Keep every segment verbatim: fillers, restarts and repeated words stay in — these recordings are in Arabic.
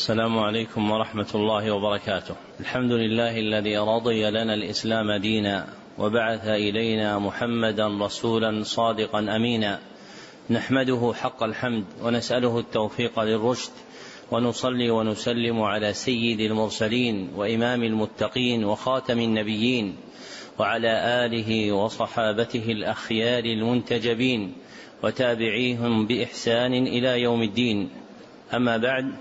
السلام عليكم ورحمة الله وبركاته. الحمد لله الذي رضي لنا الإسلام دينا وبعث إلينا محمدا رسولا صادقا أمينا، نحمده حق الحمد ونسأله التوفيق للرشد، ونصلي ونسلم على سيد المرسلين وإمام المتقين وخاتم النبيين وعلى آله وصحابته الأخيار المنتجبين وتابعيهم بإحسان إلى يوم الدين. أما بعد،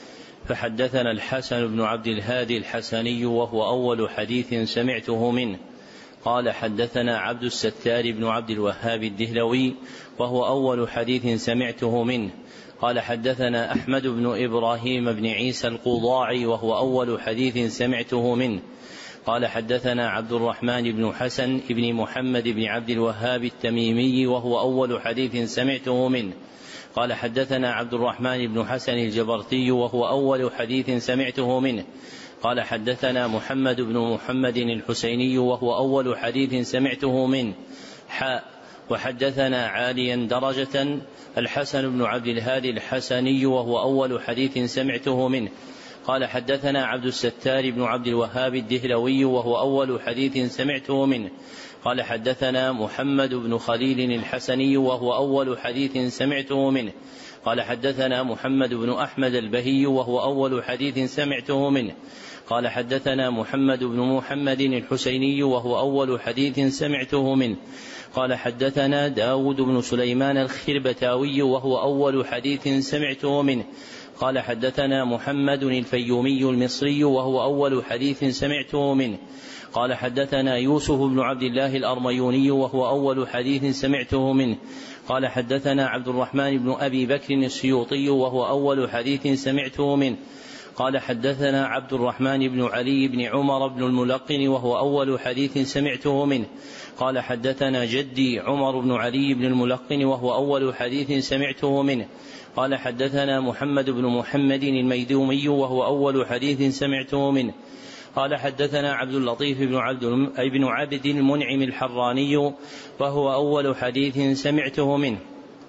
فحدثنا الحسن بن عبد الهادي الحسني وهو أول حديث سمعته منه قال حدثنا عبد الستار بن عبد الوهاب الدهلوي وهو أول حديث سمعته منه قال حدثنا أحمد بن إبراهيم بن عيسى القضاعي وهو أول حديث سمعته منه قال حدثنا عبد الرحمن بن حسن بن محمد بن عبد الوهاب التميمي وهو أول حديث سمعته منه قال حدثنا عبد الرحمن بن حسن الجبرتي وهو أول حديث سمعته منه قال حدثنا محمد بن محمد الحسيني وهو أول حديث سمعته منه حاء وحدثنا عاليا درجة الحسن بن عبد الهادي الحسني وهو أول حديث سمعته منه قال حدثنا عبد الستار بن عبد الوهاب الدهلوي وهو أول حديث سمعته منه قال حدثنا محمد بن خليل الحسني وهو أول حديث سمعته منه قال حدثنا محمد بن أحمد البهي وهو أول حديث سمعته منه قال حدثنا محمد بن محمد الحسيني وهو أول حديث سمعته منه قال حدثنا داود بن سليمان الخربتاوي وهو أول حديث سمعته منه قال حدثنا محمد الفيومي المصري وهو أول حديث سمعته منه قال حدثنا يوسف بن عبد الله الأرميوني وهو أول حديث سمعته منه قال حدثنا عبد الرحمن بن أبي بكر السيوطي وهو أول حديث سمعته منه قال حدثنا عبد الرحمن بن علي بن عمر بن الملقن وهو أول حديث سمعته منه قال حدثنا جدي عمر بن علي بن الملقن وهو أول حديث سمعته منه قال حدثنا محمد بن محمد الميدومي وهو أول حديث سمعته منه قال حدثنا عبد اللطيف بن عبد, بن عبد المنعم الحراني وهو أول حديث سمعته منه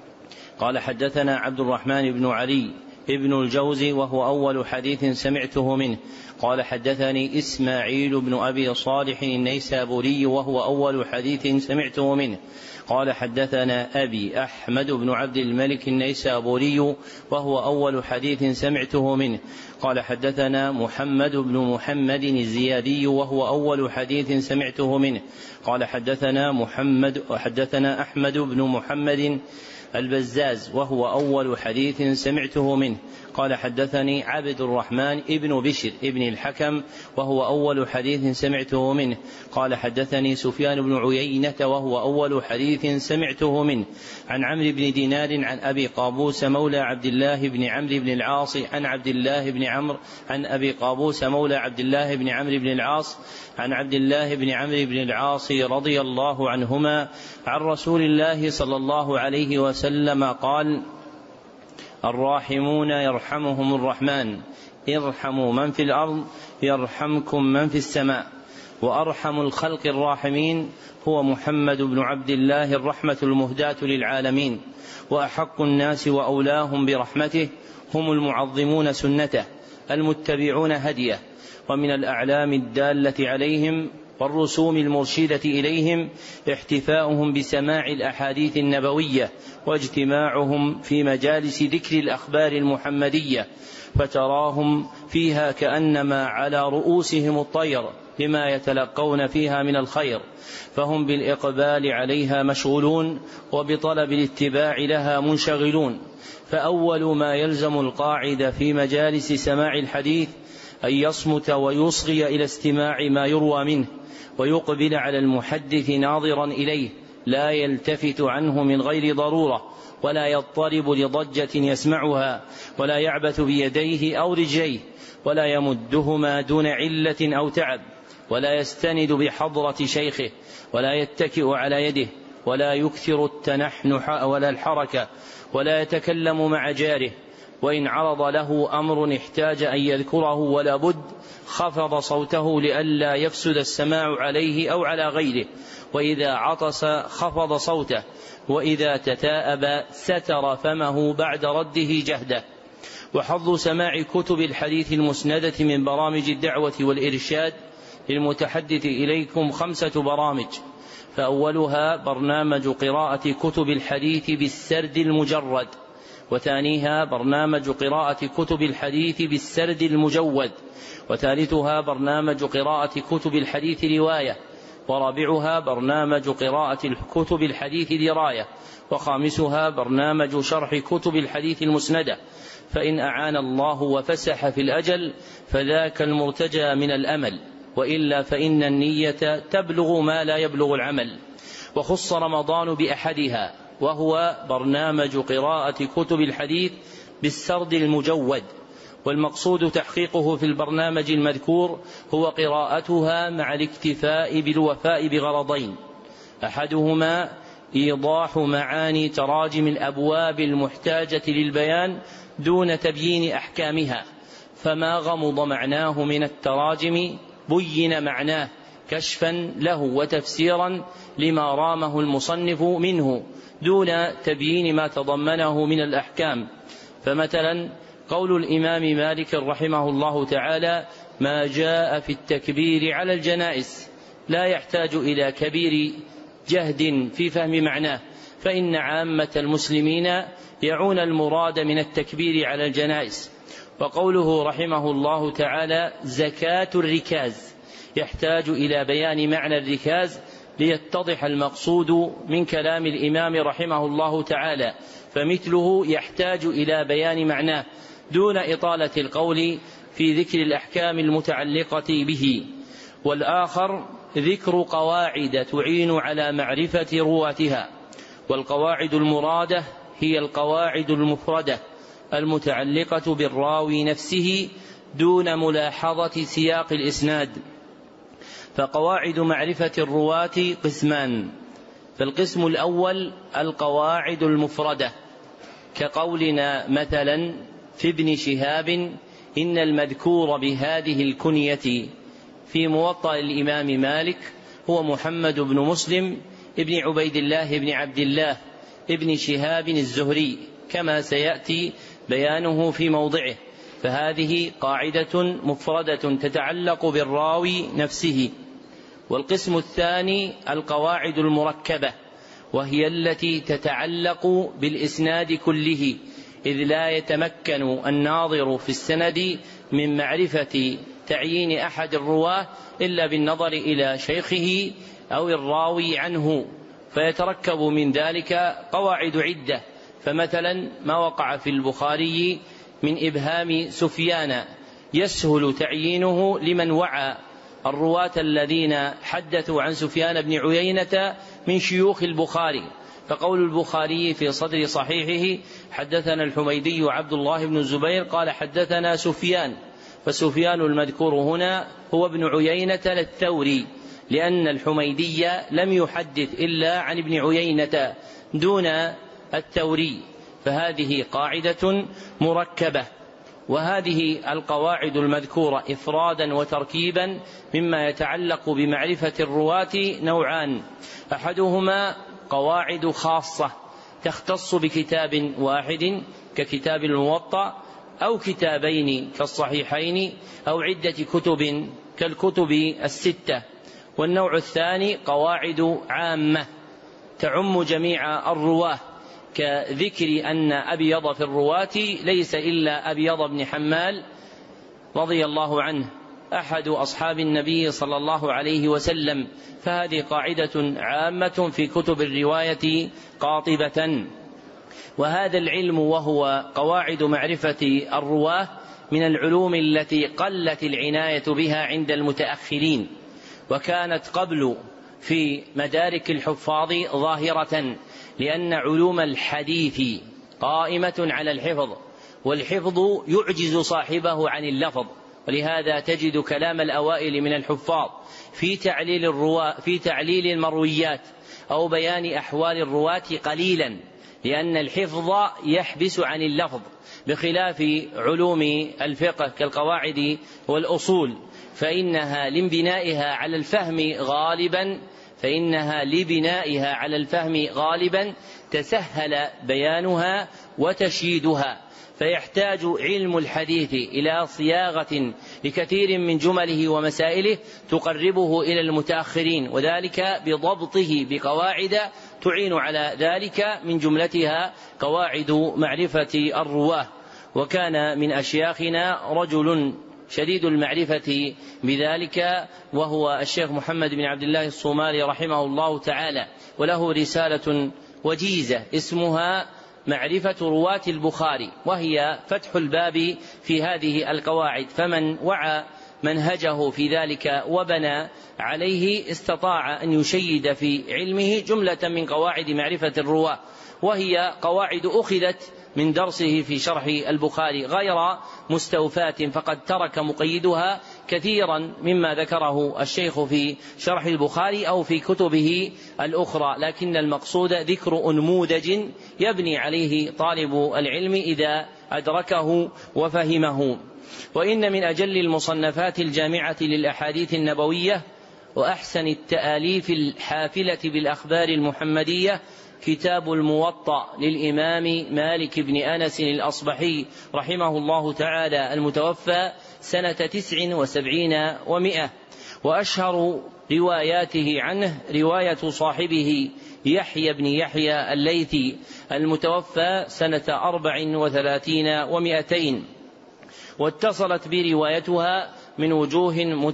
قال حدثنا عبد الرحمن بن علي ابن الجوزي وهو أول حديث سمعته منه قال حدثني إسماعيل بن أبي صالح النيسابوري وهو أول حديث سمعته منه قال حدثنا أبي أحمد بن عبد الملك النيسابوري وهو أول حديث سمعته منه قال حدثنا محمد بن محمد الزيادي وهو أول حديث سمعته منه قال حدثنا محمد وحدثنا أحمد بن محمد البزاز وهو أول حديث سمعته منه قال حدثني عبد الرحمن ابن بشر ابن الحكم وهو أول حديث سمعته منه قال حدثني سفيان بن عيينة وهو أول حديث سمعته منه عن عمرو بن دينار عن أبي قابوس مولى عبد الله بن عمرو بن العاص عن عبد الله بن عمرو عن أبي قابوس مولى عبد الله بن عمرو بن العاص عن عبد الله بن عمرو بن العاص رضي الله عنهما عن رسول الله صلى الله عليه وسلم قال: الراحمون يرحمهم الرحمن، ارحموا من في الأرض يرحمكم من في السماء. وأرحم الخلق الراحمين هو محمد بن عبد الله الرحمة المهداة للعالمين، وأحق الناس وأولاهم برحمته هم المعظمون سنته المتبعون هديه. ومن الأعلام الدالة عليهم والرسوم المرشدة إليهم احتفاؤهم بسماع الأحاديث النبوية واجتماعهم في مجالس ذكر الأخبار المحمدية، فتراهم فيها كأنما على رؤوسهم الطير لما يتلقون فيها من الخير، فهم بالإقبال عليها مشغولون وبطلب الاتباع لها منشغلون. فأول ما يلزم القاعد في مجالس سماع الحديث أن يصمت ويصغي إلى استماع ما يروى منه، ويقبل على المحدث ناظرا إليه، لا يلتفت عنه من غير ضرورة، ولا يضطرب لضجة يسمعها، ولا يعبث بيديه أو رجليه، ولا يمدهما دون علة أو تعب، ولا يستند بحضرة شيخه، ولا يتكئ على يده، ولا يكثر التنحنح ولا الحركة، ولا يتكلم مع جاره. وإن عرض له أمر احتاج أن يذكره ولا بد خفض صوته لئلا يفسد السماع عليه أو على غيره. وإذا عطس خفض صوته، وإذا تتاءب ستر فمه بعد رده جهده. وحظ سماع كتب الحديث المسندة من برامج الدعوة والإرشاد للمتحدث إليكم خمسة برامج، فأولها برنامج قراءة كتب الحديث بالسرد المجرد، وثانيها برنامج قراءة كتب الحديث بالسرد المجود، وثالثها برنامج قراءة كتب الحديث رواية، ورابعها برنامج قراءة كتب الحديث دراية، وخامسها برنامج شرح كتب الحديث المسندة. فإن أعان الله وفسح في الأجل فذاك المرتجى من الأمل، وإلا فإن النية تبلغ ما لا يبلغ العمل. وخص رمضان بأحدها، وهو برنامج قراءة كتب الحديث بالسرد المجود، والمقصود تحقيقه في البرنامج المذكور هو قراءتها مع الاكتفاء بالوفاء بغرضين: أحدهما إيضاح معاني تراجم الأبواب المحتاجة للبيان دون تبيين أحكامها، فما غمض معناه من التراجم بين معناه كشفا له وتفسيرا لما رامه المصنف منه دون تبيين ما تضمنه من الأحكام. فمثلا قول الإمام مالك رحمه الله تعالى: ما جاء في التكبير على الجنائز، لا يحتاج إلى كبير جهد في فهم معناه، فإن عامة المسلمين يعون المراد من التكبير على الجنائز. وقوله رحمه الله تعالى: زكاة الركاز، يحتاج إلى بيان معنى الركاز ليتضح المقصود من كلام الإمام رحمه الله تعالى، فمثله يحتاج إلى بيان معناه دون إطالة القول في ذكر الأحكام المتعلقة به. والآخر ذكر قواعد تعين على معرفة رواتها، والقواعد المرادة هي القواعد المفردة المتعلقة بالراوي نفسه دون ملاحظة سياق الإسناد. فقواعد معرفة الرواة قسمان: فالقسم الأول القواعد المفردة، كقولنا مثلا في ابن شهاب: إن المذكور بهذه الكنية في موطأ الإمام مالك هو محمد بن مسلم ابن عبيد الله بن عبد الله ابن شهاب الزهري، كما سيأتي بيانه في موضعه. فهذه قاعدة مفردة تتعلق بالراوي نفسه. والقسم الثاني القواعد المركبة، وهي التي تتعلق بالإسناد كله، إذ لا يتمكن الناظر في السند من معرفة تعيين أحد الرواه إلا بالنظر إلى شيخه أو الراوي عنه، فيتركب من ذلك قواعد عدة. فمثلا ما وقع في البخاري من إبهام سفيان يسهل تعيينه لمن وعى الرواة الذين حدثوا عن سفيان بن عيينة من شيوخ البخاري، فقول البخاري في صدر صحيحه: حدثنا الحميدي عبد الله بن الزبير قال حدثنا سفيان، فسفيان المذكور هنا هو ابن عيينة الثوري، لأن الحميدي لم يحدث إلا عن ابن عيينة دون الثوري، فهذه قاعدة مركبة. وهذه القواعد المذكورة إفرادا وتركيبا مما يتعلق بمعرفة الرواة نوعان: أحدهما قواعد خاصة تختص بكتاب واحد ككتاب الموطأ، أو كتابين كالصحيحين، أو عدة كتب كالكتب الستة. والنوع الثاني قواعد عامة تعم جميع الرواة، كذكر أن أبيض في الرواة ليس إلا أبيض بن حمال رضي الله عنه أحد أصحاب النبي صلى الله عليه وسلم، فهذه قاعدة عامة في كتب الرواية قاطبة. وهذا العلم وهو قواعد معرفة الرواه من العلوم التي قلت العناية بها عند المتأخرين، وكانت قبل في مدارك الحفاظ ظاهرة، لأن علوم الحديث قائمة على الحفظ، والحفظ يعجز صاحبه عن اللفظ، ولهذا تجد كلام الأوائل من الحفاظ في تعليل الرواة في تعليل المرويات أو بيان أحوال الرواة قليلا، لأن الحفظ يحبس عن اللفظ، بخلاف علوم الفقه كالقواعد والأصول، فإنها لانبنائها على الفهم غالبا فإنها لبنائها على الفهم غالبا تسهل بيانها وتشييدها، فيحتاج علم الحديث إلى صياغة لكثير من جمله ومسائله تقربه إلى المتأخرين، وذلك بضبطه بقواعد تعين على ذلك، من جملتها قواعد معرفة الرواه. وكان من أشياخنا رجل شديد المعرفة بذلك، وهو الشيخ محمد بن عبد الله الصومالي رحمه الله تعالى، وله رسالة وجيزة اسمها معرفة رواة البخاري، وهي فتح الباب في هذه القواعد، فمن وعى منهجه في ذلك وبنى عليه استطاع أن يشيد في علمه جملة من قواعد معرفة الرواة، وهي قواعد أخذت من درسه في شرح البخاري غير مستوفاة، فقد ترك مقيدها كثيرا مما ذكره الشيخ في شرح البخاري أو في كتبه الأخرى، لكن المقصود ذكر أنموذج يبني عليه طالب العلم إذا أدركه وفهمه. وإن من أجل المصنفات الجامعة للأحاديث النبوية وأحسن التآليف الحافلة بالأخبار المحمدية كتاب الموطأ للإمام مالك بن أنس الأصبحي رحمه الله تعالى، المتوفى سنة تسع وسبعين ومئة. وأشهر رواياته عنه رواية صاحبه يحيى بن يحيى الليثي المتوفى سنة أربع وثلاثين ومئتين، واتصلت بروايتها من وجوه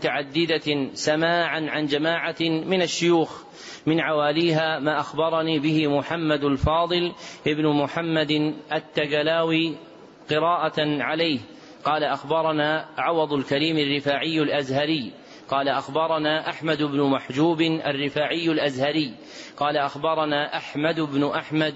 متعددة سماعا عن جماعة من الشيوخ، من عواليها ما أخبرني به محمد الفاضل ابن محمد التقلاوي قراءة عليه، قال أخبرنا عوض الكريم الرفاعي الأزهري، قال أخبرنا أحمد بن محجوب الرفاعي الأزهري، قال أخبرنا أحمد بن أحمد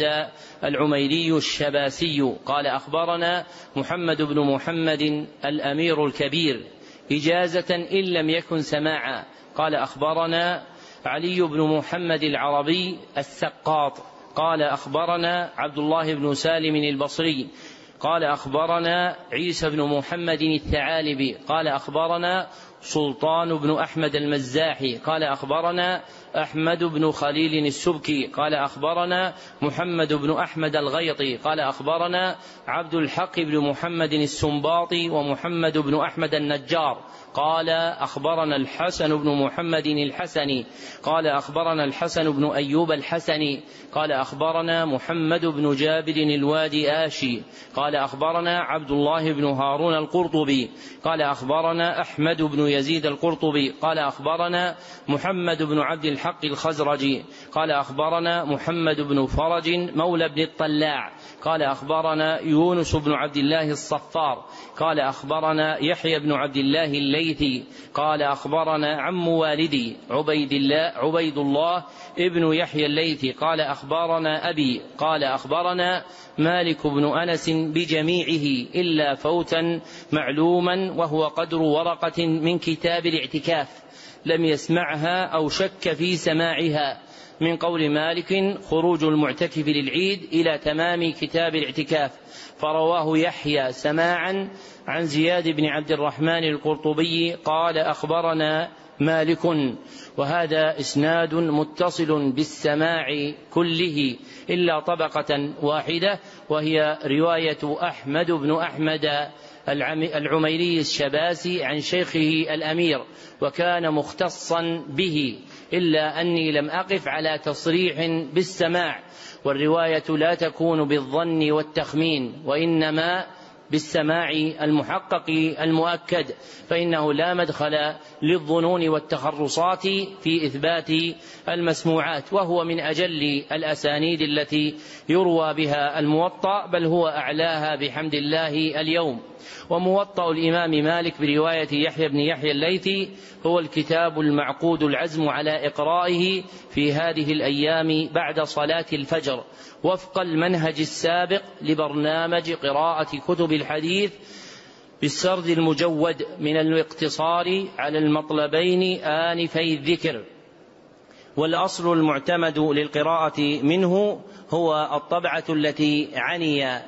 العميري الشباسي، قال أخبرنا محمد بن محمد الأمير الكبير إجازة إن لم يكن سماعا، قال أخبرنا علي بن محمد العربي السقاط، قال أخبرنا عبد الله بن سالم البصري، قال أخبرنا عيسى بن محمد الثعالبي، قال أخبرنا سلطان بن أحمد المزاحي، قال أخبرنا أحمد بن خليل السبكي، قال أخبرنا محمد بن أحمد الغيطي، قال أخبرنا عبد الحق بن محمد السنباطي ومحمد بن أحمد النجار، قال أخبرنا الحسن بن محمد الحسني، قال أخبرنا الحسن بن أيوب الحسني، قال أخبرنا محمد بن جابر الوادي آشي، قال أخبرنا عبد الله بن هارون القرطبي، قال أخبرنا أحمد بن يزيد القرطبي، قال أخبرنا محمد بن عبد الحق الخزرجي، قال أخبرنا محمد بن فرج مولى بن الطلاع، قال أخبرنا يونس بن عبد الله الصفار، قال أخبرنا يحيى بن عبد الله الليثي، قال أخبرنا عم والدي عبيد الله عبيد الله ابن يحيى الليثي، قال أخبرنا أبي، قال أخبرنا مالك بن أنس بجميعه إلا فوتا معلوما وهو قدر ورقة من كتاب الاعتكاف لم يسمعها أو شك في سماعها، من قول مالك خروج المعتكف للعيد إلى تمام كتاب الاعتكاف، فرواه يحيى سماعا عن زياد بن عبد الرحمن القرطبي قال أخبرنا مالك، وهذا إسناد متصل بالسماع كله إلا طبقة واحدة، وهي رواية أحمد بن أحمد العميري الشباسي عن شيخه الأمير، وكان مختصا به، إلا أني لم أقف على تصريح بالسماع، والرواية لا تكون بالظن والتخمين، وإنما بالسماع المحقق المؤكد، فإنه لا مدخل للظنون والتخرصات في إثبات المسموعات، وهو من أجل الأسانيد التي يروى بها الموطأ، بل هو أعلاها بحمد الله اليوم. وموطأ الإمام مالك برواية يحيى بن يحيى الليثي هو الكتاب المعقود العزم على إقرائه في هذه الأيام بعد صلاة الفجر، وفق المنهج السابق لبرنامج قراءة كتب الحديث بالسرد المجود من الاقتصار على المطلبين آنفي الذكر. والأصل المعتمد للقراءة منه هو الطبعة التي عني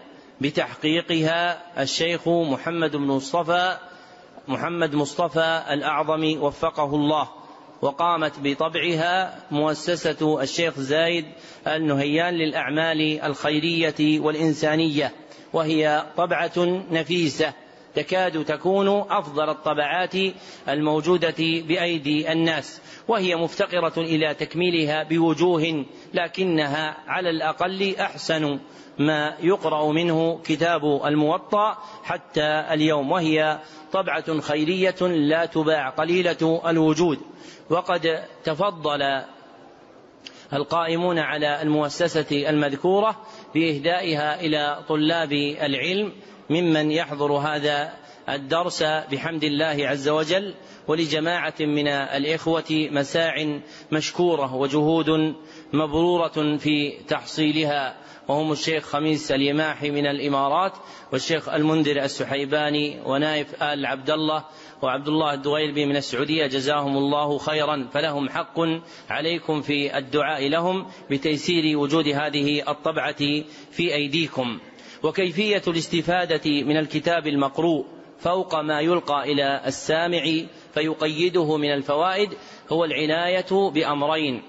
بتحقيقها الشيخ محمد بن مصطفى محمد مصطفى الأعظم وفقه الله، وقامت بطبعها مؤسسة الشيخ زايد النهيان للأعمال الخيرية والإنسانية، وهي طبعة نفيسة تكاد تكون أفضل الطبعات الموجودة بأيدي الناس، وهي مفتقرة إلى تكميلها بوجوه، لكنها على الأقل أحسن ما يقرأ منه كتاب الموطأ حتى اليوم، وهي طبعة خيرية لا تباع قليلة الوجود. وقد تفضل القائمون على المؤسسة المذكورة بإهدائها إلى طلاب العلم ممن يحضر هذا الدرس بحمد الله عز وجل، ولجماعة من الإخوة مساع مشكورة وجهود مبرورة في تحصيلها، وهم الشيخ خميس اليماحي من الإمارات، والشيخ المنذر السحيباني، ونائف آل عبد الله، وعبد الله الدغيلبي من السعودية، جزاهم الله خيرا، فلهم حق عليكم في الدعاء لهم بتيسير وجود هذه الطبعة في أيديكم. وكيفية الاستفادة من الكتاب المقروء فوق ما يلقى إلى السامع فيقيده من الفوائد هو العناية بأمرين: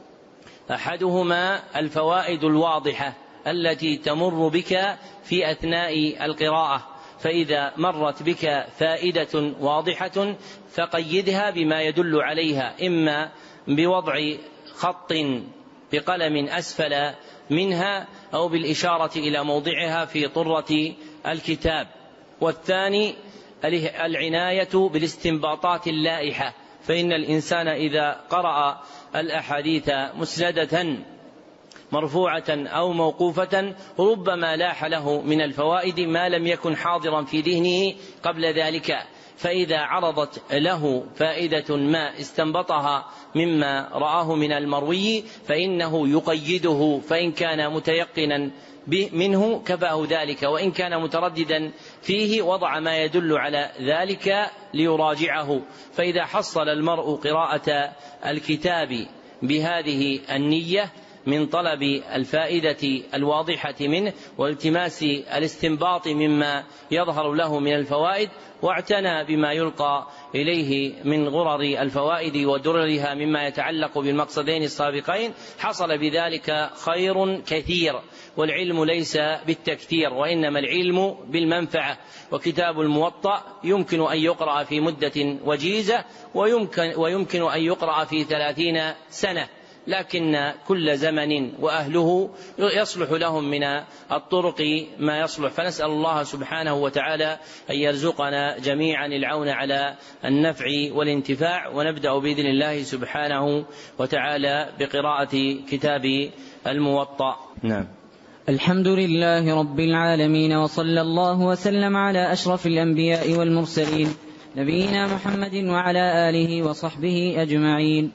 أحدهما الفوائد الواضحة التي تمر بك في أثناء القراءة، فإذا مرت بك فائدة واضحة فقيدها بما يدل عليها، إما بوضع خط بقلم أسفل منها أو بالإشارة إلى موضعها في طرة الكتاب. والثاني العناية بالاستنباطات اللائحة، فإن الإنسان إذا قرأ الأحاديث مسندة مرفوعة أو موقوفة ربما لاح له من الفوائد ما لم يكن حاضرا في ذهنه قبل ذلك، فإذا عرضت له فائدة ما استنبطها مما رآه من المروي فإنه يقيده، فإن كان متيقنا منه كفاه ذلك، وإن كان مترددا فيه وضع ما يدل على ذلك ليراجعه. فإذا حصل المرء قراءة الكتاب بهذه النية من طلب الفائدة الواضحة منه والتماس الاستنباط مما يظهر له من الفوائد، واعتنى بما يلقى إليه من غرر الفوائد ودررها مما يتعلق بالمقصدين السابقين، حصل بذلك خير كثير. والعلم ليس بالتكثير، وإنما العلم بالمنفعة. وكتاب الموطأ يمكن أن يقرأ في مدة وجيزة، ويمكن, ويمكن أن يقرأ في ثلاثين سنة، لكن كل زمن وأهله يصلح لهم من الطرق ما يصلح. فنسأل الله سبحانه وتعالى أن يرزقنا جميعا العون على النفع والانتفاع. ونبدأ بإذن الله سبحانه وتعالى بقراءة كتاب الموطأ. نعم. الحمد لله رب العالمين، وصلى الله وسلم على أشرف الأنبياء والمرسلين نبينا محمد وعلى آله وصحبه أجمعين.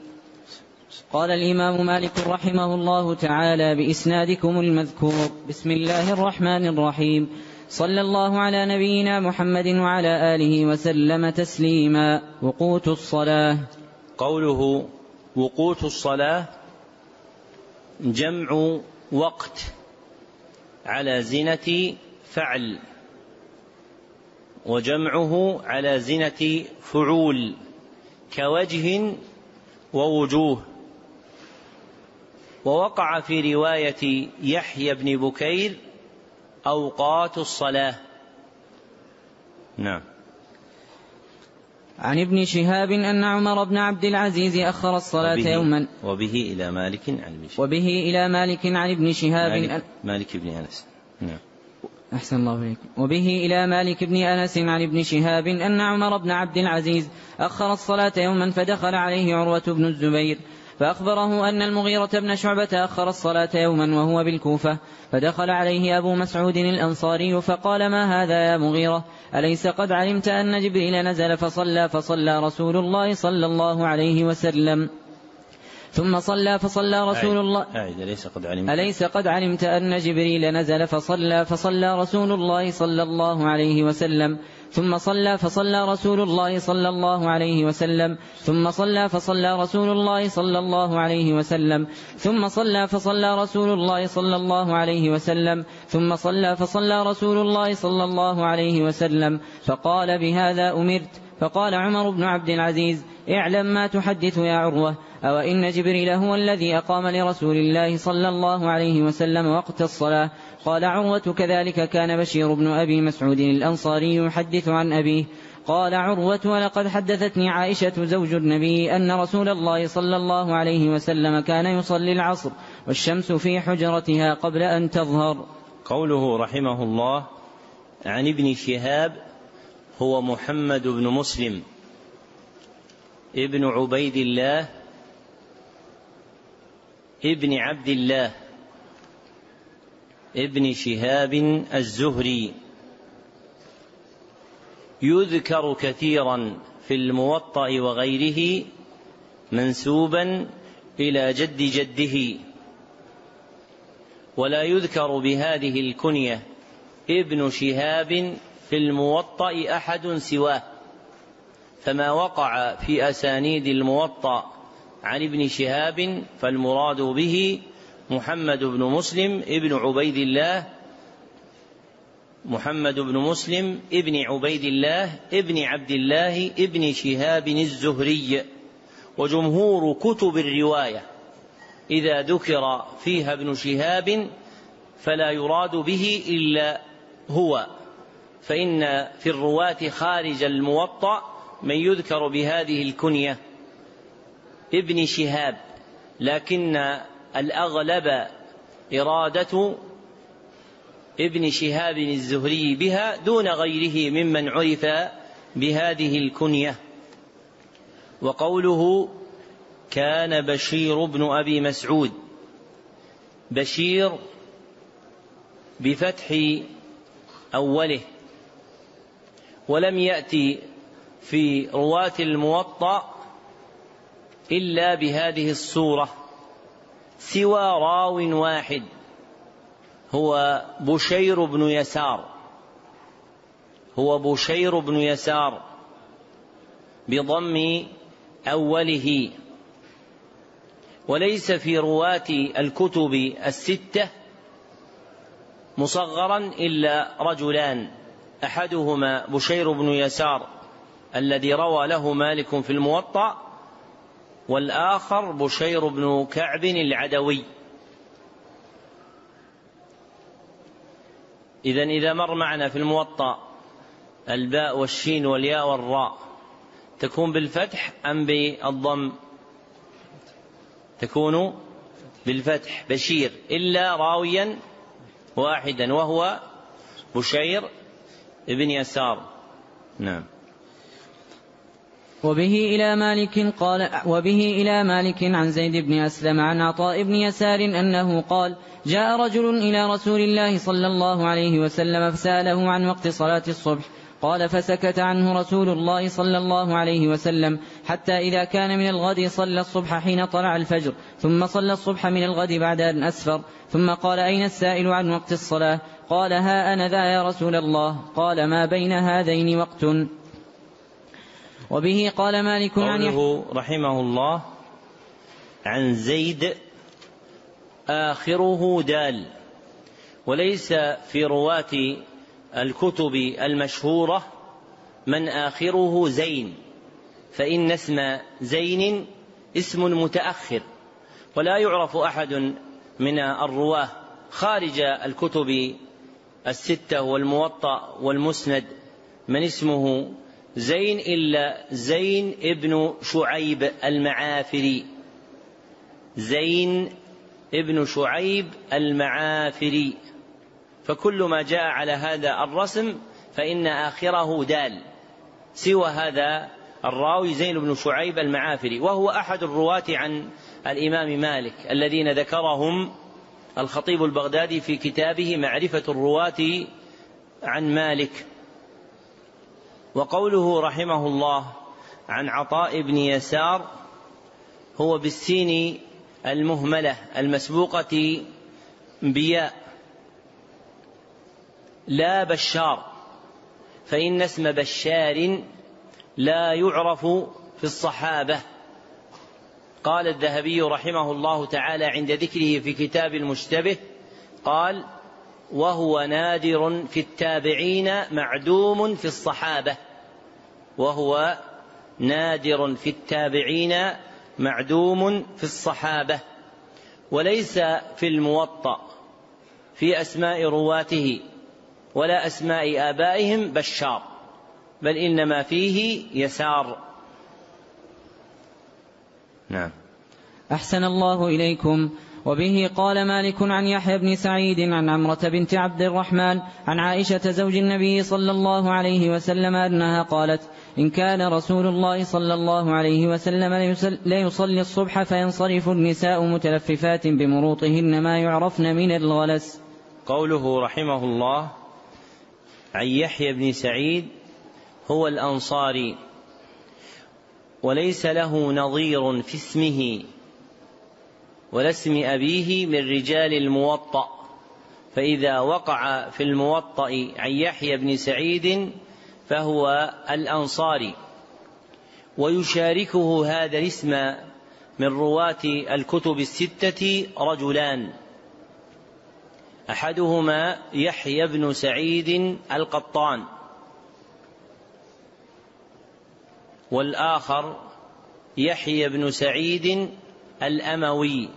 قال الإمام مالك رحمه الله تعالى بإسنادكم المذكور: بسم الله الرحمن الرحيم، صلى الله على نبينا محمد وعلى آله وسلم تسليما. وقوت الصلاة. قوله وقوت الصلاة جمع وقت على زنة فعل، وجمعه على زنة فعول، كوجه ووجوه. ووقع في رواية يحيى بن بكير أوقات الصلاة. نعم. عن ابن شهاب أن عمر بن عبد العزيز أخر الصلاة وبه يوما وبه إلى مالك عن ابن شهاب وبه إلى مالك عن ابن شهاب مالك, مالك بن أنس. نعم. أحسن الله إليكم. وبه إلى مالك بن أنس عن ابن شهاب أن عمر بن عبد العزيز أخر الصلاة يوما فدخل عليه عروة بن الزبير فأخبره أن المغيرة بن شعبة أخر الصلاة يوما وهو بالكوفة، فدخل عليه أبو مسعود الأنصاري فقال: ما هذا يا مغيرة؟ أليس قد علمت أن جبريل نزل فصلى فصلى رسول الله صلى الله عليه وسلم ثم صلى فصلى رسول الله أعيد أليس قد علمت أليس قد علمت أن جبريل نزل فصلى فصلى رسول الله صلى الله عليه وسلم ثم صلى فصلى رسول الله صلى الله عليه وسلم ثم صلى فصلى رسول الله صلى الله عليه وسلم ثم صلى فصلى رسول الله صلى الله عليه وسلم ثم صلى فصلى رسول الله صلى الله عليه وسلم فقال: بهذا أمرت. فقال عمر بن عبد العزيز: اعلم ما تحدث يا عروة، أو إن جبريل هو الذي أقام لرسول الله صلى الله عليه وسلم وقت الصلاة. قال عروة كذلك كان بشير بن أبي مسعود الأنصاري يحدث عن أبيه. قال عروة ولقد حدثتني عائشة زوج النبي أن رسول الله صلى الله عليه وسلم كان يصلي العصر والشمس في حجرتها قبل أن تظهر. قوله رحمه الله عن ابن شهاب هو محمد بن مسلم ابن عبيد الله ابن عبد الله ابن شهاب الزهري، يذكر كثيرا في الموطأ وغيره منسوبا إلى جد جده، ولا يذكر بهذه الكنية ابن شهاب في الموطأ أحد سواه، فما وقع في أسانيد الموطأ عن ابن شهاب فالمراد به محمد بن مسلم ابن عبيد الله محمد بن مسلم ابن عبيد الله ابن عبد الله ابن شهاب الزهري. وجمهور كتب الرواية إذا ذكر فيها ابن شهاب فلا يراد به إلا هو، فإن في الرواة خارج الموطأ من يذكر بهذه الكنية ابن شهاب، لكن الأغلب إرادة ابن شهاب الزهري بها دون غيره ممن عرف بهذه الكنية. وقوله كان بشير بن أبي مسعود، بشير بفتح أوله، ولم يأتي في رواة الموطأ إلا بهذه الصورة سوى راو واحد هو بشير بن يسار هو بشير بن يسار بضم أوله. وليس في رواة الكتب الستة مصغرا إلا رجلان، أحدهما بشير بن يسار الذي روى له مالك في الموطأ، والآخر بشير بن كعب العدوي. إذن إذا مر معنا في الموطأ الباء والشين والياء والراء تكون بالفتح أم بالضم؟ تكون بالفتح بشير، إلا راويا واحدا وهو بشير ابن يسار. نعم. وبه إلى مالك قال وبه إلى مالك عن زيد بن أسلم عن عطاء بن يسار أنه قال جاء رجل إلى رسول الله صلى الله عليه وسلم فسأله عن وقت صلاة الصبح، قال فسكت عنه رسول الله صلى الله عليه وسلم حتى إذا كان من الغد صلى الصبح حين طلع الفجر، ثم صلى الصبح من الغد بعد أن أسفر، ثم قال أين السائل عن وقت الصلاة؟ قال ها أنا ذا يا رسول الله. قال ما بين هذين وقت. وبه قال مالك عن قوله رحمه الله عن زيد آخره دال، وليس في رواة الكتب المشهورة من آخره زين، فإن اسم زين اسم متأخر، ولا يعرف أحد من الرواه خارج الكتب الستة والموطأ والمسند من اسمه زين إلا زين ابن شعيب المعافري، زين ابن شعيب المعافري، فكل ما جاء على هذا الرسم فإن آخره دال، سوى هذا الراوي زين بن شعيب المعافري، وهو أحد الرواة عن الإمام مالك الذين ذكرهم الخطيب البغدادي في كتابه معرفة الرواة عن مالك. وقوله رحمه الله عن عطاء بن يسار هو بالسين المهملة المسبوقة بياء لا بشار، فإن اسم بشار لا يعرف في الصحابة. قال الذهبي رحمه الله تعالى عند ذكره في كتاب المشتبه قال وهو نادر في التابعين معدوم في الصحابة، وهو نادر في التابعين معدوم في الصحابة. وليس في الموطأ في أسماء رواته ولا أسماء آبائهم بشار، بل إنما فيه يسار. نعم. أحسن الله إليكم. وبه قال مالك عن يحيى بن سعيد عن عمرة بنت عبد الرحمن عن عائشة زوج النبي صلى الله عليه وسلم أنها قالت: إن كان رسول الله صلى الله عليه وسلم ليصلي الصبح فينصرف النساء متلففات بمروطهن ما يعرفن من الغلس. قوله رحمه الله عن يحيى بن سعيد هو الأنصاري، وليس له نظير في اسمه ولا اسم أبيه من رجال الموطأ، فإذا وقع في الموطأ عن يحيى بن سعيد فهو الأنصاري. ويشاركه هذا الاسم من رواة الكتب الستة رجلان، أحدهما يحيى بن سعيد القطان، والآخر يحيى بن سعيد الأموي.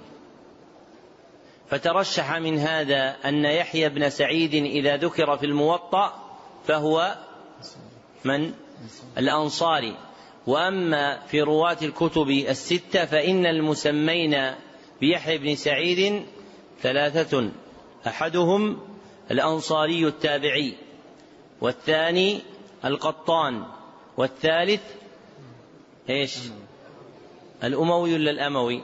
فترشح من هذا أن يحيى بن سعيد إذا ذكر في الموطأ فهو من الأنصاري. وأما في رواة الكتب الستة فإن المسمين بيحيى بن سعيد ثلاثة، أحدهم الأنصاري التابعي، والثاني القطان، والثالث إيش؟ الأموي ولا الأموي؟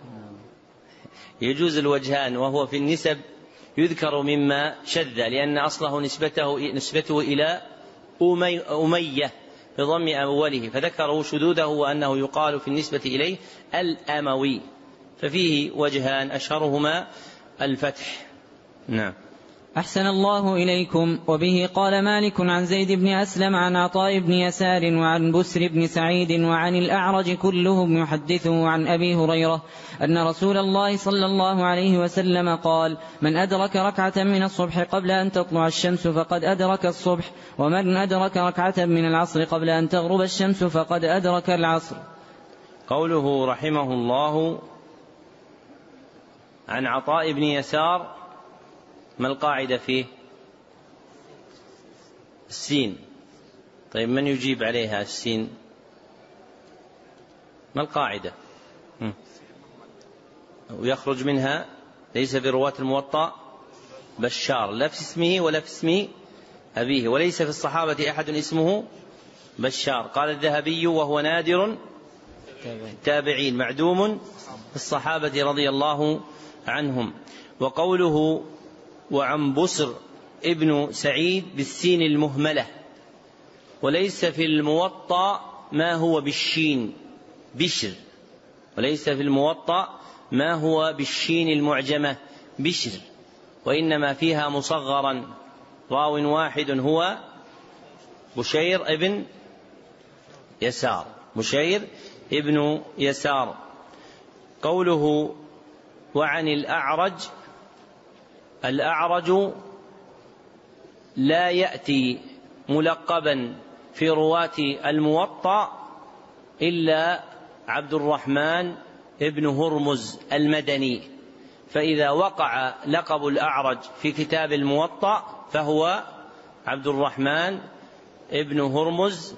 يجوز الوجهان، وهو في النسب يذكر مما شذ، لأن أصله نسبته, نسبته إلى أمي أمية بضم أوله، فذكروا شذوذه وأنه يقال في النسبة إليه الأموي، ففيه وجهان أشهرهما الفتح. نعم. أحسن الله إليكم. وبه قال مالك عن زيد بن أسلم عن عطاء بن يسار وعن بسر بن سعيد وعن الأعرج كلهم يحدثه عن أبي هريرة أن رسول الله صلى الله عليه وسلم قال: من أدرك ركعة من الصبح قبل أن تطلع الشمس فقد أدرك الصبح، ومن أدرك ركعة من العصر قبل أن تغرب الشمس فقد أدرك العصر. قوله رحمه الله عن عطاء بن يسار، ما القاعدة فيه؟ السين. طيب من يجيب عليها السين؟ ما القاعدة؟ ويخرج منها ليس في رواة الموطأ بشار، لا في اسمه ولا في اسم أبيه، وليس في الصحابة أحد اسمه بشار. قال الذهبي وهو نادر التابعين معدوم في الصحابة رضي الله عنهم. وقوله وعن بسر ابن سعيد بالسين المهملة، وليس في الموطأ ما هو بالشين بشر، وليس في الموطأ ما هو بالشين المعجمة بشر، وإنما فيها مصغرا راو واحد هو بشير ابن يسار، بشير ابن يسار. قوله وعن الأعرج، الأعرج لا يأتي ملقبا في رواة الموطأ إلا عبد الرحمن ابن هرمز المدني، فإذا وقع لقب الأعرج في كتاب الموطأ فهو عبد الرحمن ابن هرمز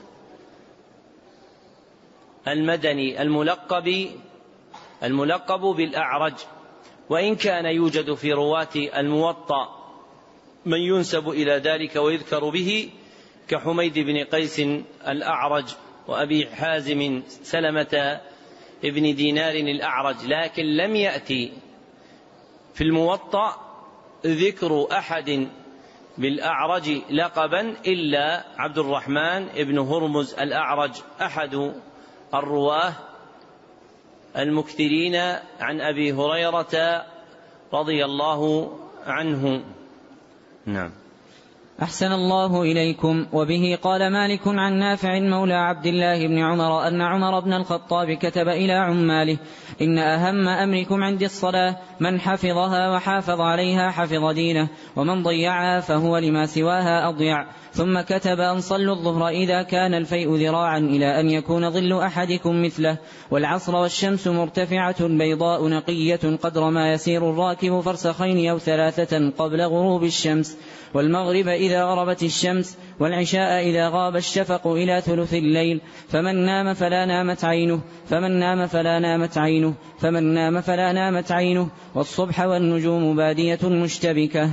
المدني الملقب الملقب بالأعرج. وإن كان يوجد في رواة الموطأ من ينسب إلى ذلك ويذكر به كحميد بن قيس الأعرج وأبي حازم سلمة ابن دينار الأعرج، لكن لم يأتي في الموطأ ذكر أحد بالأعرج لقبا إلا عبد الرحمن ابن هرمز الأعرج، أحد الرواه المكثرين عن أبي هريرة رضي الله عنه. نعم. أحسن الله إليكم. وبه قال مالك عن نافع مولى عبد الله بن عمر أن عمر بن الخطاب كتب إلى عماله: إن أهم أمركم عندي الصلاة، من حفظها وحافظ عليها حفظ دينه، ومن ضيعها فهو لما سواها أضيع. ثم كتب أن صلوا الظهر إذا كان الفيء ذراعا إلى أن يكون ظل أحدكم مثله، والعصر والشمس مرتفعة بيضاء نقية قدر ما يسير الراكب فرسخين أو ثلاثة قبل غروب الشمس، والمغرب إذا غربت الشمس، والعشاء إذا غاب الشفق إلى ثلث الليل، فمن نام فلا نامت عينه فمن نام فلا نامت عينه فمن نام فلا نامت عينه والصبح والنجوم بادية مشتبكة.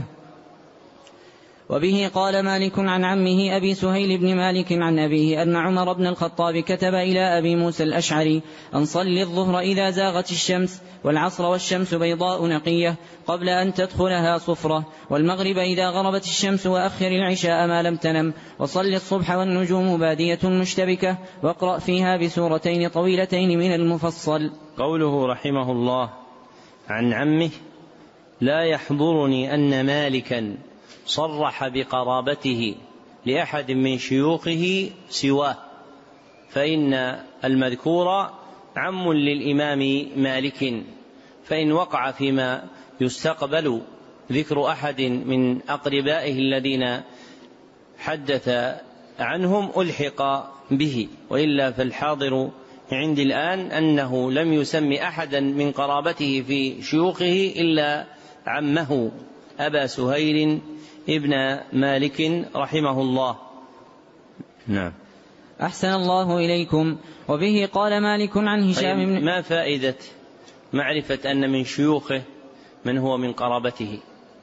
وبه قال مالك عن عمه أبي سهيل بن مالك عن أبيه أن عمر بن الخطاب كتب إلى أبي موسى الأشعري أن صل الظهر إذا زاغت الشمس، والعصر والشمس بيضاء نقية قبل أن تدخلها صفرة، والمغرب إذا غربت الشمس، وأخر العشاء ما لم تنم، وصل الصبح والنجوم بادية مشتبكة، واقرأ فيها بسورتين طويلتين من المفصل. قوله رحمه الله عن عمه: لا يحضرني أن مالكا صرح بقرابته لأحد من شيوخه سواه، فإن المذكور عم للإمام مالك، فإن وقع فيما يستقبل ذكر أحد من أقربائه الذين حدث عنهم ألحق به، وإلا فالحاضر عندي الآن أنه لم يسم أحدا من قرابته في شيوخه إلا عمه أبا سهيل ابن مالك رحمه الله. نعم. أحسن الله إليكم. وبه قال مالك عن هشام بن... ما فائدة معرفة أن من شيوخه من هو من قرابته؟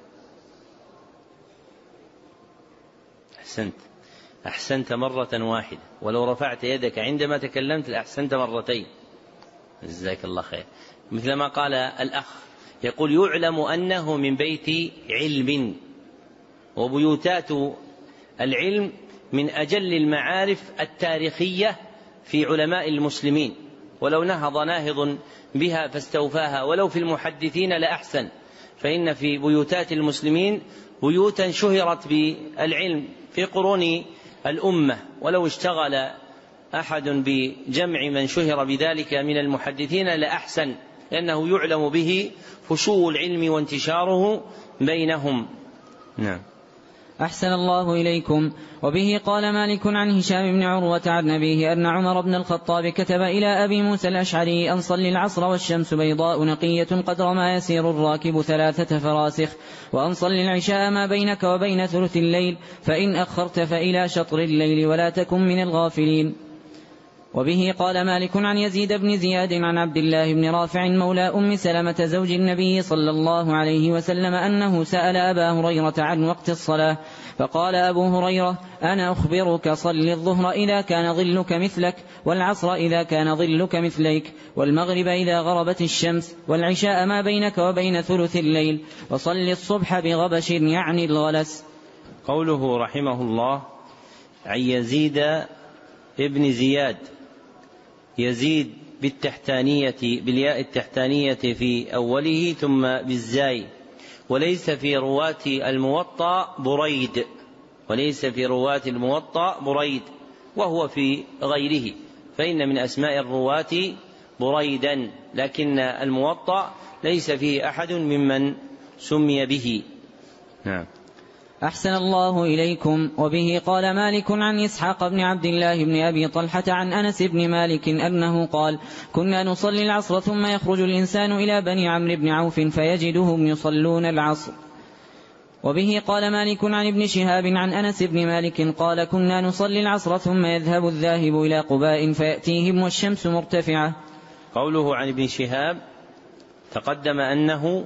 أحسنت أحسنت مرة واحدة، ولو رفعت يدك عندما تكلمت لأحسنت مرتين، جزاك الله خير. مثل ما قال الأخ يقول: يعلم أنه من بيت علم، وبيوتات العلم من أجل المعارف التاريخية في علماء المسلمين، ولو نهض ناهض بها فاستوفاها ولو في المحدثين لأحسن، فإن في بيوتات المسلمين بيوتا شهرت بالعلم في قرون الأمة، ولو اشتغل أحد بجمع من شهر بذلك من المحدثين لأحسن، لأنه يعلم به فشو العلم وانتشاره بينهم. نعم. أحسن الله إليكم. وبه قال مالك عن هشام بن عروة عن أبيه أن عمر بن الخطاب كتب إلى أبي موسى الأشعري أن صل العصر والشمس بيضاء نقية قدر ما يسير الراكب ثلاثة فراسخ، وأن صل العشاء ما بينك وبين ثلث الليل، فإن أخرت فإلى شطر الليل ولا تكن من الغافلين. وبه قال مالك عن يزيد بن زياد عن عبد الله بن رافع مولى أم سلمة زوج النبي صلى الله عليه وسلم أنه سأل أبا هريرة عن وقت الصلاة، فقال أبو هريرة: أنا أخبرك، صل الظهر إذا كان ظلك مثلك، والعصر إذا كان ظلك مثليك، والمغرب إذا غربت الشمس، والعشاء ما بينك وبين ثلث الليل، وصل الصبح بغبش يعني الغلس. قوله رحمه الله عن يزيد ابن زياد، يزيد بالتحتانية بالياء التحتانية في أوله ثم بالزاي، وليس في رواة الموطأ بريد وليس في رواة الموطأ بريد وهو في غيره، فإن من أسماء الرواة بريدا، لكن الموطأ ليس فيه أحد ممن سمي به. نعم. أحسن الله إليكم. وبه قال مالك عن إسحاق بن عبد الله بن أبي طلحة عن أنس بن مالك أنه قال: كنا نصلي العصر ثم يخرج الإنسان إلى بني عمرو بن عوف فيجدهم يصلون العصر. وبه قال مالك عن ابن شهاب عن أنس بن مالك قال: كنا نصلي العصر ثم يذهب الذاهب إلى قباء فيأتيهم والشمس مرتفعة. قوله عن ابن شهاب تقدم أنه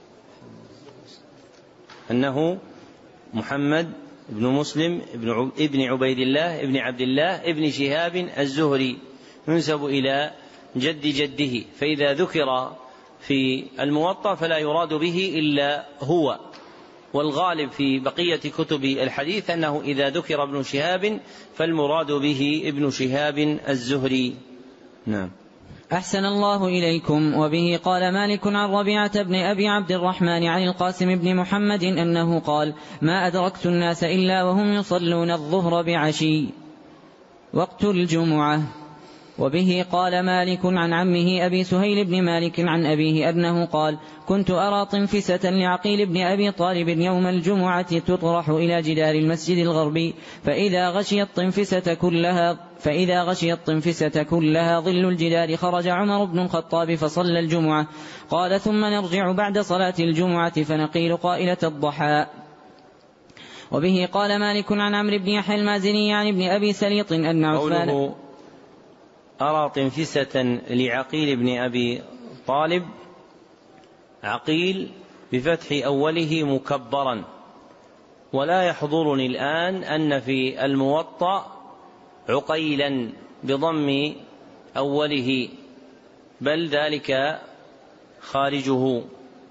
أنه محمد بن مسلم ابن عبيد الله ابن عبد الله ابن شهاب الزهري، ينسب إلى جد جده، فإذا ذكر في الموطأ فلا يراد به إلا هو، والغالب في بقية كتب الحديث أنه إذا ذكر ابن شهاب فالمراد به ابن شهاب الزهري. نعم. أحسن الله إليكم. وبه قال مالك عن ربيعة بن أبي عبد الرحمن عن القاسم بن محمد أنه قال: ما أدركت الناس إلا وهم يصلون الظهر بعشي وقت الجمعة. وبه قال مالك عن عمه أبي سهيل بن مالك عن أبيه أنه قال: كنت أرى طنفسة لعقيل بن أبي طالب يوم الجمعة تطرح إلى جدار المسجد الغربي، فإذا غشي الطنفسة كلها فإذا غشي الطنفسة كلها ظل الجدار خرج عمر بن الخطاب فصلى الجمعة. قال: ثم نرجع بعد صلاة الجمعة فنقيل قائلة الضحى. وبه قال مالك عن عمرو بن يحيى المازني عن ابن أبي سليط أن عثمان قوله أرى طنفسة لعقيل بن أبي طالب، عقيل بفتح أوله مكبرا، ولا يحضرني الآن أن في الموطأ عقيلا بضم أوله، بل ذلك خارجه.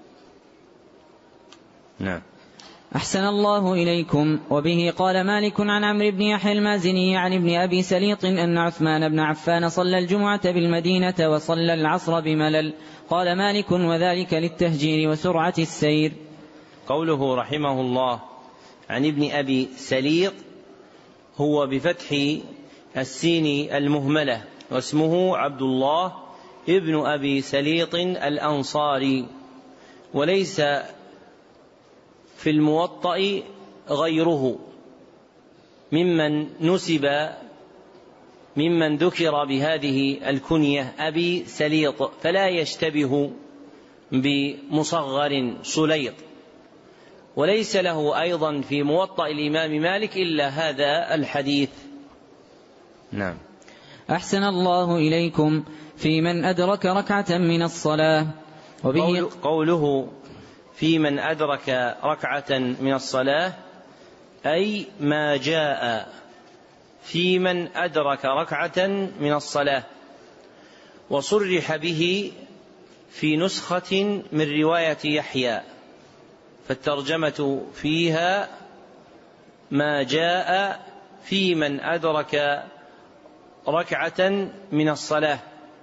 نعم. أحسن الله إليكم. وبه قال مالك عن عمرو بن يحيى المازني عن ابن أبي سليط أن عثمان بن عفان صلى الجمعة بالمدينة وصلى العصر بملل. قال مالك: وذلك للتهجير وسرعة السير. قوله رحمه الله عن ابن أبي سليط هو بفتح السين المهملة، واسمه عبد الله ابن أبي سليط الأنصاري، وليس في الموطأ غيره ممن نسب ممن ذكر بهذه الكنية أبي سليط، فلا يشتبه بمصغر سليط. وليس له أيضا في موطأ الإمام مالك إلا هذا الحديث. نعم. أحسن الله إليكم. في من أدرك ركعة من الصلاة. وبه قوله في من أدرك ركعة من الصلاة أي ما جاء في من أدرك ركعة من الصلاة، وصرح به في نسخة من رواية يحيى، فالترجمة فيها ما جاء في من أدرك ركعة من الصلاة.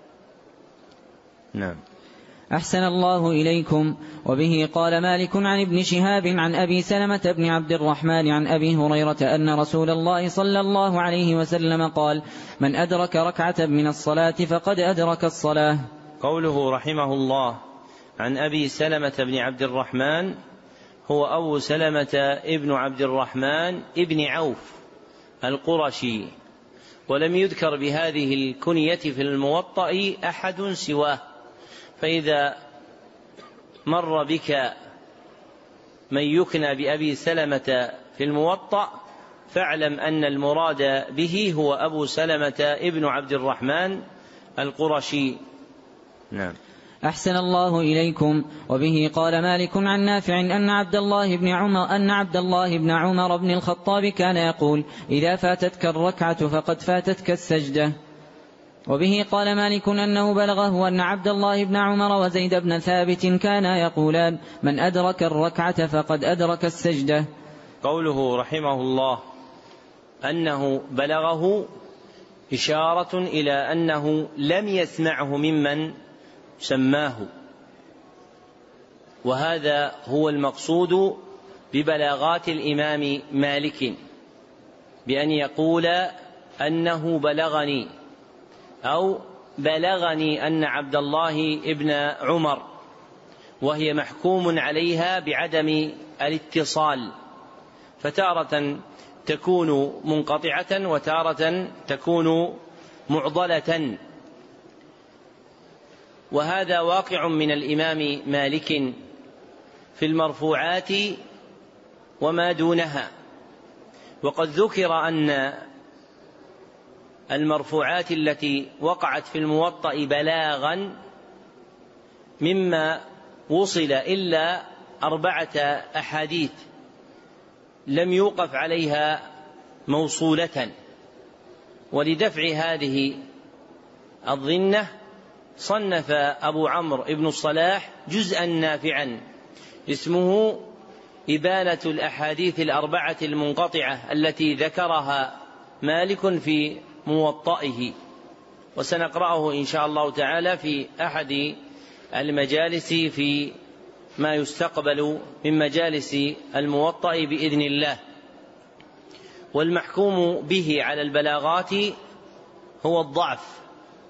نعم. أحسن الله إليكم. وبه قال مالك عن ابن شهاب عن أبي سلمة بن عبد الرحمن عن أبي هريرة أن رسول الله صلى الله عليه وسلم قال: من أدرك ركعة من الصلاة فقد أدرك الصلاة. قوله رحمه الله عن أبي سلمة بن عبد الرحمن هو أبو سلمة ابن عبد الرحمن ابن عوف القرشي، ولم يذكر بهذه الكنية في الموطأ أحد سواه، فإذا مر بك من يكنى بأبي سلمة في الموطأ فاعلم أن المراد به هو أبو سلمة ابن عبد الرحمن القرشي. نعم. أحسن الله إليكم. وبه قال مالك عن نافع أن عبد الله بن عمر أن عبد الله بن عمر بن الخطاب كان يقول: إذا فاتتك الركعة فقد فاتتك السجدة. وبه قال مالك أنه بلغه أن عبد الله بن عمر وزيد بن ثابت كانا يقولان: من أدرك الركعة فقد أدرك السجدة. قوله رحمه الله أنه بلغه إشارة إلى أنه لم يسمعه ممن سماه، وهذا هو المقصود ببلاغات الإمام مالك، بأن يقول أنه بلغني أو بلغني أن عبد الله ابن عمر، وهي محكوم عليها بعدم الاتصال، فتارة تكون منقطعة وتارة تكون معضلة، وهذا واقع من الإمام مالك في المرفوعات وما دونها. وقد ذكر أن المرفوعات التي وقعت في الموطأ بلاغا مما وصل إلا أربعة أحاديث لم يوقف عليها موصولة، ولدفع هذه الظنة صنف أبو عمرو بن الصلاح جزءا نافعا اسمه إبانة الأحاديث الأربعة المنقطعة التي ذكرها مالك في موطئه، وسنقرأه إن شاء الله تعالى في أحد المجالس في ما يستقبل من مجالس الموطأ بإذن الله. والمحكوم به على البلاغات هو الضعف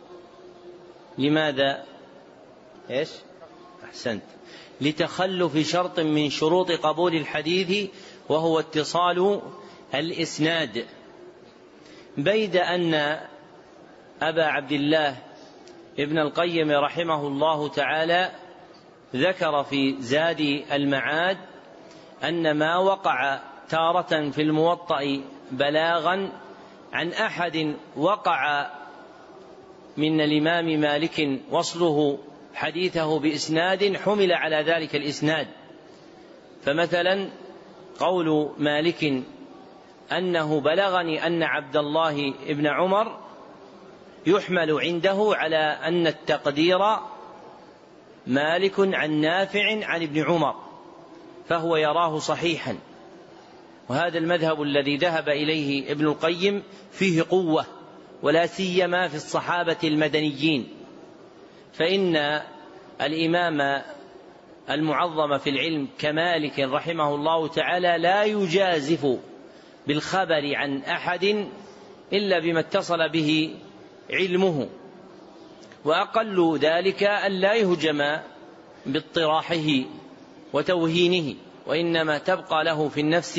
لماذا؟ إيش؟ أحسنت، لتخلف شرط من شروط قبول الحديث وهو اتصال الإسناد، بيد أن أبا عبد الله ابن القيم رحمه الله تعالى ذكر في زاد المعاد أن ما وقع تارة في الموطأ بلاغا عن أحد وقع من الإمام مالك وصله حديثه بإسناد حمل على ذلك الإسناد. فمثلا قول مالك أنه بلغني أن عبد الله ابن عمر يحمل عنده على أن التقدير مالك عن نافع عن ابن عمر، فهو يراه صحيحا، وهذا المذهب الذي ذهب إليه ابن القيم فيه قوة، ولا سيما في الصحابة المدنيين، فإن الإمام المعظم في العلم كمالك رحمه الله تعالى لا يجازف بالخبر عن أحد إلا بما اتصل به علمه، وأقل ذلك أن لا يهجم باطراحه وتوهينه، وإنما تبقى له في النفس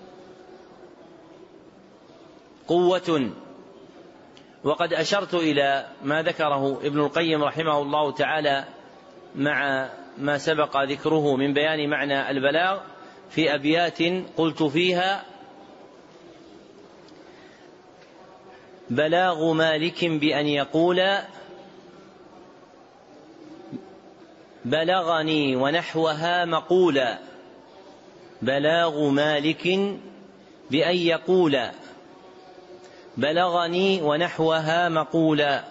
قوة. وقد أشرت إلى ما ذكره ابن القيم رحمه الله تعالى مع ما سبق ذكره من بيان معنى البلاغ في أبيات قلت فيها: بلاغ مالك بأن يقول بلغني ونحوها مقولا، بلاغ مالك بأن يقول بلغني ونحوها مقولا،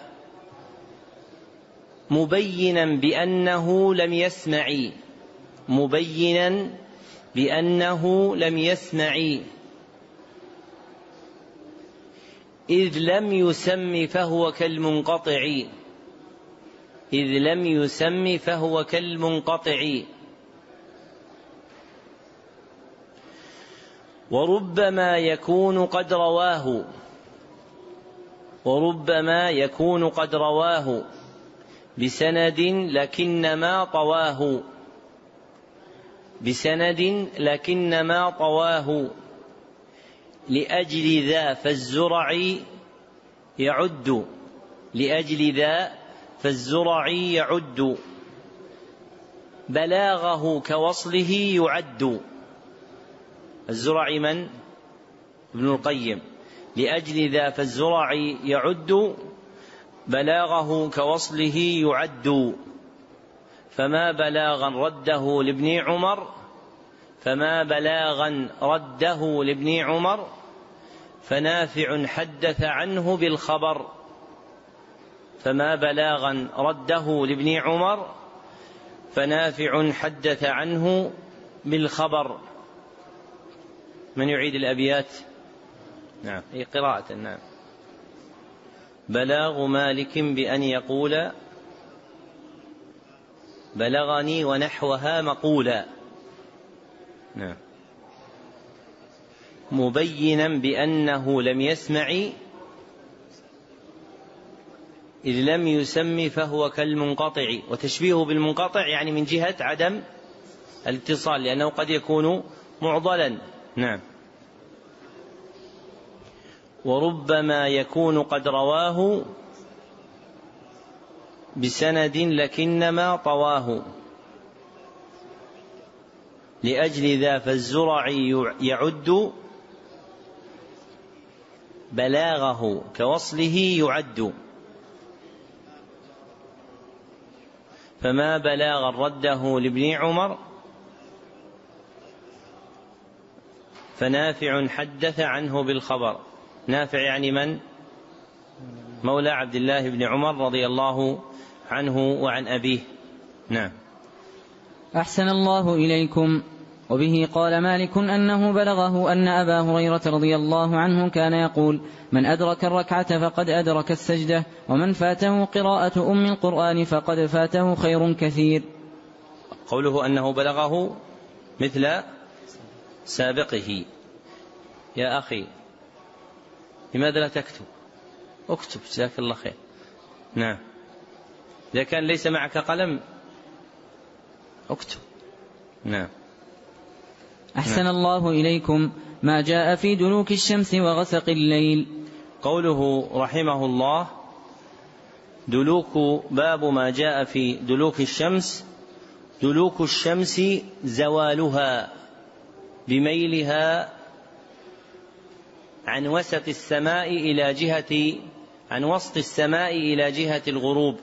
مبينا بأنه لم يسمع، مبينا بأنه لم يسمع، إذ لم يسم فهو كالمنقطع، إذ لم يسم فهو كالمنقطع. وربما يكون قد رواه، وربما يكون قد رواه بسند لكنما طواه، بسند لكنما طواه، لأجل ذا فالزرع يعد، لأجل ذا فالزرع يعد، بلاغه كوصله يعد. الزرع من؟ ابن القيم. لأجل ذا فالزرع يعد، بلاغه كوصله يعد، فما بلاغا رده لابن عمر، فما بلاغا رده لابن عمر، فنافع حدث عنه بالخبر، فما بلاغا رده لابن عمر، فنافع حدث عنه بالخبر. من يعيد الأبيات؟ نعم، هي قراءة. نعم. بلاغ مالك بأن يقول بلغني ونحوها مقولا، نعم، مبينا بأنه لم يسمع، إذ لم يسم فهو كالمنقطع. وتشبيه بالمنقطع يعني من جهة عدم الاتصال، لأنه قد يكون معضلا. نعم. وربما يكون قد رواه بسند لكنما طواه، لأجل ذا فالزرع يعد، بلاغه كوصله يعد، فما بلاغا رده لابن عمر، فنافع حدث عنه بالخبر. نافع يعني من؟ مولى عبد الله بن عمر رضي الله عنه وعن أبيه. نعم. أحسن الله إليكم. وبه قال مالك أنه بلغه أن أبا هريرة رضي الله عنه كان يقول: من أدرك الركعة فقد أدرك السجدة، ومن فاته قراءة أم القرآن فقد فاته خير كثير. قوله أنه بلغه مثل سابقه. يا أخي لماذا لا تكتب؟ اكتب، جزاك الله خير. نعم. إذا كان ليس معك قلم اكتب. نعم. أحسن نعم. الله إليكم. ما جاء في دلوك الشمس وغسق الليل. قوله رحمه الله دلوك، باب ما جاء في دلوك الشمس. دلوك الشمس زوالها بميلها عن وسط السماء إلى جهة عن وسط السماء إلى جهة الغروب.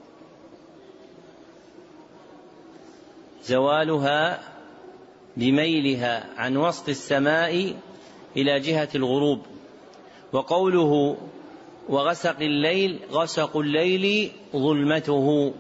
زوالها بميلها عن وسط السماء إلى جهة الغروب. وقوله وغسق الليل، غسق الليل ظلمته.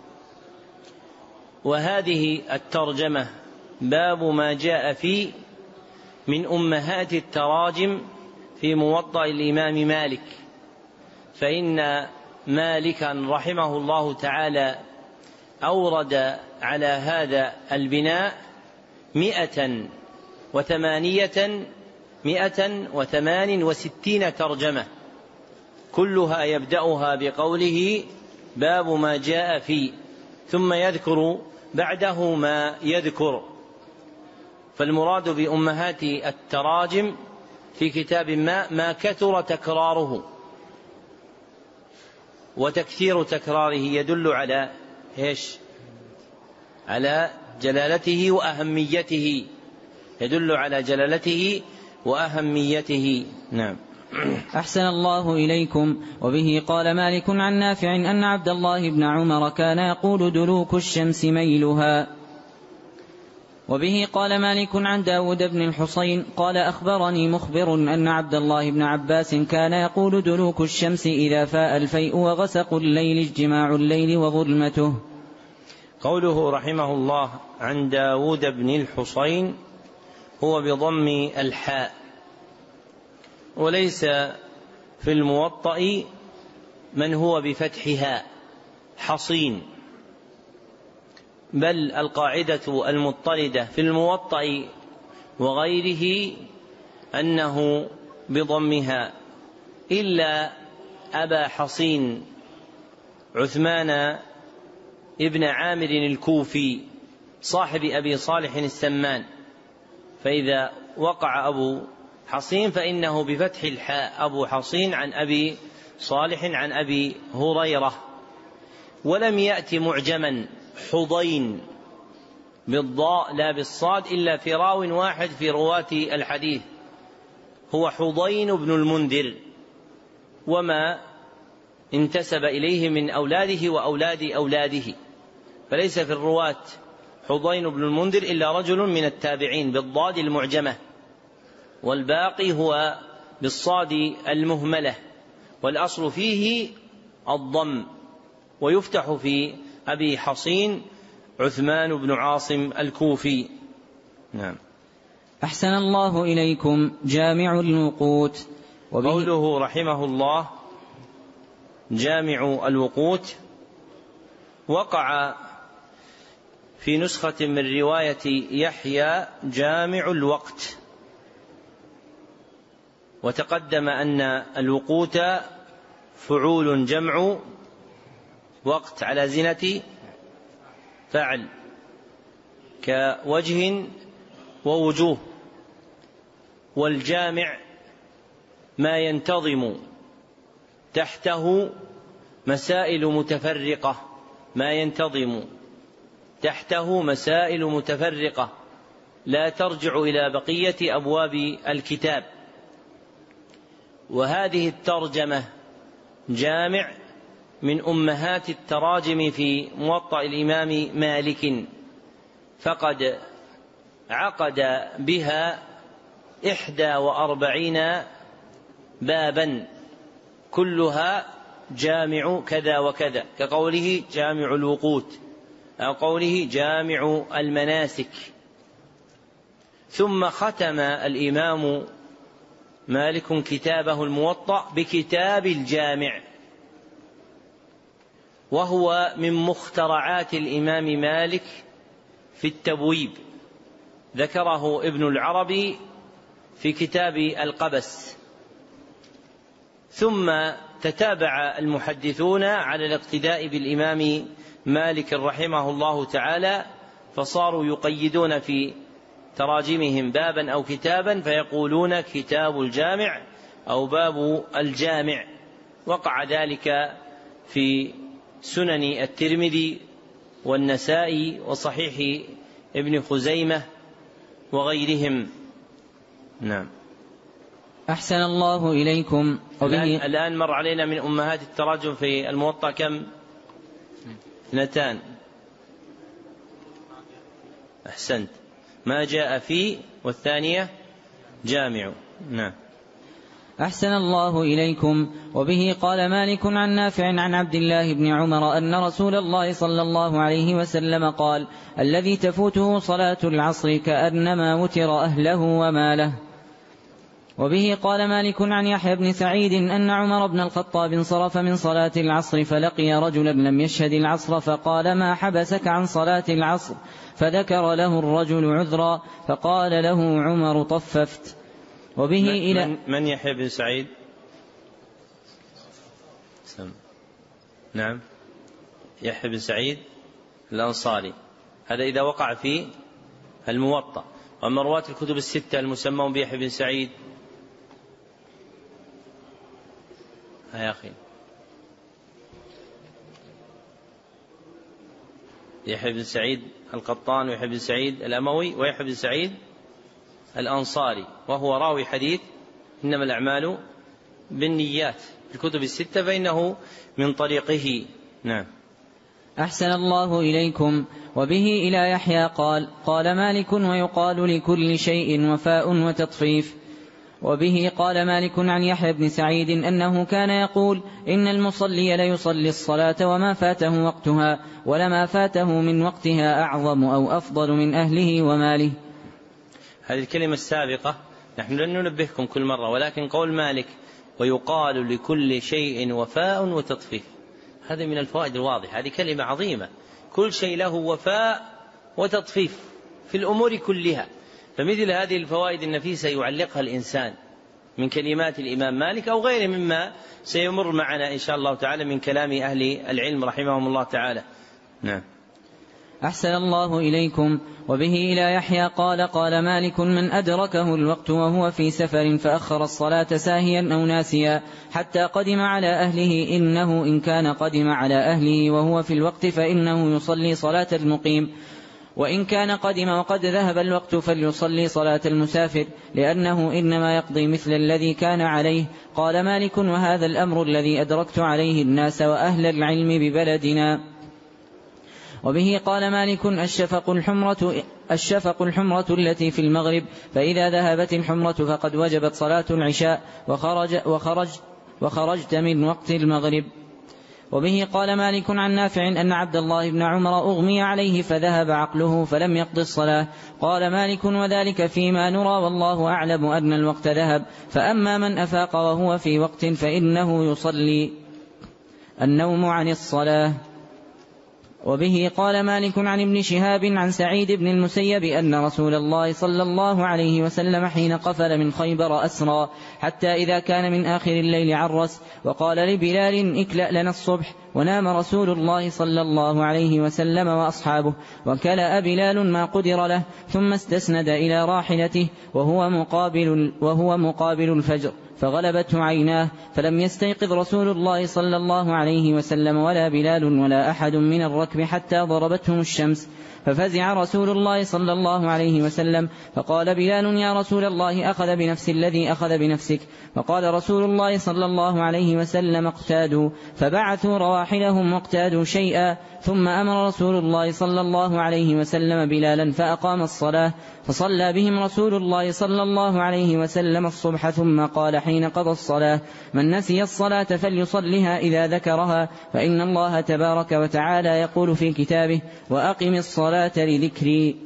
وهذه الترجمة باب ما جاء فيه من أمهات التراجم في موطأ الإمام مالك، فإن مالكا رحمه الله تعالى أورد على هذا البناء مئة وثمانية مئة وثمان وستين ترجمة، كلها يبدأها بقوله باب ما جاء فيه، ثم يذكر بعده ما يذكر. فالمراد بأمهات التراجم في كتاب ما ما كثر تكراره، وتكثير تكراره يدل على إيش؟ على جلالته وأهميته، يدل على جلالته وأهميته. نعم. أحسن الله إليكم. وبه قال مالك عن نافع أن عبد الله بن عمر كان يقول دلوك الشمس ميلها. وبه قال مالك عن داود بن الحصين قال أخبرني مخبر أن عبد الله بن عباس كان يقول دلوك الشمس إذا فاء الفيء وغسق الليل اجتماع الليل وظلمته. قوله رحمه الله عن داود بن الحصين هو بضم الحاء، وليس في الموطأ من هو بفتحها حصين، بل القاعدة المضطردة في الموطأ وغيره أنه بضمها، إلا أبا حصين عثمان ابن عامر الكوفي صاحب أبي صالح السمان، فإذا وقع أبو حصين فإنه بفتح الحاء أبو حصين عن أبي صالح عن أبي هريرة. ولم يأت معجما حضين بالضاء لا بالصاد إلا في راو واحد في رواة الحديث، هو حضين بن المنذر، وما انتسب إليه من أولاده وأولاد أولاده، فليس في الرواة حضين بن المنذر إلا رجل من التابعين بالضاد المعجمة، والباقي هو بالصاد المهملة، والأصل فيه الضم، ويفتح في أبي حصين عثمان بن عاصم الكوفي. نعم. أحسن الله إليكم. جامع الوقوت. قوله رحمه الله جامع الوقوت وقع في نسخة من رواية يحيى جامع الوقت، وتقدم أن الوقوت فعول جمع وقت على زنة فعل كوجه ووجوه، والجامع ما ينتظم تحته مسائل متفرقة ما ينتظم تحته مسائل متفرقة لا ترجع إلى بقية أبواب الكتاب. وهذه الترجمة جامع من أمهات التراجم في موطأ الإمام مالك، فقد عقد بها إحدى وأربعين بابا كلها جامع كذا وكذا، كقوله جامع الوقوت أو قوله جامع المناسك. ثم ختم الإمام مالك كتابه الموطأ بكتاب الجامع، وهو من مخترعات الإمام مالك في التبويب، ذكره ابن العربي في كتاب القبس. ثم تتابع المحدثون على الاقتداء بالإمام مالك رحمه الله تعالى، فصاروا يقيدون في تراجمهم بابا أو كتابا فيقولون كتاب الجامع أو باب الجامع. وقع ذلك في سنن الترمذي والنسائي وصحيح ابن خزيمة وغيرهم. نعم. أحسن الله إليكم. الآن, الآن مر علينا من أمهات التراجم في الموطأ كم؟ اثنتان. أحسنت. ما جاء فيه والثانية جامع. نعم. أحسن الله إليكم. وبه قال مالك عن نافع عن عبد الله بن عمر أن رسول الله صلى الله عليه وسلم قال: الذي تفوته صلاة العصر كأنما وتر أهله وماله. وبه قال مالك عن يحيى بن سعيد أن عمر بن الخطاب انصرف من صلاة العصر فلقي رجلا لم يشهد العصر فقال: ما حبسك عن صلاة العصر؟ فذكر له الرجل عذرا فقال له عمر: طففت. وبه من إلى من يحيى بن سعيد؟ سم. نعم، يحيى بن سعيد الأنصاري، هذا إذا وقع في الموطأ. وأما رواة الكتب الستة المسمون بيحيى بن سعيد، يا أخي يحيى بن سعيد القطان ويحيى بن سعيد الأموي ويحيى بن سعيد الأنصاري، وهو راوي حديث إنما الأعمال بالنيات في الكتب الستة، فإنه من طريقه. نعم. أحسن الله إليكم. وبه إلى يحيى قال: قال مالك: ويقال لكل شيء وفاء وتطفيف. وبه قال مالك عن يحيى بن سعيد أنه كان يقول: إن المصلي ليصلي الصلاة وما فاته وقتها، ولما فاته من وقتها أعظم أو أفضل من أهله وماله. هذه الكلمة السابقة نحن لن ننبهكم كل مرة، ولكن قول مالك ويقال لكل شيء وفاء وتطفيف، هذا من الفوائد الواضحة. هذه كلمة عظيمة، كل شيء له وفاء وتطفيف في الأمور كلها. فمثل هذه الفوائد النفيسة يعلقها الإنسان من كلمات الإمام مالك أو غيره مما سيمر معنا إن شاء الله تعالى من كلام أهل العلم رحمهم الله تعالى. نعم. أحسن الله إليكم. وبه إلى يحيى قال: قال مالك: من أدركه الوقت وهو في سفر فأخر الصلاة ساهيا أو ناسيا حتى قدم على أهله، إنه إن كان قدم على أهله وهو في الوقت فإنه يصلي صلاة المقيم، وإن كان قدم وقد ذهب الوقت فليصلي صلاة المسافر، لأنه إنما يقضي مثل الذي كان عليه. قال مالك: وهذا الأمر الذي أدركت عليه الناس وأهل العلم ببلدنا. وبه قال مالك: الشفق الحمرة, الشفق الحمرة التي في المغرب، فإذا ذهبت الحمرة فقد وجبت صلاة العشاء وخرج وخرج وخرجت من وقت المغرب. وبه قال مالك عن نافع أن عبد الله بن عمر أغمي عليه فذهب عقله فلم يقض الصلاة. قال مالك: وذلك فيما نرى، والله أعلم أن الوقت ذهب، فأما من أفاق وهو في وقت فإنه يصلي. النوم عن الصلاة. وبه قال مالك عن ابن شهاب عن سعيد بن المسيب أن رسول الله صلى الله عليه وسلم حين قفل من خيبر أسرى حتى إذا كان من آخر الليل عرس وقال لبلال: اكلأ لنا الصبح، ونام رسول الله صلى الله عليه وسلم وأصحابه، وكلأ بلال ما قدر له، ثم استسند إلى راحلته وهو مقابل, وهو مقابل الفجر، فغلبته عيناه، فلم يستيقظ رسول الله صلى الله عليه وسلم ولا بلال ولا أحد من الركب حتى ضربتهم الشمس، ففزع رسول الله صلى الله عليه وسلم، فقال بلال: يا رسول الله، أخذ بنفس الذي أخذ بنفسك. فقال رسول الله صلى الله عليه وسلم: اقتادوا، فبعثوا رواحلهم واقتادوا شيئا، ثم أمر رسول الله صلى الله عليه وسلم بلالا فأقام الصلاة، فصلى بهم رسول الله صلى الله عليه وسلم الصبح، ثم قال حين قضى الصلاة: من نسي الصلاة فليصلها إذا ذكرها، فإن الله تبارك وتعالى يقول في كتابه: وأقم الصلاة لذكري.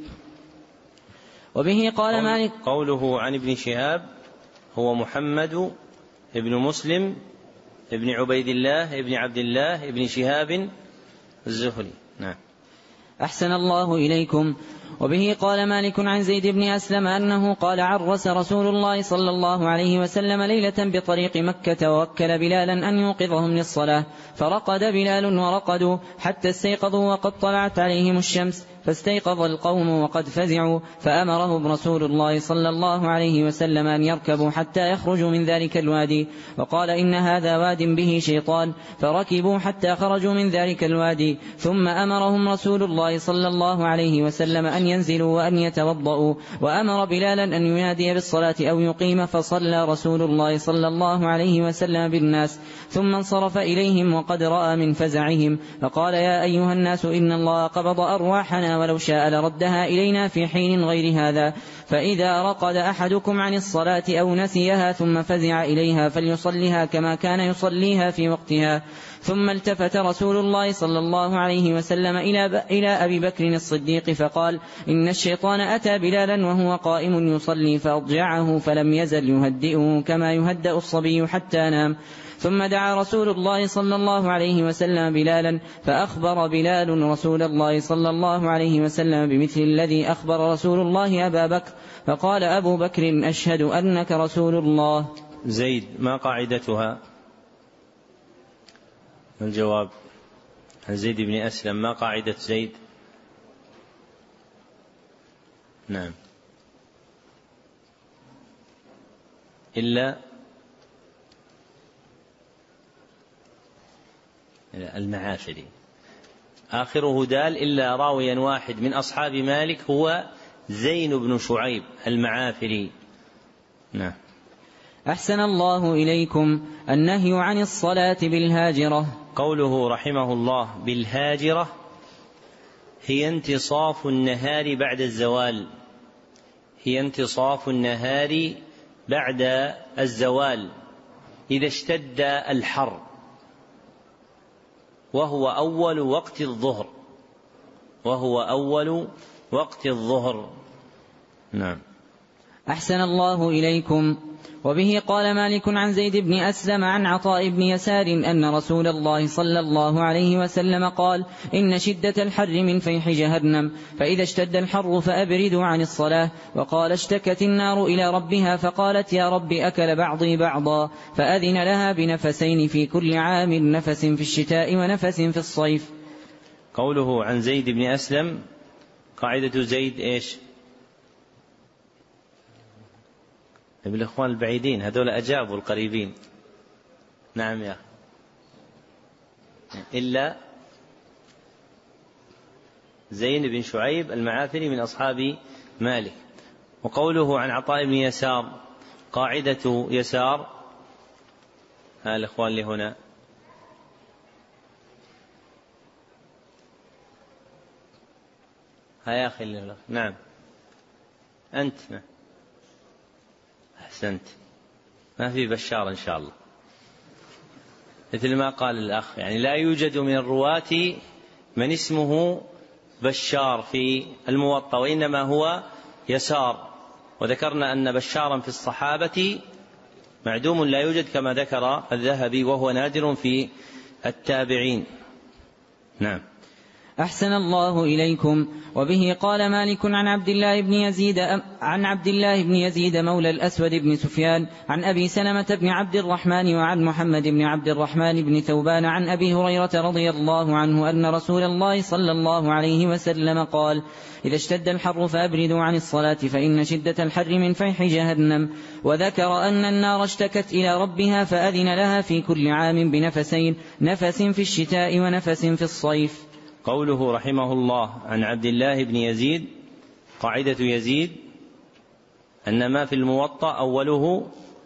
وبه قال مالك. قوله عن ابن شهاب هو محمد ابن مسلم ابن عبيد الله ابن عبد الله ابن شهاب الزهري. نعم. أحسن الله إليكم. وبه قال مالك عن زيد بن أسلم أنه قال عرس رسول الله صلى الله عليه وسلم ليلة بطريق مكة ووكل بلالا أن يوقظهم للصلاة فرقد بلال ورقدوا حتى استيقظوا وقد طلعت عليهم الشمس فاستيقظ القوم وقد فزعوا فأمرهم رسول الله صلى الله عليه وسلم أن يركبوا حتى يخرجوا من ذلك الوادي وقال إن هذا واد به شيطان فركبوا حتى خرجوا من ذلك الوادي ثم أمرهم رسول الله صلى الله عليه وسلم أن ينزلوا وأن يتوضؤوا وأمر بلالا أن ينادي بالصلاة أو يقيم فصلى رسول الله صلى الله عليه وسلم بالناس ثم انصرف إليهم وقد رأى من فزعهم فقال يا أيها الناس إن الله قبض أرواحنا ولو شاء لردها إلينا في حين غير هذا فإذا رقد أحدكم عن الصلاة أو نسيها ثم فزع إليها فليصليها كما كان يصليها في وقتها. ثم التفت رسول الله صلى الله عليه وسلم إلى, إلى أبي بكر الصديق فقال إن الشيطان أتى بلالا وهو قائم يصلي فأضجعه فلم يزل يهدئه كما يهدأ الصبي حتى نام. ثم دعا رسول الله صلى الله عليه وسلم بلالا فأخبر بلال رسول الله صلى الله عليه وسلم بمثل الذي أخبر رسول الله أبا بكر فقال أبو بكر أشهد أنك رسول الله. زيد ما قاعدتها؟ الجواب عن زيد بن أسلم ما قاعدة زيد؟ نعم إلا المعافري آخره دال إلا راويا واحد من أصحاب مالك هو زين بن شعيب المعافري. نعم. أحسن الله إليكم النهي عن الصلاة بالهاجرة. قوله رحمه الله بالهاجرة هي انتصاف النهار بعد الزوال هي انتصاف النهار بعد الزوال إذا اشتد الحر وهو أول وقت الظهر وهو أول وقت الظهر. نعم. أحسن الله إليكم. وبه قال مالك عن زيد بن أسلم عن عطاء بن يسار أن رسول الله صلى الله عليه وسلم قال إن شدة الحر من فيح جهنم فإذا اشتد الحر فأبردوا عن الصلاة. وقال اشتكت النار إلى ربها فقالت يا رب أكل بعضي بعضا فأذن لها بنفسين في كل عام نفس في الشتاء ونفس في الصيف. قوله عن زيد بن أسلم قاعدة زيد إيش؟ بالإخوان البعيدين هذول أجابوا القريبين. نعم يا إلا زين بن شعيب المعافري من أصحاب مالك. وقوله عن عطاء بن يسار قاعدة يسار ها الإخوان اللي هنا ها يا أخي اللي نعم أنت نعم. أحسنت ما في بشار إن شاء الله مثل ما قال الأخ يعني لا يوجد من الرواة من اسمه بشار في الموطأ وإنما هو يسار. وذكرنا أن بشارا في الصحابة معدوم لا يوجد كما ذكر الذهبي وهو نادر في التابعين. نعم. أحسن الله إليكم. وبه قال مالك عن عبد الله بن يزيد عن عبد الله بن يزيد مولى الأسود بن سفيان عن أبي سلمة بن عبد الرحمن وعن محمد بن عبد الرحمن بن ثوبان عن أبي هريرة رضي الله عنه أن رسول الله صلى الله عليه وسلم قال إذا اشتد الحر فأبردوا عن الصلاة فإن شدة الحر من فيح جهنم. وذكر أن النار اشتكت إلى ربها فأذن لها في كل عام بنفسين نفس في الشتاء ونفس في الصيف. قوله رحمه الله عن عبد الله بن يزيد قاعدة يزيد أن ما في الموطأ أوله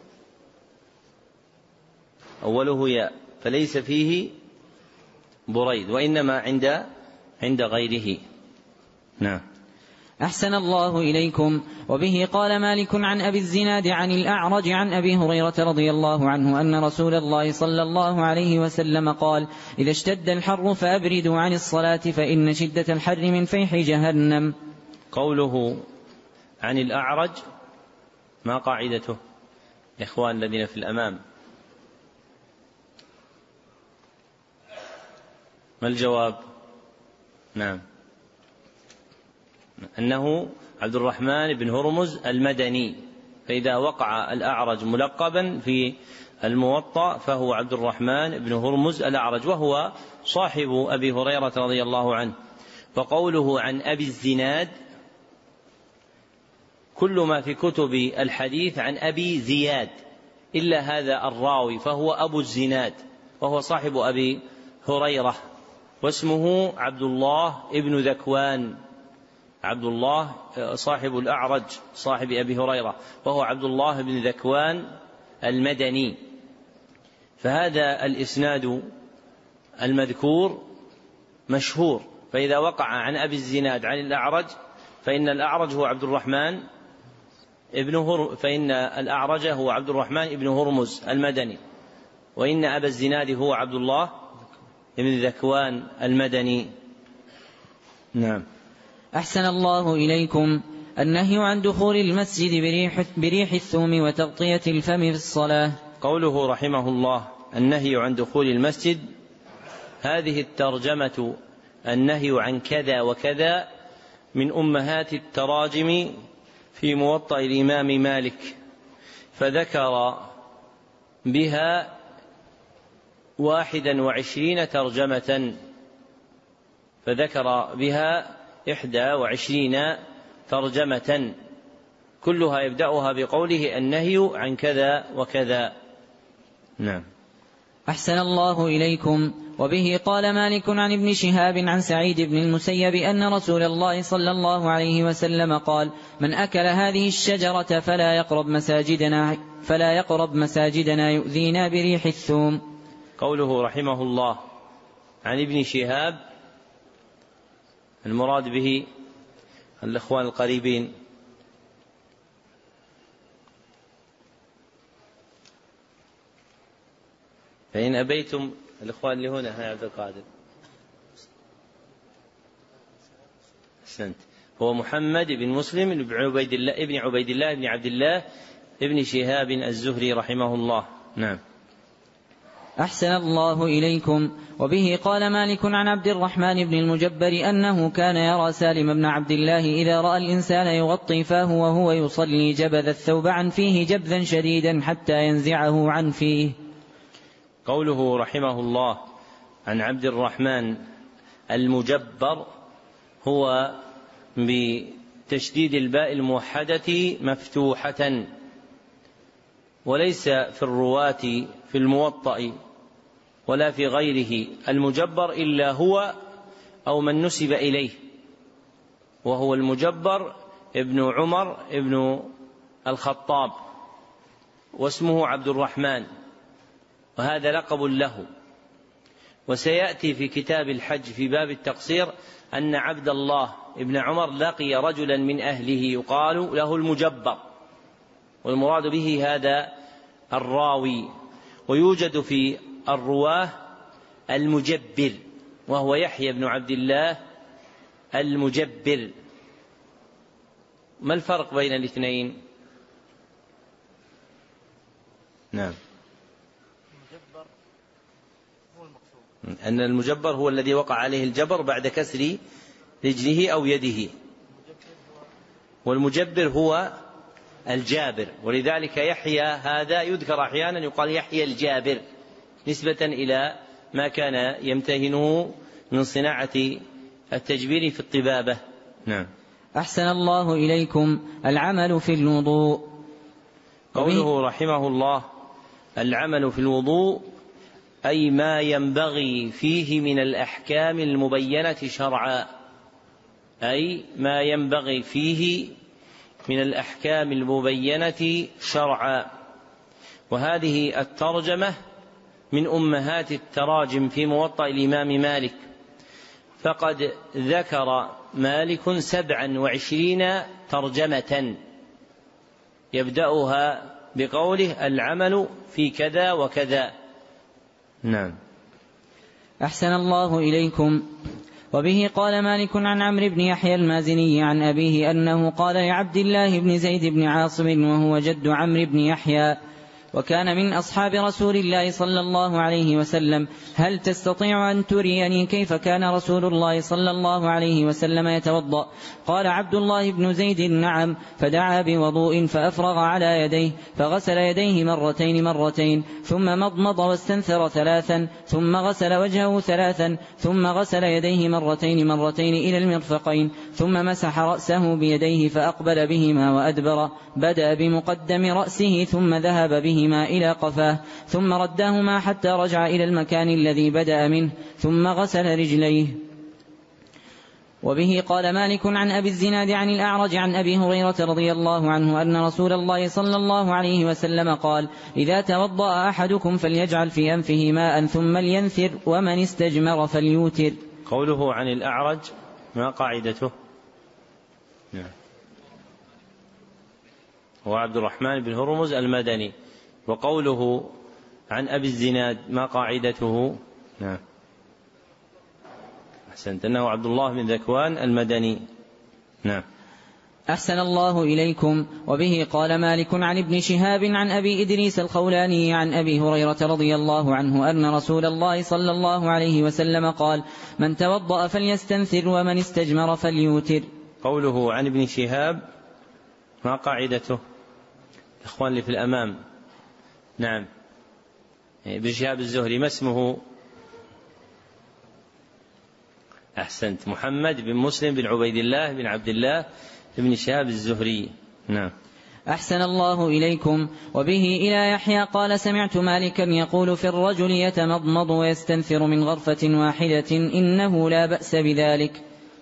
أوله ياء فليس فيه بريد وإنما عند عند غيره. نعم. أحسن الله إليكم. وبه قال مالك عن أبي الزناد عن الأعرج عن أبي هريرة رضي الله عنه أن رسول الله صلى الله عليه وسلم قال إذا اشتد الحر فأبردوا عن الصلاة فإن شدة الحر من فيح جهنم. قوله عن الأعرج ما قاعدته إخوان الذين في الأمام؟ ما الجواب؟ نعم أنه عبد الرحمن بن هرمز المدني، فإذا وقع الأعرج ملقبا في الموطأ فهو عبد الرحمن بن هرمز الأعرج، وهو صاحب أبي هريرة رضي الله عنه. فقوله عن أبي الزناد كل ما في كتب الحديث عن أبي زياد إلا هذا الراوي فهو أبو الزناد، وهو صاحب أبي هريرة، واسمه عبد الله ابن ذكوان، عبد الله صاحب الأعرج صاحب أبي هريرة، وهو عبد الله بن ذكوان المدني. فهذا الإسناد المذكور مشهور، فإذا وقع عن أبي الزناد عن الأعرج فإن الأعرج هو عبد الرحمن ابن هر فإن الأعرج هو عبد الرحمن ابن هرمز المدني، وإن أبا الزناد هو عبد الله ابن ذكوان المدني. نعم. أحسن الله إليكم. النهي عن دخول المسجد بريح, بريح الثوم وتغطية الفم في الصلاة. قوله رحمه الله النهي عن دخول المسجد، هذه الترجمة النهي عن كذا وكذا من أمهات التراجم في موطأ الإمام مالك، فذكر بها واحدا وعشرين ترجمة فذكر بها إحدى وعشرين ترجمة كلها يبدأها بقوله النهي عن كذا وكذا. نعم. أحسن الله إليكم. وبه قال مالك عن ابن شهاب عن سعيد بن المسيب أن رسول الله صلى الله عليه وسلم قال: من أكل هذه الشجرة فلا يقرب مساجدنا فلا يقرب مساجدنا يؤذينا بريح الثوم. قوله رحمه الله عن ابن شهاب المراد به الإخوان القريبين، فإن أبيتم الإخوان اللي هنا يا عبد القادر أحسنت، هو محمد بن مسلم بن عبيد الله ابن عبيد الله بن عبد الله ابن شهاب الزهري رحمه الله. نعم. أحسن الله إليكم. وبه قال مالك عن عبد الرحمن بن المجبر أنه كان يرى سالم بن عبد الله إذا رأى الإنسان يغطي فاه وهو يصلي جبذ الثوب عن فيه جبذا شديدا حتى ينزعه عن فيه. قوله رحمه الله عن عبد الرحمن المجبر هو بتشديد الباء الموحدة مفتوحة، وليس في الرواة في الموطأ ولا في غيره المجبر إلا هو أو من نسب إليه، وهو المجبر ابن عمر ابن الخطاب، واسمه عبد الرحمن، وهذا لقب له. وسيأتي في كتاب الحج في باب التقصير أن عبد الله ابن عمر لقي رجلا من أهله يقال له المجبر، والمراد به هذا الراوي. ويوجد في الرواه المجبر وهو يحيى بن عبد الله المجبر. ما الفرق بين الاثنين؟ نعم. أن المجبر هو الذي وقع عليه الجبر بعد كسر رجله أو يده، والمجبر هو الجابر، ولذلك يحيى هذا يذكر أحيانا يقال يحيى الجابر نسبة إلى ما كان يمتهنه من صناعة التجبير في الطبابة. نعم. أحسن الله إليكم. العمل في الوضوء. قوله رحمه الله العمل في الوضوء أي ما ينبغي فيه من الأحكام المبينة شرعا، أي ما ينبغي فيه من الأحكام المبينة شرعا. وهذه الترجمة من أمهات التراجم في موطأ الإمام مالك، فقد ذكر مالك سبعا وعشرين ترجمة يبدأها بقوله العمل في كذا وكذا. نعم. أحسن الله إليكم. وبه قال مالك عن عمرو بن يحيى المازني عن أبيه أنه قال لعبد الله بن زيد بن عاصم وهو جد عمرو بن يحيى: وكان من أصحاب رسول الله صلى الله عليه وسلم. هل تستطيع أن تريني كيف كان رسول الله صلى الله عليه وسلم يتوضأ؟ قال عبد الله بن زيد نعم. فدعا بوضوء فأفرغ على يديه فغسل يديه مرتين مرتين ثم مضمض واستنثر ثلاثا ثم غسل وجهه ثلاثا ثم غسل يديه مرتين مرتين إلى المرفقين ثم مسح رأسه بيديه فأقبل بهما وأدبر، بدأ بمقدم رأسه ثم ذهب بهما إلى قفاه ثم ردهما حتى رجع إلى المكان الذي بدأ منه ثم غسل رجليه. وبه قال مالك عن أبي الزناد عن الأعرج عن أبي هريرة رضي الله عنه أن رسول الله صلى الله عليه وسلم قال: إذا توضأ أحدكم فليجعل في أنفه ماء ثم لينثر ومن استجمر فليوتر. قوله عن الأعرج ما قاعدته؟ نعم. هو عبد الرحمن بن هرمز المدني. وقوله عن أبي الزناد ما قاعدته؟ نعم أحسنت، أنه عبد الله بن ذكوان المدني. نعم. أحسن الله إليكم. وبه قال مالك عن ابن شهاب عن أبي إدريس الخولاني عن أبي هريرة رضي الله عنه أن رسول الله صلى الله عليه وسلم قال: من توضأ فليستنثر ومن استجمر فليوتر. قوله عن ابن شهاب ما قاعدته؟ إخوان اللي في الأمام. نعم. ابن شهاب الزهري ما اسمه؟ أحسنت، محمد بن مسلم بن عبيد الله بن عبد الله بن شهاب الزهري. نعم. أحسن الله إليكم. وبه إلى يحيى قال: سمعت مالكا يقول في الرجل يتمضمض ويستنثر من غرفة واحدة إنه لا بأس بذلك.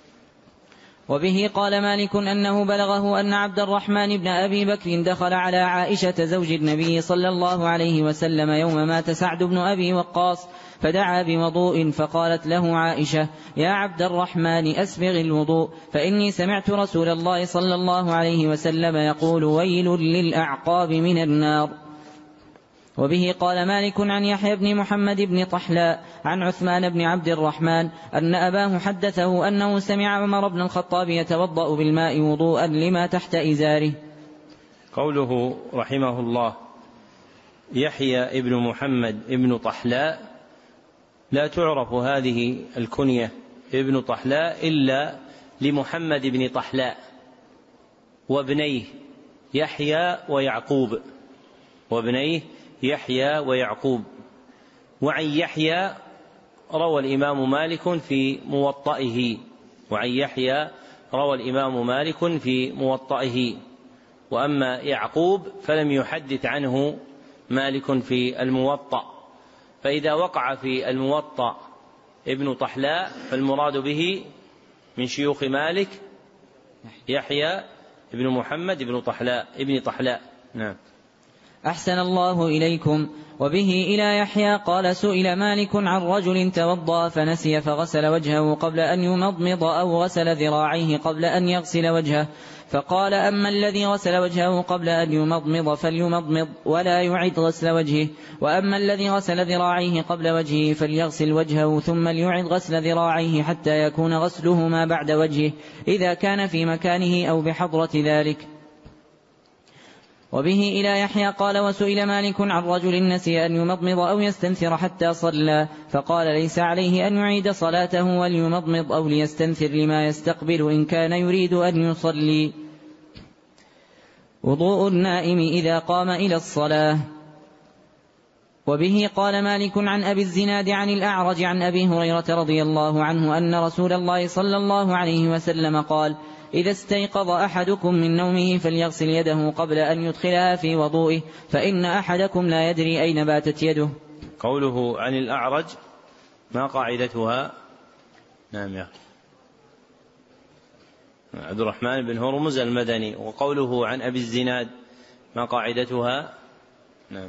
وبه قال مالك أنه بلغه أن عبد الرحمن بن أبي بكر دخل على عائشة زوج النبي صلى الله عليه وسلم يوم مات سعد بن أبي وقاص فدعا بوضوء فقالت له عائشة: يا عبد الرحمن أسبغ الوضوء فإني سمعت رسول الله صلى الله عليه وسلم يقول: ويل للأعقاب من النار. وبه قال مالك عن يحيى بن محمد بن طحلاء عن عثمان بن عبد الرحمن أن أباه حدثه أنه سمع عمر بن الخطاب يتوضأ بالماء وضوءا لما تحت إزاره. قوله رحمه الله يحيى ابن محمد ابن طحلاء، لا تعرف هذه الكنية ابن طحلاء إلا لمحمد بن طحلاء وابنيه يحيى ويعقوب وابنيه يحيى ويعقوب. وعن يحيى روى الإمام مالك في موطئه وعن يحيى روى الإمام مالك في موطئه وأما يعقوب فلم يحدث عنه مالك في الموطأ. فإذا وقع في الموطأ ابن طحلاء فالمراد به من شيوخ مالك يحيى ابن محمد ابن طحلاء ابن طحلاء. نعم. أحسن الله إليكم. وبه إلى يحيى قال: سئل مالك عن رجل توضأ فنسي فغسل وجهه قبل أن يمضمض أو غسل ذراعيه قبل أن يغسل وجهه، فقال: أما الذي غسل وجهه قبل أن يمضمض فليمضمض ولا يعد غسل وجهه، وأما الذي غسل ذراعيه قبل وجهه فليغسل وجهه ثم ليعد غسل ذراعيه حتى يكون غسلهما بعد وجهه إذا كان في مكانه أو بحضرة ذلك. وبه إلى يحيى قال: وسئل مالك عن رجل نسي أن يمضمض أو يستنثر حتى صلى فقال: ليس عليه أن يعيد صلاته وليمضمض أو ليستنثر لما يستقبل إن كان يريد أن يصلي. وضوء النائم إذا قام إلى الصلاة. وبه قال مالك عن أبي الزناد عن الأعرج عن أبي هريرة رضي الله عنه أن رسول الله صلى الله عليه وسلم قال: إذا استيقظ أحدكم من نومه فليغسل يده قبل أن يدخلها في وضوئه فإن أحدكم لا يدري أين باتت يده. قوله عن الأعرج ما قاعدتها؟ نعم يا عبد الرحمن بن هرمز المدني. وقوله عن أبي الزناد ما قاعدتها؟ نعم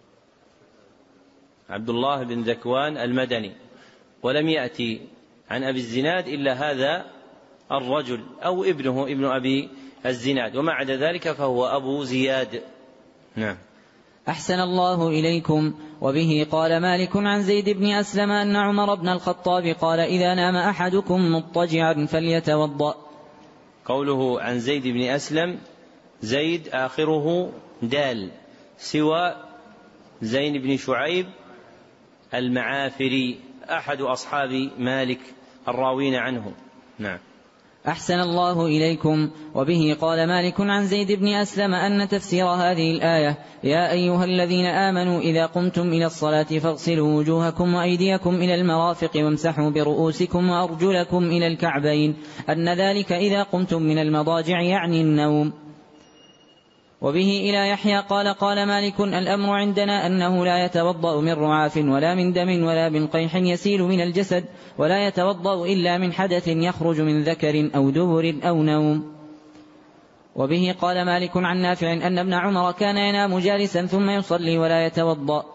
عبد الله بن ذكوان المدني. ولم يأتي عن أبي الزناد إلا هذا الرجل أو ابنه ابن أبي الزناد، وما عدا ذلك فهو أبو زياد. نعم. أحسن الله إليكم. وبه قال مالك عن زيد بن أسلم أن عمر بن الخطاب قال: إذا نام أحدكم مضطجعا فليتوضأ. قوله عن زيد بن أسلم، زيد آخره دال، سوى زين بن شعيب المعافري أحد أصحاب مالك الراوين عنه. نعم. أحسن الله إليكم. وبه قال مالك عن زيد بن أسلم أن تفسير هذه الآية يا أيها الذين آمنوا إذا قمتم إلى الصلاة فاغسلوا وجوهكم وأيديكم إلى المرافق وامسحوا برؤوسكم وأرجلكم إلى الكعبين أن ذلك إذا قمتم من المضاجع يعني النوم. وبه إلى يحيى قال قال مالك الأمر عندنا أنه لا يتوضأ من رعاف ولا من دم ولا من قيح يسيل من الجسد ولا يتوضأ إلا من حدث يخرج من ذكر أو دبر أو نوم. وبه قال مالك عن نافع أن ابن عمر كان ينام جالسا ثم يصلي ولا يتوضأ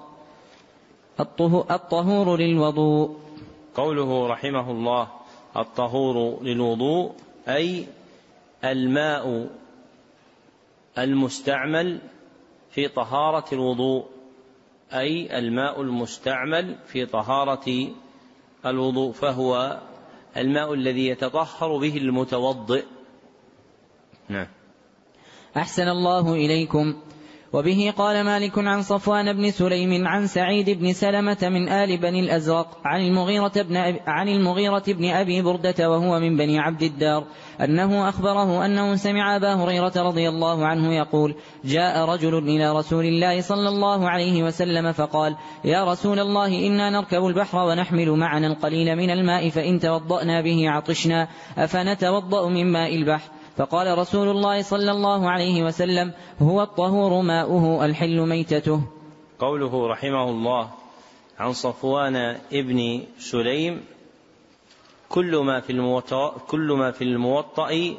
الطهور للوضوء. قوله رحمه الله الطهور للوضوء أي الماء المستعمل في طهارة الوضوء أي الماء المستعمل في طهارة الوضوء فهو الماء الذي يتطهر به المتوضئ. نعم. أحسن الله إليكم. وبه قال مالك عن صفوان بن سليم عن سعيد بن سلمة من آل بني الأزرق عن المغيرة بن أبي, عن المغيرة بن أبي بردة وهو من بني عبد الدار أنه أخبره أنه سمع أبا هريرة رضي الله عنه يقول جاء رجل إلى رسول الله صلى الله عليه وسلم فقال يا رسول الله إنا نركب البحر ونحمل معنا القليل من الماء فإن توضأنا به عطشنا أفنتوضأ من ماء البحر؟ فقال رسول الله صلى الله عليه وسلم هو الطهور ماؤه الحل ميتته. قوله رحمه الله عن صفوان ابن سليم كل ما في الموطأ, كل ما في الموطأ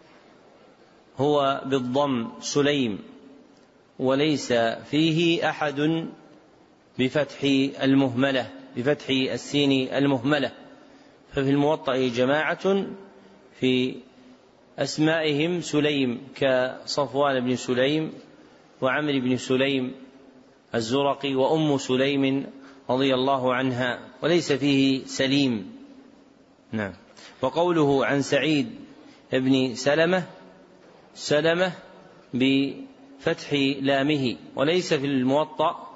هو بالضم سليم وليس فيه أحد بفتح المهملة بفتح السين المهملة ففي الموطأ جماعة في أسمائهم سليم كصفوان بن سليم وعمر بن سليم الزرقي وأم سليم رضي الله عنها وليس فيه سليم. نعم. وقوله عن سعيد بن سلمة سلمة بفتح لامه وليس في الموطأ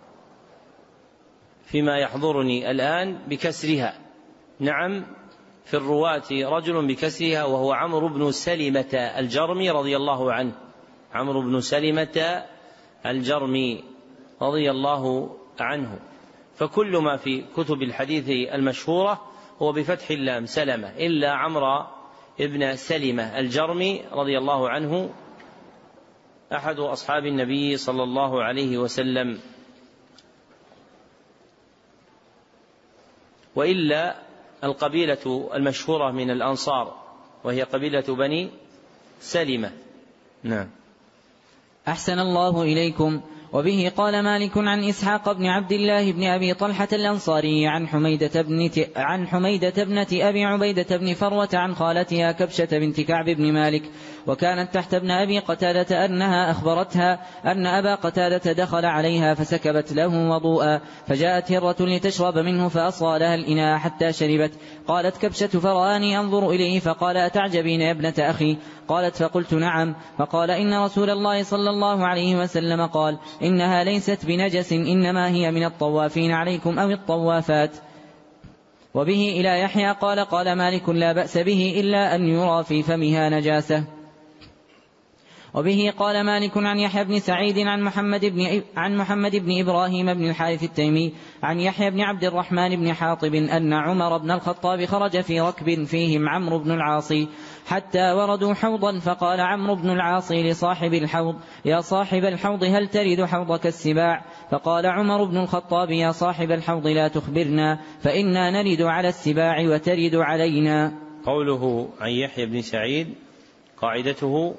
فيما يحضرني الآن بكسرها. نعم في الرواة رجل بكسرها وهو عمرو بن سلمة الجرمي رضي الله عنه عمرو بن سلمة الجرمي رضي الله عنه. فكل ما في كتب الحديث المشهورة هو بفتح اللام سلمة إلا عمرو بن سلمة الجرمي رضي الله عنه أحد أصحاب النبي صلى الله عليه وسلم. وإلا القبيلة المشهورة من الأنصار وهي قبيلة بني سلمة. نعم. أحسن الله إليكم. وبه قال مالك عن إسحاق بن عبد الله بن أبي طلحة الأنصاري عن حميدة بنت عن حميدة ابنة أبي عبيدة بن فروة عن خالتها كبشة بنت كعب بن مالك وكانت تحت ابن أبي قتادة أنها أخبرتها أن أبا قتادة دخل عليها فسكبت له وضوءا فجاءت هرة لتشرب منه فأصغى لها الإناء حتى شربت. قالت كبشة فرآني أنظر إليه فقال أتعجبين يا ابنة أخي؟ قالت فقلت نعم. فقال إن رسول الله صلى الله عليه وسلم قال إنها ليست بنجس إنما هي من الطوافين عليكم أو الطوافات. وبه إلى يحيى قال قال مالك لا بأس به إلا أن يرى في فمها نجاسة. وبه قال مالك عن يحيى بن سعيد عن محمد بن عن محمد بن إبراهيم بن الحارث التيمي عن يحيى بن عبد الرحمن بن حاطب أن عمر بن الخطاب خرج في ركب فيهم عمرو بن العاص حتى وردوا حوضا فقال عمرو بن العاص لصاحب الحوض يا صاحب الحوض هل ترد حوضك السباع؟ فقال عمر بن الخطاب يا صاحب الحوض لا تخبرنا فإنا نرد على السباع وترد علينا. قوله عن يحيى بن سعيد قاعدته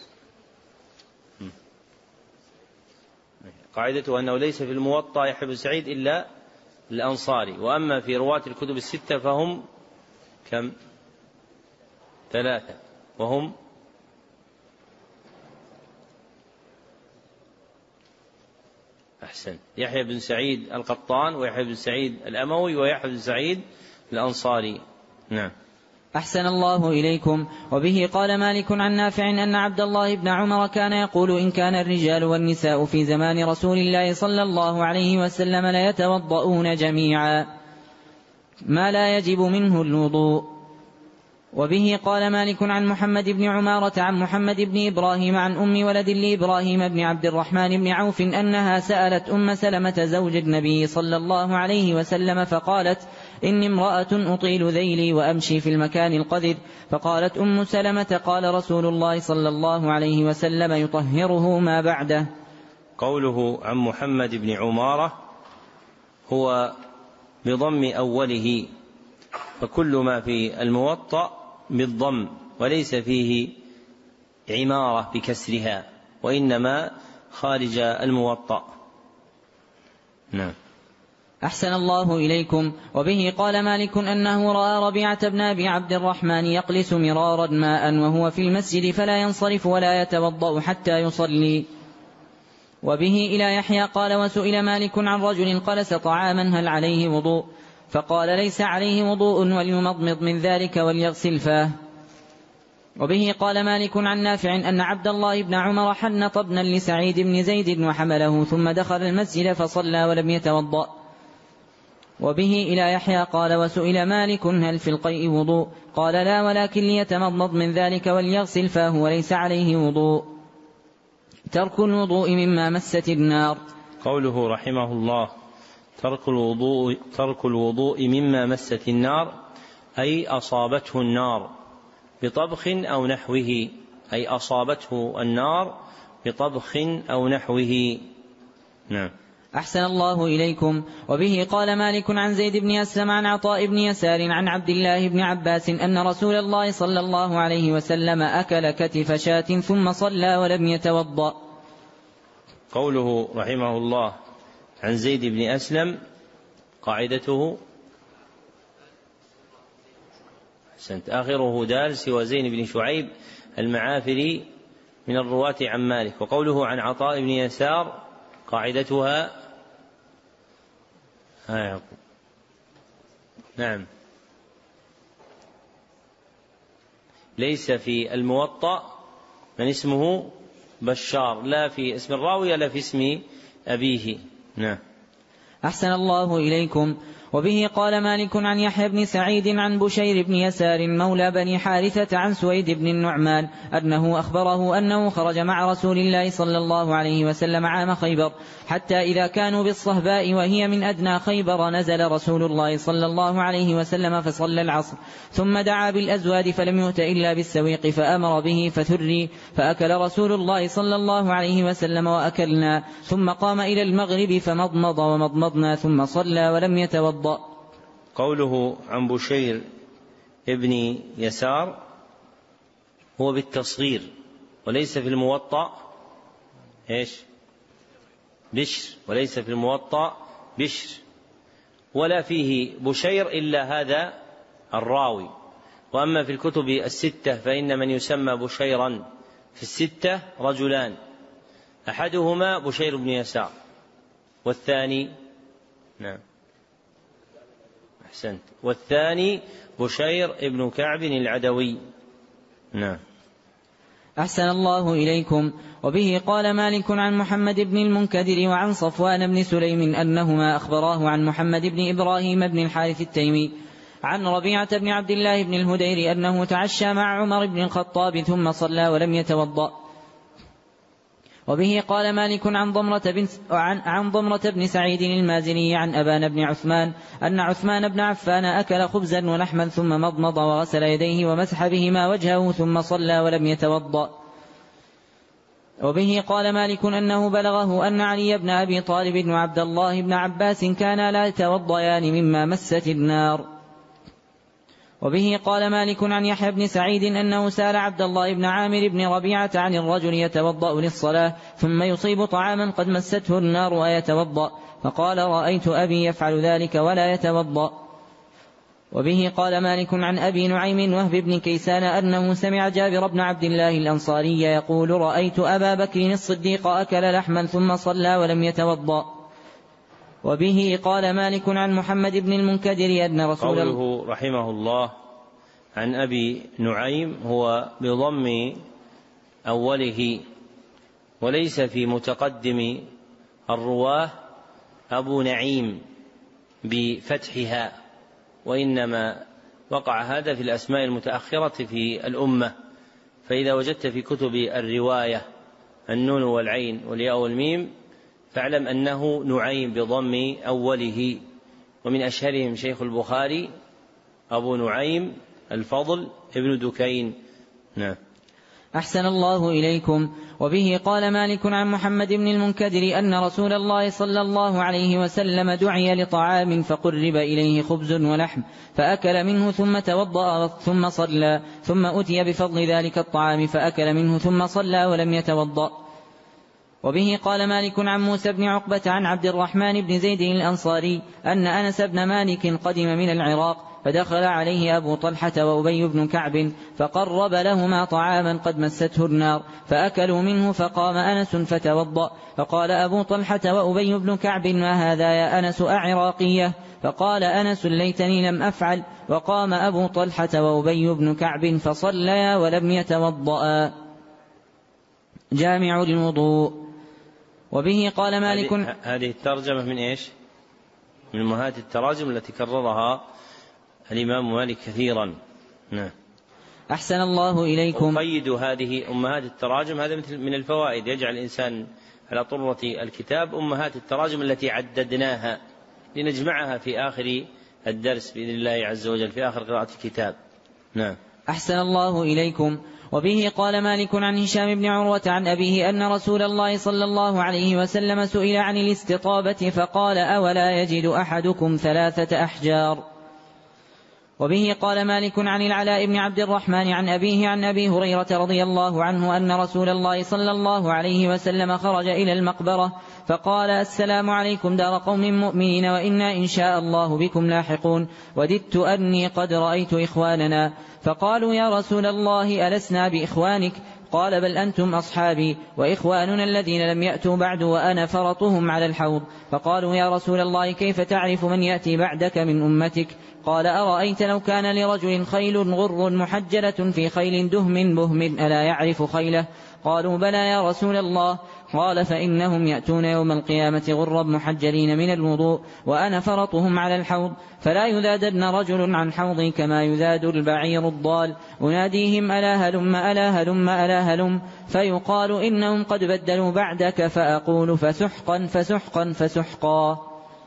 قاعدته أنه ليس في الموطأ يحيى بن سعيد إلا الأنصاري وأما في رواة الكتب الستة فهم كم؟ ثلاثة وهم أحسن يحيى بن سعيد القطان ويحيى بن سعيد الأموي ويحيى بن سعيد الأنصاري. نعم. أحسن الله إليكم. وبه قال مالك عن نافع أن عبد الله بن عمر كان يقول إن كان الرجال والنساء في زمان رسول الله صلى الله عليه وسلم ليتوضؤون جميعا ما لا يجب منه الوضوء. وبه قال مالك عن محمد بن عمارة عن محمد بن إبراهيم عن أم ولد لإبراهيم بن عبد الرحمن بن عوف أنها سألت أم سلمة زوج النبي صلى الله عليه وسلم فقالت إني امرأة أطيل ذيلي وأمشي في المكان القذر. فقالت أم سلمة قال رسول الله صلى الله عليه وسلم يطهره ما بعده. قوله عن محمد بن عمارة هو بضم أوله، فكل ما في الموطأ بالضم وليس فيه عمارة بكسرها، وإنما خارج الموطأ. نعم. أحسن الله إليكم. وبه قال مالك أنه رأى ربيعة بن أبي عبد الرحمن يقلس مرارا ماء وهو في المسجد فلا ينصرف ولا يتوضأ حتى يصلي. وبه إلى يحيى قال وسئل مالك عن رجل قلس طعاما هل عليه وضوء؟ فقال ليس عليه وضوء وليمضمض من ذلك وليغسل فاه. وبه قال مالك عن نافع أن عبد الله بن عمر حنط ابنا لسعيد بن زيد وحمله ثم دخل المسجد فصلى ولم يتوضأ. وبه إلى يحيى قال وسئل مالك هل في القيء وضوء؟ قال لا ولكن ليتمضمض من ذلك وليغسل فاه وليس عليه وضوء. ترك الوضوء مما مست النار. قوله رحمه الله ترك الوضوء, ترك الوضوء مما مست النار أي أصابته النار بطبخ أو نحوه، أي أصابته النار بطبخ أو نحوه. نعم. أحسن الله إليكم. وبه قال مالك عن زيد بن أسلم عن عطاء بن يسار عن عبد الله بن عباس أن رسول الله صلى الله عليه وسلم أكل كتف شاة ثم صلى ولم يتوضأ. قوله رحمه الله عن زيد بن أسلم قاعدته أحسنت آخره دال سوى زين بن شعيب المعافري من الرواة عن مالك. وقوله عن عطاء بن يسار قاعدتها ها نعم ليس في الموطأ من اسمه بشار، لا في اسم الراوي لا في اسم أبيه. نعم. أحسن الله إليكم. وبه قال مالك عن يحيى بن سعيد عن بشير بن يسار مولى بني حارثة عن سويد بن النعمان أنه أخبره أنه خرج مع رسول الله صلى الله عليه وسلم عام خيبر حتى إذا كانوا بالصهباء وهي من أدنى خيبر نزل رسول الله صلى الله عليه وسلم فصلى العصر ثم دعا بالأزواد فلم يؤت إلا بالسويق فأمر به فثري فأكل رسول الله صلى الله عليه وسلم وأكلنا ثم قام إلى المغرب فمضمض ومضمضنا ثم صلى ولم يتوضأ. قوله عن بشير ابن يسار هو بالتصغير وليس في الموطأ إيش بشر، وليس في الموطأ بشر ولا فيه بشير إلا هذا الراوي. وأما في الكتب الستة فإن من يسمى بشيرا في الستة رجلان، أحدهما بشير بن يسار والثاني نعم أحسنت والثاني بشير ابن كعب العدوي. نعم. أحسن الله إليكم. وبه قال مالك عن محمد بن المنكدر وعن صفوان بن سليم أنهما أخبراه عن محمد بن إبراهيم بن الحارث التيمي عن ربيعة بن عبد الله بن الهدير أنه تعشى مع عمر بن الخطاب ثم صلى ولم يتوضأ. وبه قال مالك عن ضمرة بن, عن, عن ضمرة بن سعيد المازني عن أبان بن عثمان أن عثمان بن عفان أكل خبزا ولحما ثم مضمض وغسل يديه ومسح بهما وجهه ثم صلى ولم يتوضأ. وبه قال مالك أنه بلغه أن علي بن أبي طالب وعبد الله بن عباس كانا لا يتوضيان مما مست النار. وبه قال مالك عن يحيى بن سعيد أنه سأل عبد الله بن عامر بن ربيعة عن الرجل يتوضأ للصلاة ثم يصيب طعاما قد مسته النار ويتوضأ، فقال رأيت أبي يفعل ذلك ولا يتوضأ. وبه قال مالك عن أبي نعيم وهب بن كيسان أنه سمع جابر بن عبد الله الأنصاري يقول رأيت أبا بكر الصديق أكل لحما ثم صلى ولم يتوضأ. وبه قال مالك عن محمد بن المنكدر أن رسول قوله رحمه الله عن أبي نعيم هو بضم أوله، وليس في متقدم الرواه أبو نعيم بفتحها، وإنما وقع هذا في الأسماء المتأخرة في الأمة. فإذا وجدت في كتب الرواية النون والعين والياء والميم فاعلم أنه نعيم بضم أوله، ومن أشهرهم شيخ البخاري أبو نعيم الفضل ابن دكين. نعم. أحسن الله إليكم. وبه قال مالك عن محمد بن المنكدر أن رسول الله صلى الله عليه وسلم دعي لطعام فقرب إليه خبز ولحم فأكل منه ثم توضأ ثم صلى، ثم أتي بفضل ذلك الطعام فأكل منه ثم صلى ولم يتوضأ. وبه قال مالك عن موسى بن عقبة عن عبد الرحمن بن زيد الأنصاري أن أنس بن مالك قدم من العراق فدخل عليه أبو طلحة وأبي بن كعب فقرب لهما طعاما قد مسته النار فأكلوا منه، فقام أنس فتوضأ، فقال أبو طلحة وأبي بن كعب ما هذا يا أنس أعراقية؟ فقال أنس ليتني لم أفعل، وقام أبو طلحة وأبي بن كعب فصليا ولم يتوضأ. جامع الوضوء. وبه قال مالك. هذه الترجمة من إيش؟ من أمهات التراجم التي كررها الإمام مالك كثيرا. نعم. أحسن الله إليكم. قيد هذه أمهات التراجم، هذا مثل من الفوائد يجعل الإنسان على طرة الكتاب أمهات التراجم التي عددناها لنجمعها في آخر الدرس بإذن الله عز وجل في آخر قراءة الكتاب. نعم. أحسن الله إليكم. وبه قال مالك عن هشام بن عروة عن أبيه أن رسول الله صلى الله عليه وسلم سئل عن الاستطابة فقال أولا يجد أحدكم ثلاثة أحجار. وبه قال مالك عن العلاء بن عبد الرحمن عن أبيه عن أبي هريرة رضي الله عنه أن رسول الله صلى الله عليه وسلم خرج إلى المقبرة فقال السلام عليكم دار قوم مؤمنين وإنا إن شاء الله بكم لاحقون، وددت أني قد رأيت إخواننا. فقالوا يا رسول الله ألسنا بإخوانك؟ قال بل أنتم أصحابي وإخواننا الذين لم يأتوا بعد وأنا فرطهم على الحوض. فقالوا يا رسول الله كيف تعرف من يأتي بعدك من أمتك؟ قال أرأيت لو كان لرجل خيل غر محجلة في خيل دهم بهم ألا يعرف خيله؟ قالوا بلى يا رسول الله. قال فإنهم يأتون يوم القيامة غرا محجلين من الوضوء وأنا فرطهم على الحوض، فلا يذادن رجل عن حوضي كما يذاد البعير الضال، أناديهم ألا هلم ألا هلم ألا هلم، فيقال إنهم قد بدلوا بعدك، فأقول فسحقا فسحقا فسحقا.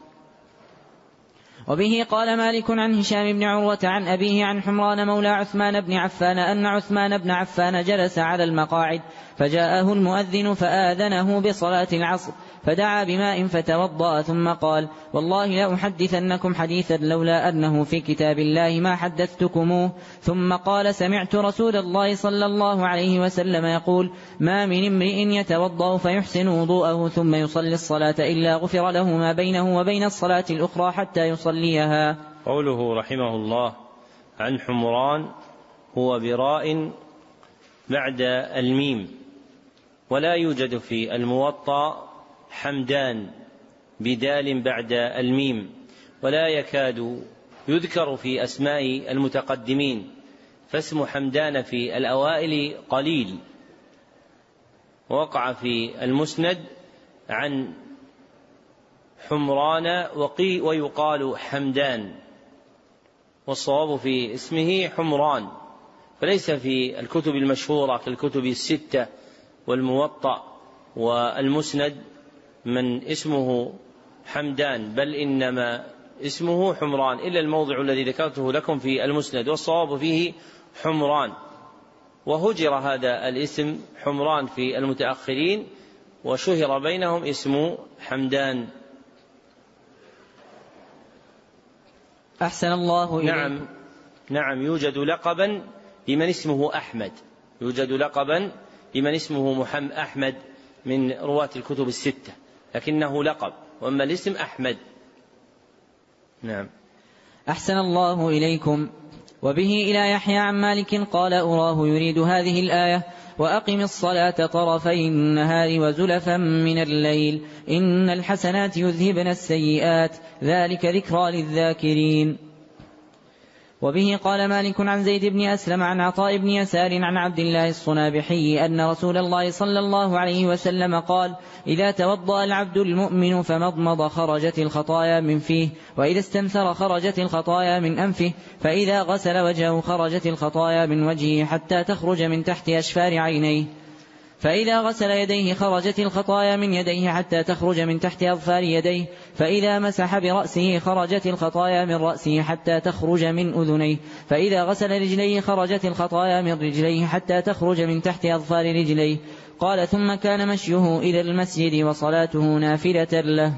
وبه قال مالك عن هشام بن عروة عن أبيه عن حمران مولى عثمان بن عفان أن عثمان بن عفان جلس على المقاعد فجاءه المؤذن فآذنه بصلاة العصر فدعا بماء فتوضأ ثم قال والله لأحدثنكم حديثا لولا أنه في كتاب الله ما حدثتكموه. ثم قال سمعت رسول الله صلى الله عليه وسلم يقول ما من امرئ يتوضأ فيحسن وضوءه ثم يصلي الصلاة إلا غفر له ما بينه وبين الصلاة الأخرى حتى يصليها. قوله رحمه الله عن حمران هو براء بعد الميم، ولا يوجد في الموطأ حمدان بدال بعد الميم، ولا يكاد يذكر في أسماء المتقدمين، فاسم حمدان في الأوائل قليل. وقع في المسند عن حمران وقي ويقال حمدان، والصواب في اسمه حمران، فليس في الكتب المشهورة كالكتب الستة والموطأ والمسند من اسمه حمدان، بل إنما اسمه حمران إلا الموضع الذي ذكرته لكم في المسند، والصواب فيه حمران. وهجر هذا الاسم حمران في المتأخرين وشهر بينهم اسم حمدان. أحسن الله إليك. نعم نعم يوجد لقبا لمن اسمه أحمد، يوجد لقبا لمن اسمه محمد أحمد من رواة الكتب الستة، لكنه لقب، وأما الاسم أحمد. نعم. أحسن الله إليكم. وبه إلى يحيى عن مالك قال أراه يريد هذه الآية وأقم الصلاة طرفي النهار وزلفا من الليل إن الحسنات يذهبن السيئات ذلك ذكرى للذاكرين. وبه قال مالك عن زيد بن أسلم عن عطاء بن يسار عن عبد الله الصنابحي أن رسول الله صلى الله عليه وسلم قال: إذا توضأ العبد المؤمن فمضمض خرجت الخطايا من فيه، وإذا استنثر خرجت الخطايا من أنفه، فإذا غسل وجهه خرجت الخطايا من وجهه حتى تخرج من تحت أشفار عينيه، فإذا غسل يديه خرجت الخطايا من يديه حتى تخرج من تحت أظفار يديه، فإذا مسح برأسه خرجت الخطايا من رأسه حتى تخرج من أذنيه، فإذا غسل رجليه خرجت الخطايا من رجليه حتى تخرج من تحت أظفار رجليه. قال: ثم كان مشيه إلى المسجد وصلاته نافلة له.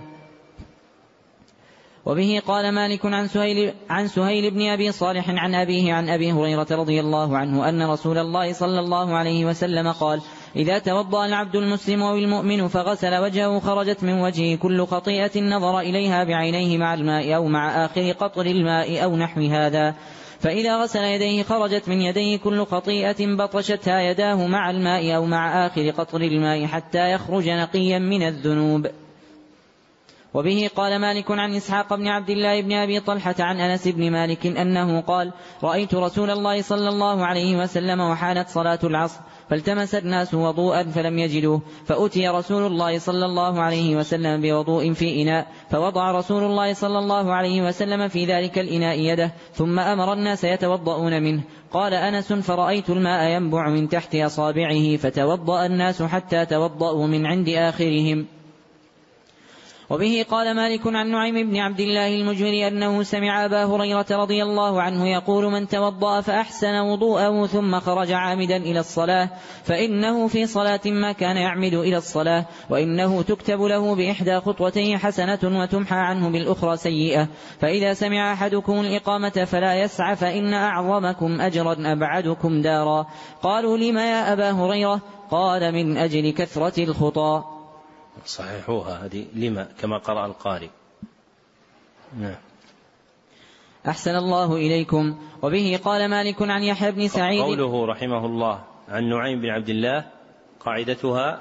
وبه قال مالك عن سهيل, عن سهيل بن أبي صالح عن أبيه عن أبي هريرة رضي الله عنه أن رسول الله صلى الله عليه وسلم قال: إذا توضأ العبد المسلم أو المؤمن فغسل وجهه خرجت من وجهه كل خطيئة نظر إليها بعينيه مع الماء أو مع آخر قطر الماء أو نحو هذا، فإذا غسل يديه خرجت من يديه كل خطيئة بطشتها يداه مع الماء أو مع آخر قطر الماء حتى يخرج نقيا من الذنوب. وبه قال مالك عن إسحاق بن عبد الله بن أبي طلحة عن أنس بن مالك أنه قال: رأيت رسول الله صلى الله عليه وسلم وحانت صلاة العصر فالتمس الناس وضوءا فلم يجدوه، فأتي رسول الله صلى الله عليه وسلم بوضوء في إناء، فوضع رسول الله صلى الله عليه وسلم في ذلك الإناء يده ثم أمر الناس يتوضؤون منه. قال أنس: فرأيت الماء ينبع من تحت أصابعه فتوضأ الناس حتى توضأوا من عند آخرهم. وبه قال مالك عن نعيم بن عبد الله المجمري أنه سمع أبا هريرة رضي الله عنه يقول: من توضأ فأحسن وضوءه ثم خرج عامدا إلى الصلاة فإنه في صلاة ما كان يعمد إلى الصلاة، وإنه تكتب له بإحدى خطوتيه حسنة وتمحى عنه بالأخرى سيئة. فإذا سمع أحدكم الإقامة فلا يسعى فإن أعظمكم أجرا أبعدكم دارا. قالوا: لما يا أبا هريرة؟ قال: من أجل كثرة الخطى. صحيحوها هذه لما كما قرأ القارئ. نعم. أحسن الله إليكم. وبه قال مالك عن يحيى بن سعيد قوله رحمه الله عن نعيم بن عبد الله قاعدتها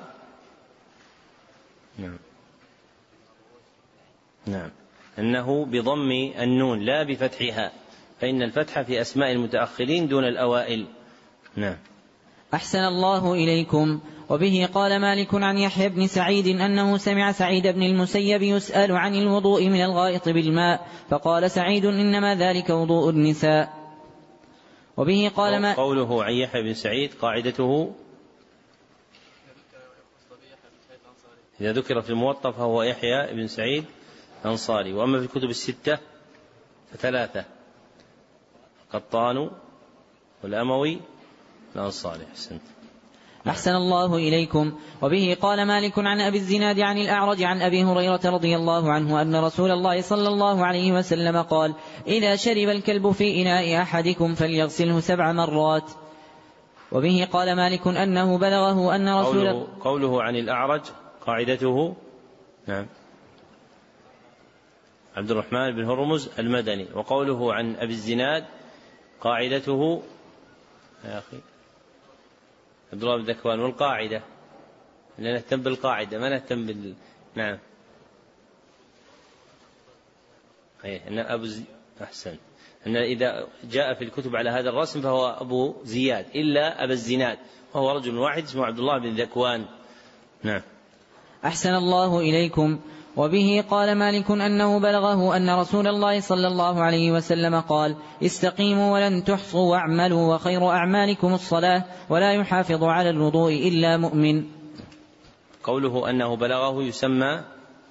نعم نعم أنه بضم النون لا بفتحها، فإن الفتح في أسماء المتأخرين دون الأوائل. نعم. أحسن الله إليكم. وبه قال مالك عن يحيى بن سعيد أنه سمع سعيد بن المسيب يسأل عن الوضوء من الغائط بالماء، فقال سعيد: إنما ذلك وضوء النساء. وبه قال ما قوله عن يحيى بن سعيد قاعدته إذا ذكر في الموطأ فهو يحيى بن سعيد الأنصاري، وأما في الكتب الستة فثلاثة: قطان والأموي الأنصاري. أحسنت. أحسن الله إليكم. وبه قال مالك عن أبي الزناد عن الأعرج عن أبي هريرة رضي الله عنه أن رسول الله صلى الله عليه وسلم قال: إذا شرب الكلب في إناء أحدكم فليغسله سبع مرات. وبه قال مالك أنه بلغه أن رسول قوله, قوله عن الأعرج قاعدته نعم عبد الرحمن بن هرمز المدني، وقوله عن أبي الزناد قاعدته يا أخي عبد الله بن ذكوان. والقاعدة لا نهتم بالقاعدة ما نهتم بال نعم أيه أن أبو زي... أحسن أن إذا جاء في الكتب على هذا الرسم فهو أبو زياد إلا أبا الزناد وهو رجل واحد اسمه عبد الله بن ذكوان. نعم. أحسن الله إليكم. وبه قال مالك أنه بلغه أن رسول الله صلى الله عليه وسلم قال: استقيموا ولن تحصوا واعملوا وخير أعمالكم الصلاة ولا يحافظ على الوضوء إلا مؤمن. قوله أنه بلغه يسمى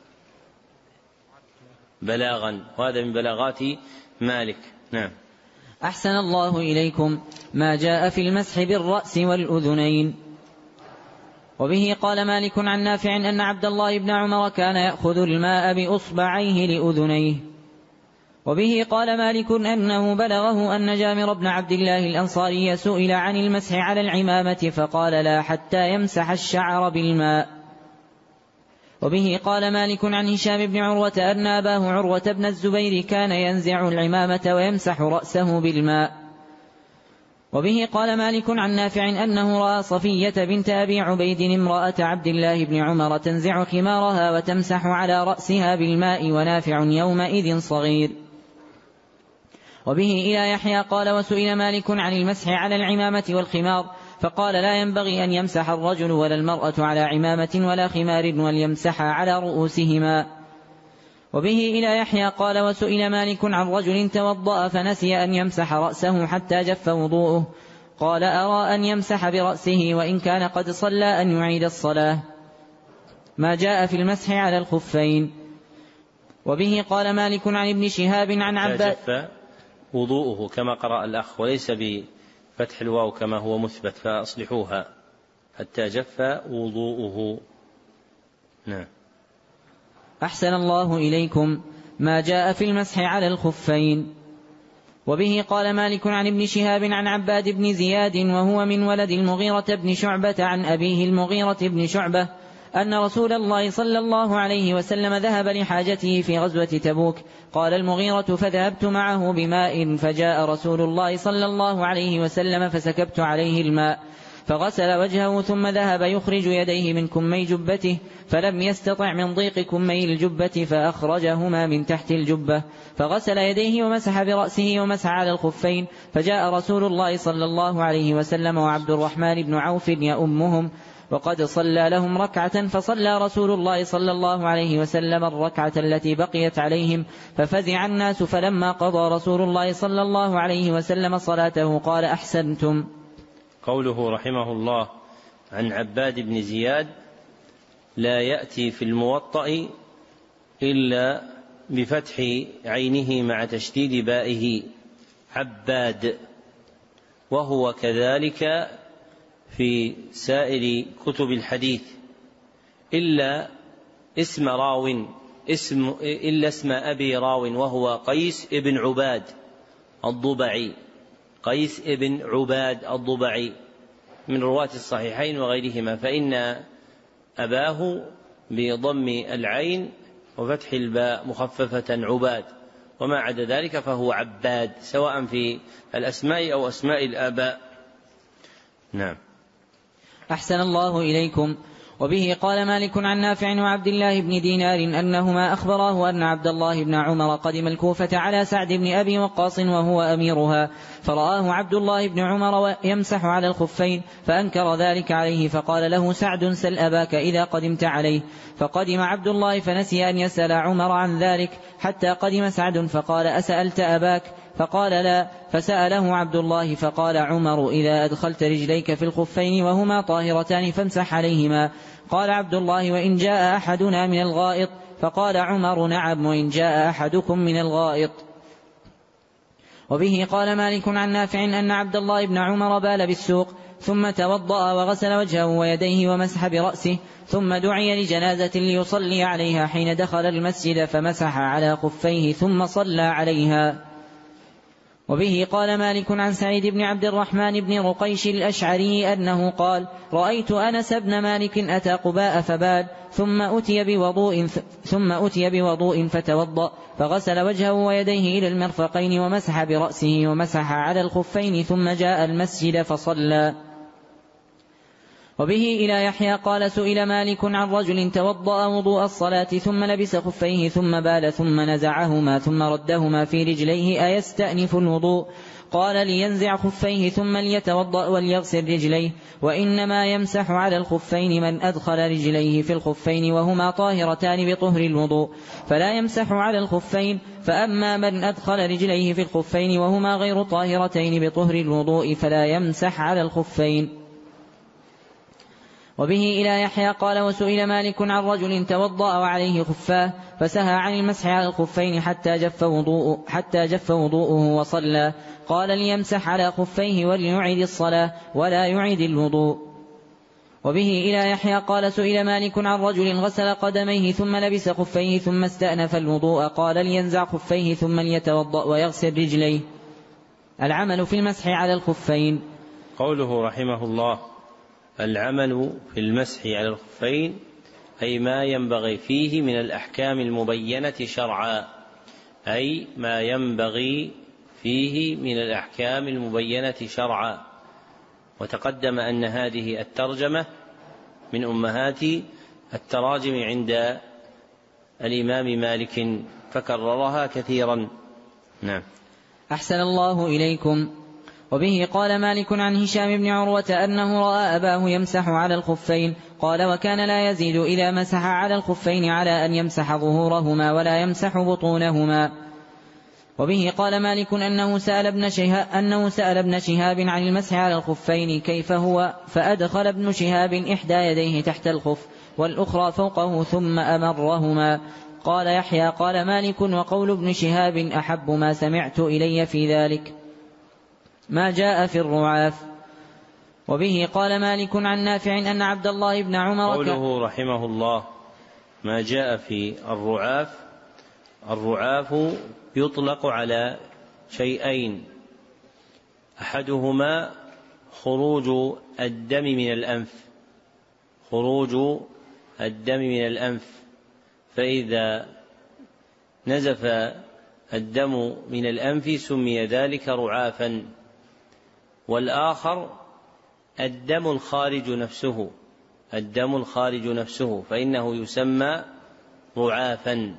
بلاغا، وهذا من بلاغات مالك. نعم. أحسن الله إليكم. ما جاء في المسح بالرأس والأذنين. وبه قال مالك عن نافع أن عبد الله بن عمر كان يأخذ الماء بأصبعيه لأذنيه. وبه قال مالك أنه بلغه أن جابر بن عبد الله الأنصاري سئل عن المسح على العمامة فقال: لا حتى يمسح الشعر بالماء. وبه قال مالك عن هشام بن عروة أن أباه عروة بن الزبير كان ينزع العمامة ويمسح رأسه بالماء. وبه قال مالك عن نافع أنه رأى صفية بنت أبي عبيد امرأة عبد الله بن عمر تنزع خمارها وتمسح على رأسها بالماء ونافع يومئذ صغير. وبه إلى يحيى قال وسئل مالك عن المسح على العمامة والخمار فقال لا ينبغي أن يمسح الرجل ولا المرأة على عمامة ولا خمار وليمسح على رؤوسهما. وبه إلى يحيى قال وسئل مالك عن رجل توضأ فنسي أن يمسح رأسه حتى جف وضوءه قال أرى أن يمسح برأسه وإن كان قد صلى أن يعيد الصلاة. ما جاء في المسح على الخفين. وبه قال مالك عن ابن شهاب عن عباد جف وضوءه كما قرأ الأخ وليس بفتح الواو كما هو مثبت فأصلحوها حتى جف وضوءه. نعم. أحسن الله إليكم. ما جاء في المسح على الخفين. وبه قال مالك عن ابن شهاب عن عباد بن زياد وهو من ولد المغيرة بن شعبة عن أبيه المغيرة بن شعبة أن رسول الله صلى الله عليه وسلم ذهب لحاجته في غزوة تبوك. قال المغيرة فذهبت معه بماء فجاء رسول الله صلى الله عليه وسلم فسكبت عليه الماء فغسل وجهه ثم ذهب يخرج يديه من كمي جبته فلم يستطع من ضيق كمي الجبة فأخرجهما من تحت الجبة فغسل يديه ومسح برأسه ومسح على الخفين. فجاء رسول الله صلى الله عليه وسلم وعبد الرحمن بن عوف يؤمهم وقد صلى لهم ركعة فصلى رسول الله صلى الله عليه وسلم الركعة التي بقيت عليهم ففزع الناس فلما قضى رسول الله صلى الله عليه وسلم صلاته قال أحسنتم. قوله رحمه الله عن عباد بن زياد لا يأتي في الموطأ إلا بفتح عينه مع تشديد بائه عباد، وهو كذلك في سائر كتب الحديث إلا اسم راو اسم إلا اسم أبي راو وهو قيس ابن عباد الضبعي قيس ابن عباد الضبعي من رواة الصحيحين وغيرهما، فإن أباه بضم العين وفتح الباء مخففة عباد، وما عدا ذلك فهو عباد سواء في الأسماء أو أسماء الآباء. نعم. أحسن الله إليكم. وبه قال مالك عن نافع وعبد الله بن دينار أنهما أخبراه أن عبد الله بن عمر قدم الكوفة على سعد بن أبي وقاص وهو أميرها فرآه عبد الله بن عمر يمسح على الخفين فأنكر ذلك عليه فقال له سعد سل أباك إذا قدمت عليه. فقدم عبد الله فنسي أن يسأل عمر عن ذلك حتى قدم سعد فقال أسألت أباك؟ فقال لا، فسأله عبد الله فقال عمر إذا أدخلت رجليك في الخفين وهما طاهرتان فامسح عليهما. قال عبد الله وإن جاء أحدنا من الغائط؟ فقال عمر نعم وإن جاء أحدكم من الغائط. وبه قال مالك عن نافع أن عبد الله بن عمر بال بالسوق ثم توضأ وغسل وجهه ويديه ومسح برأسه ثم دعي لجنازة ليصلي عليها حين دخل المسجد فمسح على خفيه ثم صلى عليها. وبه قال مالك عن سعيد بن عبد الرحمن بن رقيش الأشعري أنه قال رأيت أنس بن مالك أتى قباء فبال ثم أتي بوضوء, ثم أتي بوضوء فتوضأ فغسل وجهه ويديه إلى المرفقين ومسح برأسه ومسح على الخفين ثم جاء المسجد فصلى. وبه إلى يحيى قال سئل مالك عن رجل توضأ وضوء الصلاة ثم لبس خفيه ثم بال ثم نزعهما ثم ردهما في رجليه أيستأنف الوضوء؟ قال لينزع خفيه ثم ليتوضأ وليغسل رجليه، وإنما يمسح على الخفين من أدخل رجليه في الخفين وهما طاهرتان بطهر الوضوء فلا يمسح على الخفين، فأما من أدخل رجليه في الخفين وهما غير طاهرتين بطهر الوضوء فلا يمسح على الخفين. وبه إلى يحيى قال وسئل مالك عن رجل توضأ وعليه خفاه فسهى عن المسح على الخفين حتى جف وضوءه, حتى جف وضوءه وصلى، قال ليمسح على خفيه وليعيد الصلاة ولا يعيد الوضوء. وبه إلى يحيى قال سئل مالك عن رجل غسل قدميه ثم لبس خفيه ثم استأنف الوضوء، قال لينزع خفيه ثم ليتوضأ ويغسل رجليه. العمل في المسح على الخفين. قوله رحمه الله العمل في المسح على الخفين أي ما ينبغي فيه من الأحكام المبينة شرعا، أي ما ينبغي فيه من الأحكام المبينة شرعا. وتقدم أن هذه الترجمة من أمهات التراجم عند الإمام مالك فكررها كثيرا. نعم. أحسن الله إليكم. وبه قال مالك عن هشام بن عروة أنه رأى أباه يمسح على الخفين، قال وكان لا يزيد إذا مسح على الخفين على أن يمسح ظهورهما ولا يمسح بطونهما. وبه قال مالك أنه سأل ابن شهاب, أنه سأل ابن شهاب عن المسح على الخفين كيف هو، فأدخل ابن شهاب إحدى يديه تحت الخف والأخرى فوقه ثم أمرهما. قال يحيى قال مالك وقول ابن شهاب أحب ما سمعت إلي في ذلك ما جاء في الرعاف. وبه قال مالك عن نافع أن عبد الله بن عمر قوله رحمه الله ما جاء في الرعاف، الرعاف يطلق على شيئين، أحدهما خروج الدم من الأنف، خروج الدم من الأنف، فإذا نزف الدم من الأنف سمي ذلك رعافا. والآخر الدم الخارج نفسه، الدم الخارج نفسه فإنه يسمى رعافا.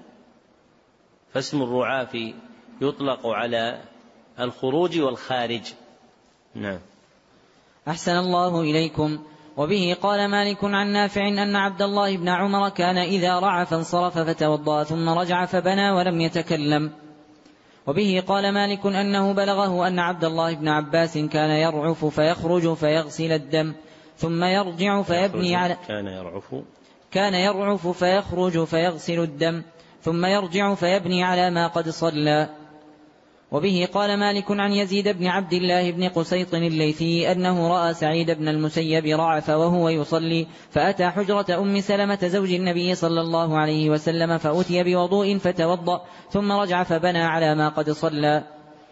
فاسم الرعاف يطلق على الخروج والخارج. نعم. أحسن الله إليكم. وبه قال مالك عن نافع أن عبد الله بن عمر كان إذا رعف انصرف فتوضأ ثم رجع فبنى ولم يتكلم. وبه قال مالك أنه بلغه أن عبد الله بن عباس كان يرعف فيخرج فيغسل الدم ثم يرجع فيبني على كان يرعف كان يرعف فيخرج فيغسل الدم ثم يرجع فيبني على ما قد صلى. وبه قال مالك عن يزيد بن عبد الله بن قسيط الليثي أنه رأى سعيد بن المسيب رعف وهو يصلي، فأتى حجرة أم سلمة زوج النبي صلى الله عليه وسلم فأتي بوضوء فتوضأ ثم رجع فبنى على ما قد صلى.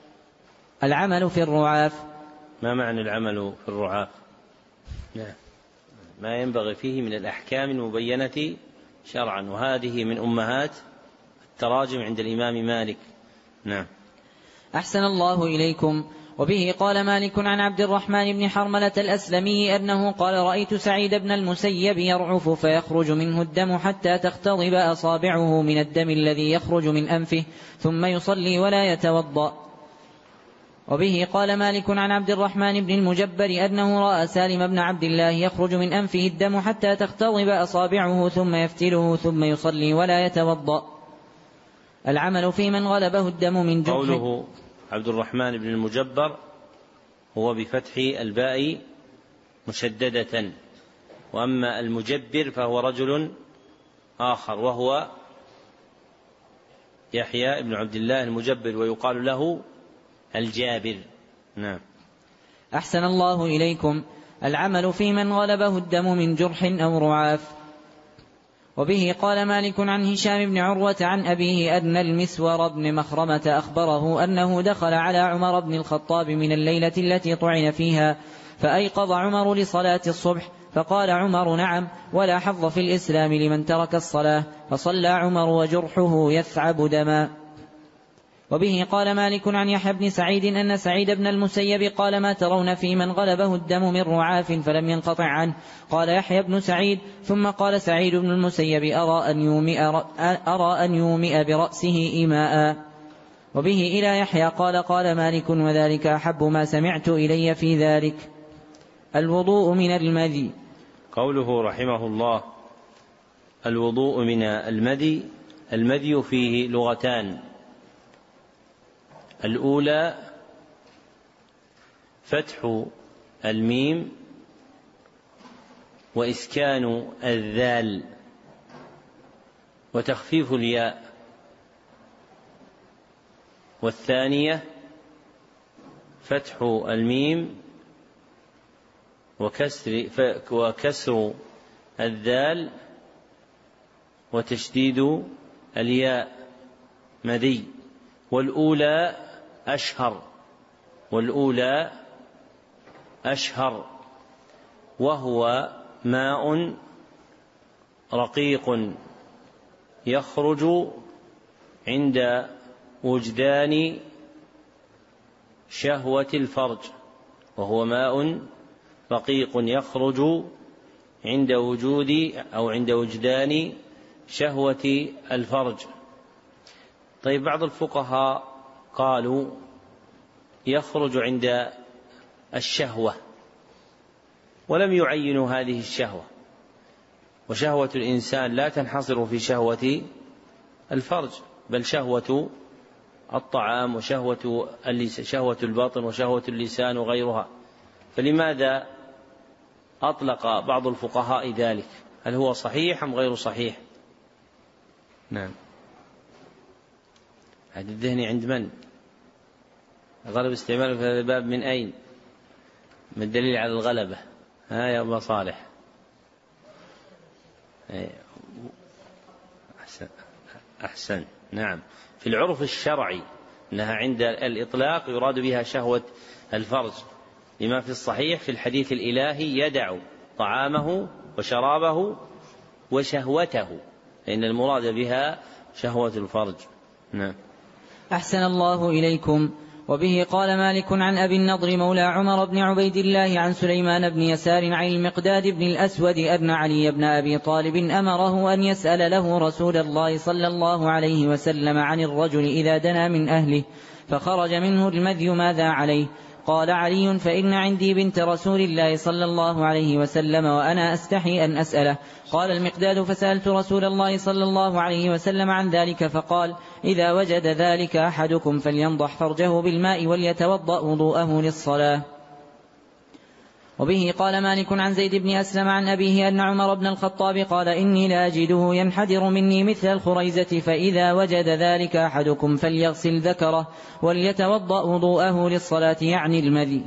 العمل في الرعاف. ما معنى العمل في الرعاف؟ نعم. ما ينبغي فيه من الأحكام المبينة شرعا، وهذه من أمهات التراجم عند الإمام مالك. نعم. أحسن الله إليكم. وبه قال مالك عن عبد الرحمن بن حرملة الأسلمي أنه قال رأيت سعيد بن المسيب يرعف فيخرج منه الدم حتى تختضب أصابعه من الدم الذي يخرج من أنفه ثم يصلي ولا يتوضأ. وبه قال مالك عن عبد الرحمن بن المجبر أنه رأى سالم بن عبد الله يخرج من أنفه الدم حتى تختضب أصابعه ثم يفتله ثم يصلي ولا يتوضأ. العمل في من غلبه الدم من جرح. قوله عبد الرحمن بن المجبر هو بفتح الباء مشددة، وأما المجبر فهو رجل آخر وهو يحيى بن عبد الله المجبر ويقال له الجابر. نعم. أحسن الله إليكم. العمل في من غلبه الدم من جرح أو رعاف. وبه قال مالك عن هشام بن عروة عن أبيه أن المسور بن مخرمة أخبره أنه دخل على عمر بن الخطاب من الليلة التي طعن فيها فأيقظ عمر لصلاة الصبح، فقال عمر نعم ولا حظ في الإسلام لمن ترك الصلاة، فصلى عمر وجرحه يثعب دما. وبه قال مالك عن يحيى بن سعيد أن سعيد بن المسيب قال ما ترون في من غلبه الدم من رعاف فلم ينقطع عنه؟ قال يحيى بن سعيد ثم قال سعيد بن المسيب أرى أن يومئ, أرى أن يومئ برأسه إيماء. وبه إلى يحيى قال قال مالك وذلك أحب ما سمعت إلي في ذلك. الوضوء من المذي. قوله رحمه الله الوضوء من المذي، المذي فيه لغتان، الأولى فتح الميم وإسكان الذال وتخفيف الياء، والثانية فتح الميم وكسر, وكسر الذال وتشديد الياء مذي. والأولى أشهر والأولى أشهر وهو ماء رقيق يخرج عند وجدان شهوة الفرج، وهو ماء رقيق يخرج عند وجود أو عند وجدان شهوة الفرج. طيب، بعض الفقهاء قالوا يخرج عند الشهوة، ولم يعينوا هذه الشهوة، وشهوة الإنسان لا تنحصر في شهوة الفرج، بل شهوة الطعام وشهوة شهوة البطن وشهوة اللسان وغيرها. فلماذا أطلق بعض الفقهاء ذلك؟ هل هو صحيح أم غير صحيح؟ نعم. هذا الذهن عند من؟ غلب استعماله في هذا الباب من أين؟ ما الدليل على الغلبة؟ ها يا أبا صالح. أحسن, أحسن. نعم. في العرف الشرعي أنها عند الإطلاق يراد بها شهوة الفرج، لما في الصحيح في الحديث الإلهي: يدع طعامه وشرابه وشهوته، لأن المراد بها شهوة الفرج. نعم. أحسن الله إليكم. وبه قال مالك عن أبي النضر مولى عمر بن عبيد الله عن سليمان بن يسار عن المقداد بن الأسود أن علي بن أبي طالب أمره أن يسأل له رسول الله صلى الله عليه وسلم عن الرجل إذا دنا من أهله فخرج منه المذي ماذا عليه؟ قال علي: فإن عندي بنت رسول الله صلى الله عليه وسلم وأنا أستحي أن أسأله. قال المقداد: فسألت رسول الله صلى الله عليه وسلم عن ذلك فقال: إذا وجد ذلك أحدكم فلينضح فرجه بالماء وليتوضأ وضوءه للصلاة. وبه قال مالك عن زيد بن أسلم عن أبيه أن عمر بن الخطاب قال: إني لأجده ينحدر مني مثل الخريزة، فإذا وجد ذلك أحدكم فليغسل ذكره وليتوضأ وضوءه للصلاة، يعني المذي.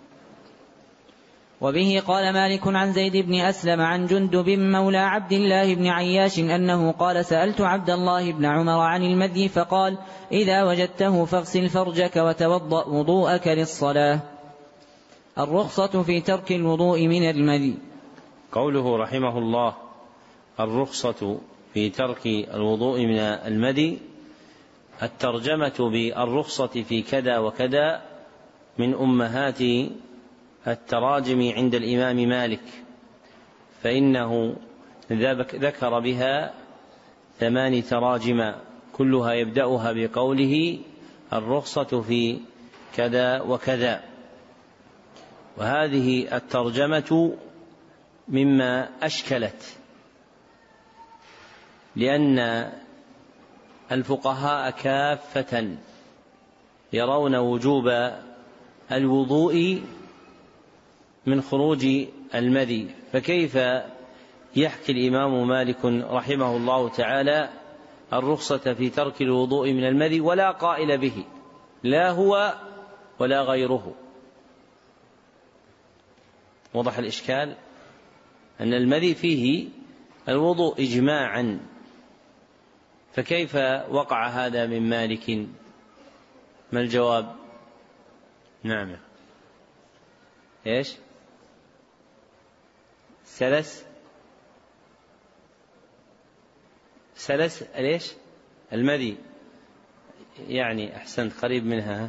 وبه قال مالك عن زيد بن أسلم عن جندب مولى عبد الله بن عياش أنه قال: سألت عبد الله بن عمر عن المذي فقال: إذا وجدته فاغسل فرجك وتوضأ وضوءك للصلاة. الرخصة في ترك الوضوء من المذي. قوله رحمه الله: الرخصة في ترك الوضوء من المذي، الترجمة بالرخصة في كذا وكذا من أمهات التراجم عند الإمام مالك، فإنه ذكر بها ثمان تراجم كلها يبدأها بقوله الرخصة في كذا وكذا. وهذه الترجمة مما أشكلت، لأن الفقهاء كافة يرون وجوب الوضوء من خروج المذي، فكيف يحكي الإمام مالك رحمه الله تعالى الرخصة في ترك الوضوء من المذي ولا قائل به، لا هو ولا غيره؟ وضح الإشكال أن المذي فيه الوضوء إجماعا، فكيف وقع هذا من مالك؟ ما الجواب؟ نعم. إيش؟ سلس سلس ليش؟ المذي، يعني أحسنت، قريب منها.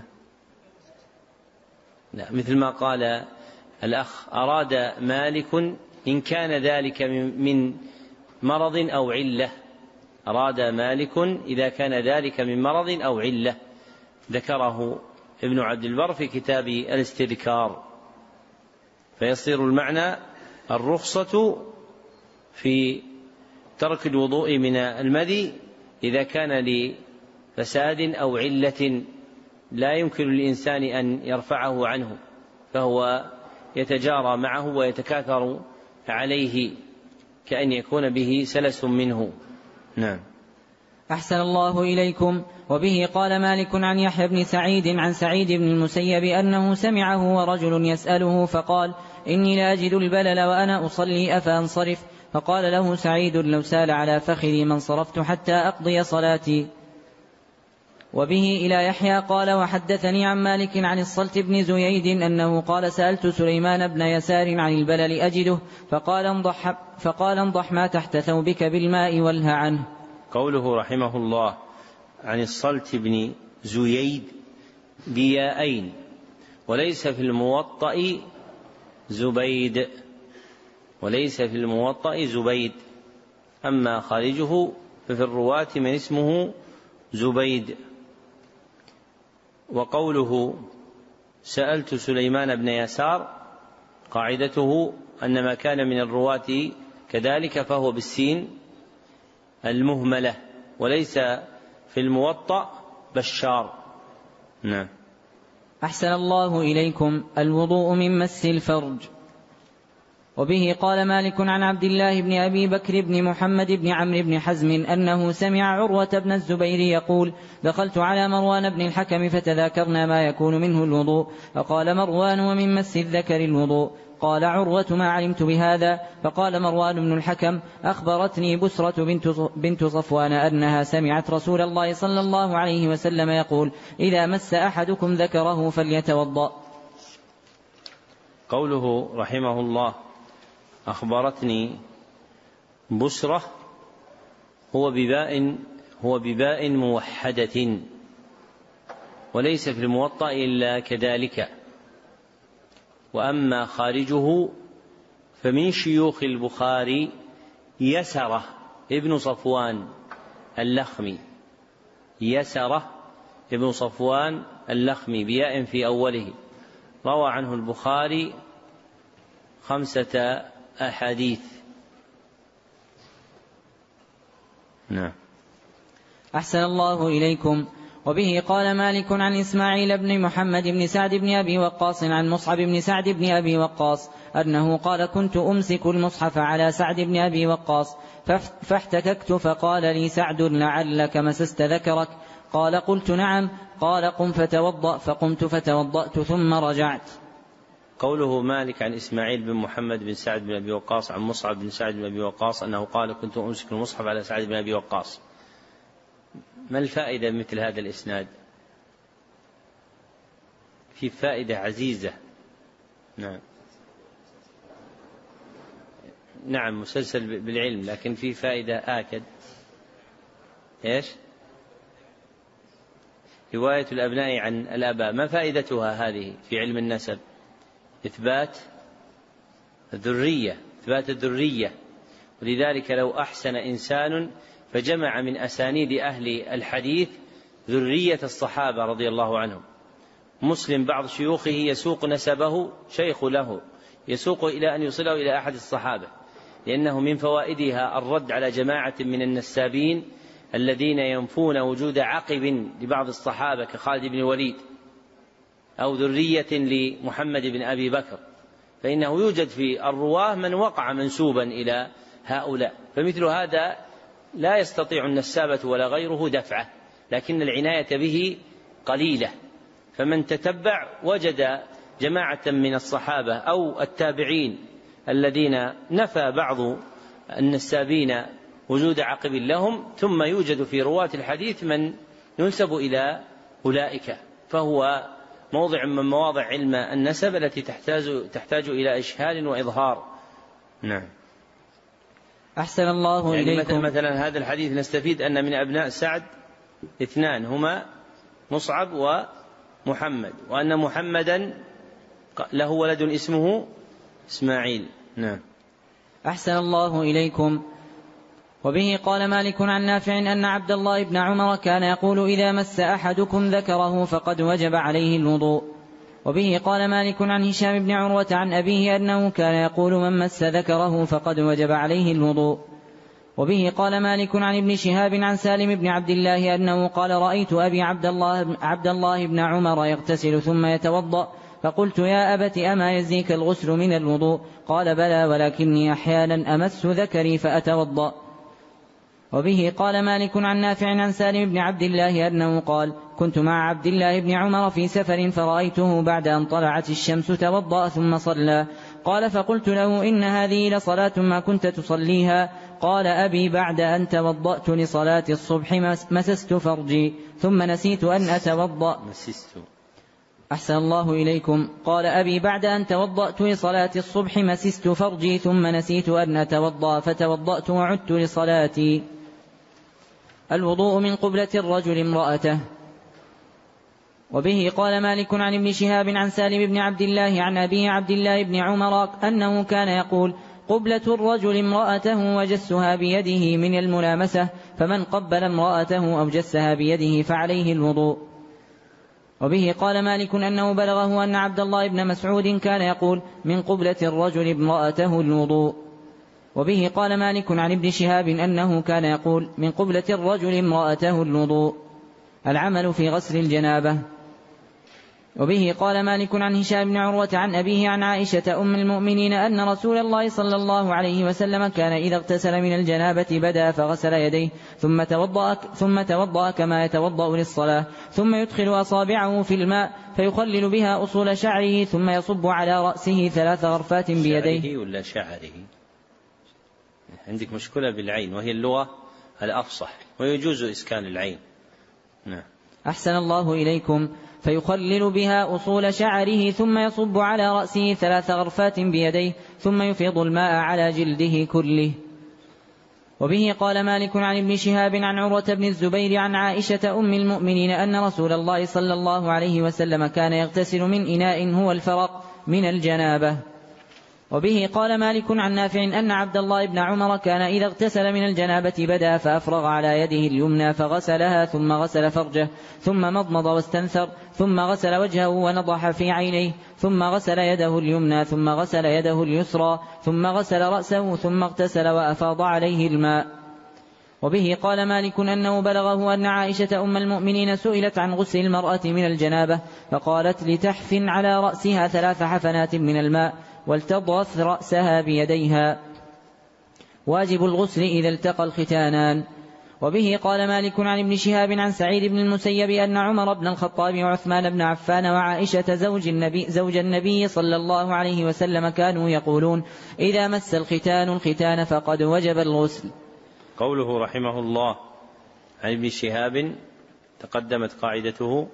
لا، مثل ما قال الأخ: أراد مالك إن كان ذلك من مرض أو علة. أراد مالك إذا كان ذلك من مرض أو علة، ذكره ابن عبد البر في كتاب الاستذكار، فيصير المعنى الرخصة في ترك الوضوء من المذي إذا كان لفساد أو علة لا يمكن للإنسان أن يرفعه عنه، فهو يتجارى معه ويتكاثر عليه كأن يكون به سلس منه. نعم. أحسن الله إليكم. وبه قال مالك عن يحيى بن سعيد عن سعيد بن المسيب أنه سمعه ورجل يسأله فقال: إني لا أجد البلل وأنا أصلي أفأنصرف؟ فقال له سعيد: لو سال على فخذي ما انصرفت حتى أقضي صلاتي. وبه إلى يحيى قال: وحدثني عن مالك عن الصلت بن زييد أنه قال: سألت سليمان بن يسار عن البلل أجده، فقال: انضح, فقال انضح ما تحت ثوبك بالماء والهى عنه. قوله رحمه الله عن الصلت بن زييد بياءين، وليس في الموطأ زبيد، وليس في الموطأ زبيد، أما خارجه ففي الرواة من اسمه زبيد. وقوله سألت سليمان بن يسار، قاعدته أن ما كان من الرواة كذلك فهو بالسين المهملة، وليس في الموطأ بشار. نعم. أحسن الله إليكم. الوضوء من مس الفرج. وبه قال مالك عن عبد الله بن أبي بكر بن محمد بن عمرو بن حزم أنه سمع عروة بن الزبير يقول: دخلت على مروان بن الحكم فتذاكرنا ما يكون منه الوضوء، فقال مروان: ومن مس الذكر الوضوء. قال عروة: ما علمت بهذا. فقال مروان بن الحكم: أخبرتني بسرة بنت صفوان أنها سمعت رسول الله صلى الله عليه وسلم يقول: إذا مس أحدكم ذكره فليتوضأ. قوله رحمه الله أخبرتني بسرة هو بباء هو بباء موحدة، وليس في الموطأ إلا كذلك. وأما خارجه فمن شيوخ البخاري يسرة ابن صفوان اللخمي، يسرة ابن صفوان اللخمي بياء في أوله، روى عنه البخاري خمسة أحاديث. نعم. أحسن الله إليكم. وبه قال مالك عن إسماعيل بن محمد بن سعد بن أبي وقاص عن مصعب بن سعد بن أبي وقاص أنه قال: كنت أمسك المصحف على سعد بن أبي وقاص فاحتككت فقال لي سعد: لعلك مسست ذكرك؟ قال: قلت: نعم. قال: قم فتوضأ. فقمت فتوضأت ثم رجعت. قوله مالك عن إسماعيل بن محمد بن سعد بن أبي وقاص عن مصعب بن سعد بن أبي وقاص أنه قال: كنت أمسك المصحف على سعد بن أبي وقاص، ما الفائدة مثل هذا الإسناد؟ في فائدة عزيزة. نعم نعم مسلسل بالعلم، لكن في فائدة آكد. إيش؟ رواية الأبناء عن الآباء، ما فائدتها هذه في علم النسب؟ إثبات الذرية، إثبات الذرية. ولذلك لو أحسن إنسان فجمع من أسانيد أهل الحديث ذرية الصحابة رضي الله عنهم، مسلم بعض شيوخه يسوق نسبه شيخ له، يسوق إلى أن يصله إلى أحد الصحابة، لأنه من فوائدها الرد على جماعة من النسابين الذين ينفون وجود عقب لبعض الصحابة كخالد بن الوليد أو ذرية لمحمد بن أبي بكر، فإنه يوجد في الرواه من وقع منسوبا إلى هؤلاء، فمثل هذا لا يستطيع النسابة ولا غيره دفعه، لكن العناية به قليلة. فمن تتبع وجد جماعة من الصحابة أو التابعين الذين نفى بعض النسابين وجود عقب لهم، ثم يوجد في رواة الحديث من ينسب إلى أولئك، فهو موضع من مواضع علم النسب التي تحتاج, تحتاج إلى إشهال وإظهار. نعم. أحسن الله يعني إليكم. مثلا, مثلا هذا الحديث نستفيد أن من أبناء سعد اثنان هما مصعب ومحمد، وأن محمدا له ولد اسمه إسماعيل. نعم. أحسن الله إليكم. وبه قال مالك عن نافع أن عبد الله بن عمر كان يقول: إذا مس أحدكم ذكره فقد وجب عليه الوضوء. وبه قال مالك عن هشام بن عروة عن أبيه أنه كان يقول: من مس ذكره فقد وجب عليه الوضوء. وبه قال مالك عن ابن شهاب عن سالم بن عبد الله أنه قال: رأيت أبي عبد الله, عبد الله بن عمر يغتسل ثم يتوضأ، فقلت: يا أبت أما يزيك الغسل من الوضوء؟ قال: بلى، ولكني أحيانا أمس ذكري فأتوضأ. وبه قال مالك عن نافع عن سالم بن عبد الله أنه قال: كنت مع عبد الله بن عمر في سفر فرأيته بعد أن طلعت الشمس توضأ ثم صلى. قال: فقلت له: إن هذه لصلاة ما كنت تصليها. قال: أبي بعد أن توضأت لصلاة الصبح مسست فرجي ثم نسيت أن أتوضأ. أحسن الله إليكم. قال: أبي بعد أن توضأت لصلاة الصبح مسست فرجي ثم نسيت أن أتوضأ فتوضأت وعدت لصلاتي. الوضوء من قبلة الرجل امرأته. وبه قال مالك عن ابن شهاب عن سالم بن عبد الله عن أبي عبد الله بن عمر أنه كان يقول: قبلة الرجل امرأته وجسها بيده من الملامسة، فمن قبل امرأته أو جسها بيده فعليه الوضوء. وبه قال مالك أنه بلغه أن عبد الله بن مسعود كان يقول من قبلة الرجل امرأته الوضوء. وبه قال مالك عن ابن شهاب أنه كان يقول من قبلة الرجل امرأته الوضوء العمل في غسل الجنابة. وبه قال مالك عن هشام بن عروة عن أبيه عن عائشة أم المؤمنين أن رسول الله صلى الله عليه وسلم كان إذا اغتسل من الجنابة بدأ فغسل يديه ثم توضأ, ثم توضأ كما يتوضأ للصلاة ثم يدخل أصابعه في الماء فيخلل بها أصول شعره ثم يصب على رأسه ثلاث غرفات بيديه. شعره ولا شعره؟ عندك مشكلة بالعين وهي اللغة الأفصح ويجوز إسكان العين. نعم. أحسن الله إليكم. فيخلل بها أصول شعره ثم يصب على رأسه ثلاث غرفات بيديه ثم يفيض الماء على جلده كله. وبه قال مالك عن ابن شهاب عن عروة بن الزبير عن عائشة أم المؤمنين أن رسول الله صلى الله عليه وسلم كان يغتسل من إناء هو الفرق من الجنابة. وبه قال مالك عن نافع أن عبد الله بن عمر كان إذا اغتسل من الجنابة بدأ فأفرغ على يده اليمنى فغسلها ثم غسل فرجه ثم مضمض واستنثر ثم غسل وجهه ونضح في عينيه ثم غسل يده اليمنى ثم غسل يده اليسرى ثم غسل رأسه ثم اغتسل وأفاض عليه الماء. وبه قال مالك أنه بلغه أن عائشة أم المؤمنين سئلت عن غسل المرأة من الجنابة فقالت لتحف على رأسها ثلاث حفنات من الماء ولتضغط رأسها بيديها. واجب الغسل إذا التقى الختانان. وبه قال مالك عن ابن شهاب عن سعيد بن المسيب أن عمر بن الخطاب وعثمان بن عفان وعائشة زوج النبي, زوج النبي صلى الله عليه وسلم كانوا يقولون إذا مس الختان الختان فقد وجب الغسل. قوله رحمه الله عن ابن شهاب تقدمت قاعدته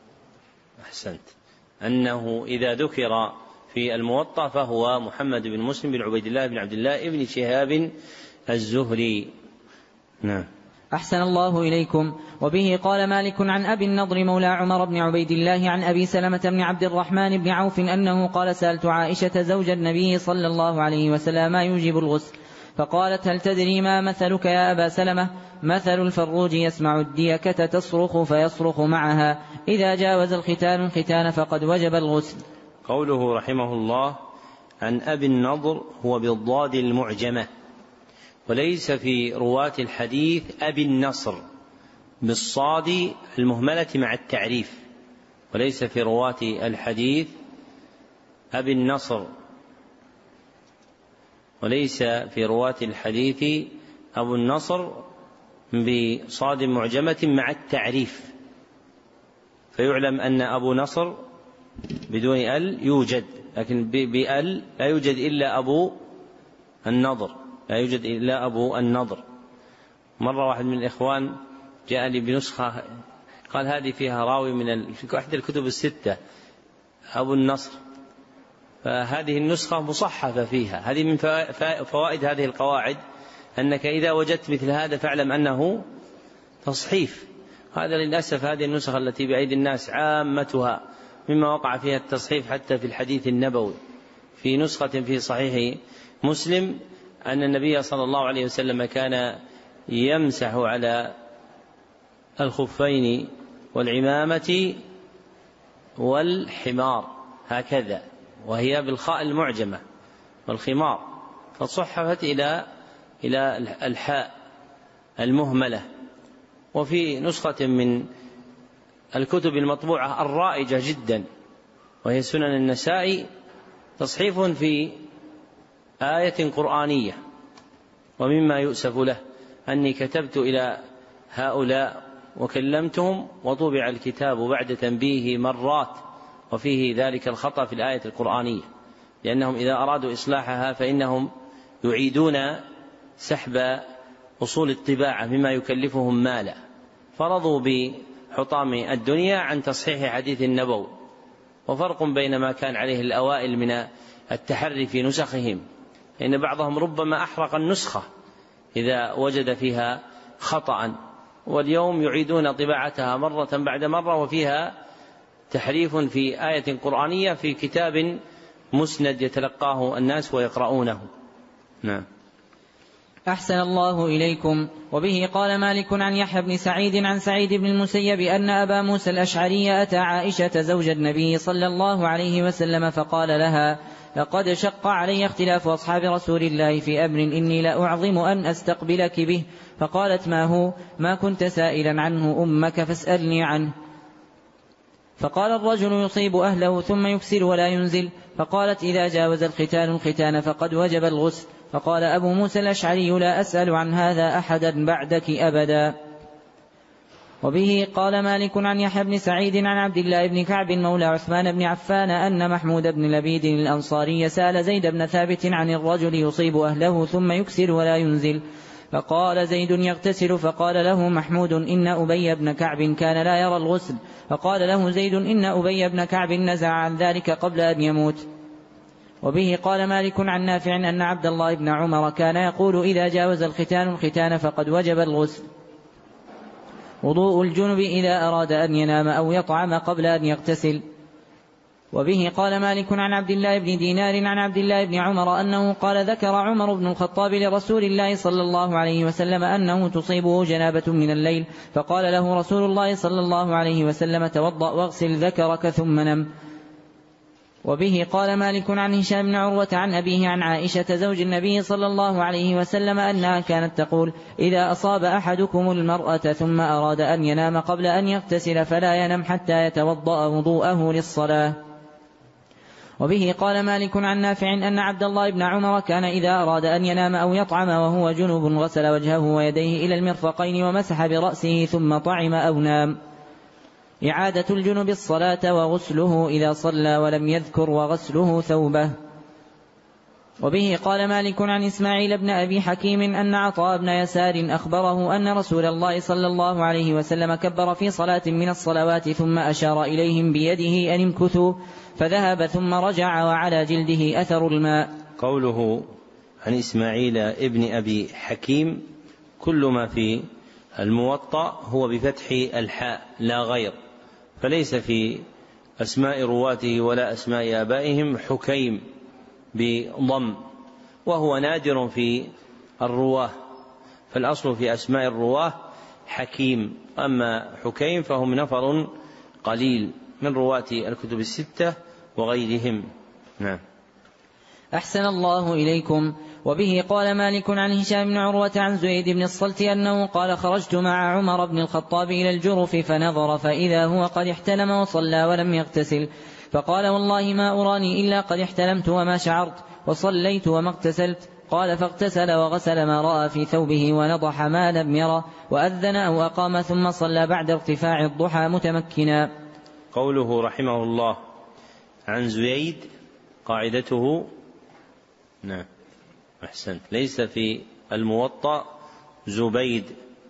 أحسنت أنه إذا ذكر في الموطأ فهو محمد بن مسلم بن عبيد الله بن عبد الله بن شهاب الزهري. نعم. أحسن الله إليكم. وبه قال مالك عن أبي النضر مولى عمر بن عبيد الله عن أبي سلمة بن عبد الرحمن بن عوف أنه قال سألت عائشة زوج النبي صلى الله عليه وسلم ما يوجب الغسل فقالت هل تدري ما مثلك يا أبا سلمة؟ مثل الفروج يسمع الديكة تصرخ فيصرخ معها إذا جاوز الختان الختان فقد وجب الغسل. قوله رحمه الله عن أبي النضر هو بالضاد المعجمة وليس في رواة الحديث أبي النصر بالصاد المهملة مع التعريف وليس في رواة الحديث أبي النصر وليس في رواة الحديث أبو النصر بصاد معجمة مع التعريف فيعلم أن أبو نصر بدون ال يوجد لكن بال لا يوجد إلا أبو النضر لا يوجد إلا أبو النضر. مرة واحد من الإخوان جاء لي بنسخة قال هذه فيها راوي من أحد الكتب الستة أبو النصر فهذه النسخة مصحفة فيها. هذه من فوائد هذه القواعد أنك إذا وجدت مثل هذا فاعلم أنه تصحيف. هذا للأسف هذه النسخة التي بأيدي الناس عامتها مما وقع فيها التصحيف حتى في الحديث النبوي. في نسخة في صحيح مسلم أن النبي صلى الله عليه وسلم كان يمسح على الخفين والعمامة والحمار هكذا وهي بالخاء المعجمة والخمار فصحفت إلى إلى الحاء المهملة. وفي نسخة من الكتب المطبوعة الرائجة جدا وهي سنن النسائي تصحيف في آية قرآنية. ومما يؤسف له أني كتبت إلى هؤلاء وكلمتهم وطبع الكتاب بعد تنبيه مرات وفيه ذلك الخطأ في الآية القرآنية لأنهم إذا أرادوا إصلاحها فإنهم يعيدون سحب أصول الطباعة مما يكلفهم مالا فرضوا بحطام الدنيا عن تصحيح حديث النبوي. وفرق بين ما كان عليه الأوائل من التحري في نسخهم إن بعضهم ربما أحرق النسخة إذا وجد فيها خطأ واليوم يعيدون طباعتها مرة بعد مرة وفيها تحريف في آية قرآنية في كتاب مسند يتلقاه الناس ويقرؤونه. نعم. أحسن الله إليكم. وبه قال مالك عن يحيى بن سعيد عن سعيد بن المسيب أن أبا موسى الأشعري أتى عائشة زوج النبي صلى الله عليه وسلم فقال لها: لقد شق علي اختلاف أصحاب رسول الله في أمر إني لأعظم أن أستقبلك به. فقالت: ما هو؟ ما كنت سائلا عنه أمك فاسألني عنه. فقال الرجل: يصيب أهله ثم يكسل ولا ينزل. فقالت: إذا جاوز الختان الختان فقد وجب الغسل. فقال أبو موسى الأشعري: لا أسأل عن هذا أحدا بعدك أبدا. وبه قال مالك عن يحيى بن سعيد عن عبد الله بن كعب مولى عثمان بن عفان أن محمود بن لبيد الأنصاري سأل زيد بن ثابت عن الرجل يصيب أهله ثم يكسل ولا ينزل. فقال زيد: يغتسل. فقال له محمود: إن أبي بن كعب كان لا يرى الغسل. فقال له زيد: إن أبي بن كعب نزع عن ذلك قبل أن يموت. وبه قال مالك عن نافع أن عبد الله بن عمر كان يقول: إذا جاوز الختان الختان فقد وجب الغسل. وضوء الجنب إذا أراد أن ينام أو يطعم قبل أن يغتسل. وبه قال مالك عن عبد الله بن دينار عن عبد الله بن عمر أنه قال: ذكر عمر بن الخطاب لرسول الله صلى الله عليه وسلم أنه تصيبه جنابة من الليل، فقال له رسول الله صلى الله عليه وسلم: توضأ واغسل ذكرك ثم نم. وبه قال مالك عن هشام بن عروة عن أبيه عن عائشة زوج النبي صلى الله عليه وسلم أنها كانت تقول: إذا أصاب أحدكم المرأة ثم أراد أن ينام قبل أن يغتسل فلا ينم حتى يتوضأ وضوءه للصلاة. وبه قال مالك عن نافع أن عبد الله بن عمر كان إذا أراد أن ينام أو يطعم وهو جنب غسل وجهه ويديه إلى المرفقين ومسح برأسه ثم طعم أو نام. إعادة الجنب الصلاة وغسله إذا صلى ولم يذكر وغسله ثوبه. وبه قال مالك عن إسماعيل بن أبي حكيم أن عطاء بن يسار أخبره أن رسول الله صلى الله عليه وسلم كبر في صلاة من الصلوات ثم أشار إليهم بيده أن امكثوا فذهب ثم رجع وعلى جلده أثر الماء. قوله عن إسماعيل ابن أبي حكيم كل ما في الموطأ هو بفتح الحاء لا غير، فليس في أسماء رواته ولا أسماء آبائهم حكيم بضم، وهو نادر في الرواه، فالأصل في أسماء الرواه حكيم، أما حكيم فهم نفر قليل من رواة الكتب الستة وغيرهم. نعم. أحسن الله إليكم. وبه قال مالك عن هشام بن عروة عن زيد بن الصلت أنه قال: خرجت مع عمر بن الخطاب إلى الجرف فنظر فإذا هو قد احتلم وصلى ولم يغتسل، فقال: والله ما أراني إلا قد احتلمت وما شعرت وصليت وما اغتسلت. قال: فاغتسل وغسل ما رأى في ثوبه ونضح ما لم يرى وأذن أو أقام ثم صلى بعد ارتفاع الضحى متمكنا. قوله رحمه الله عن زيد قاعدته نعم أحسنت، ليس في الموطأ زبيد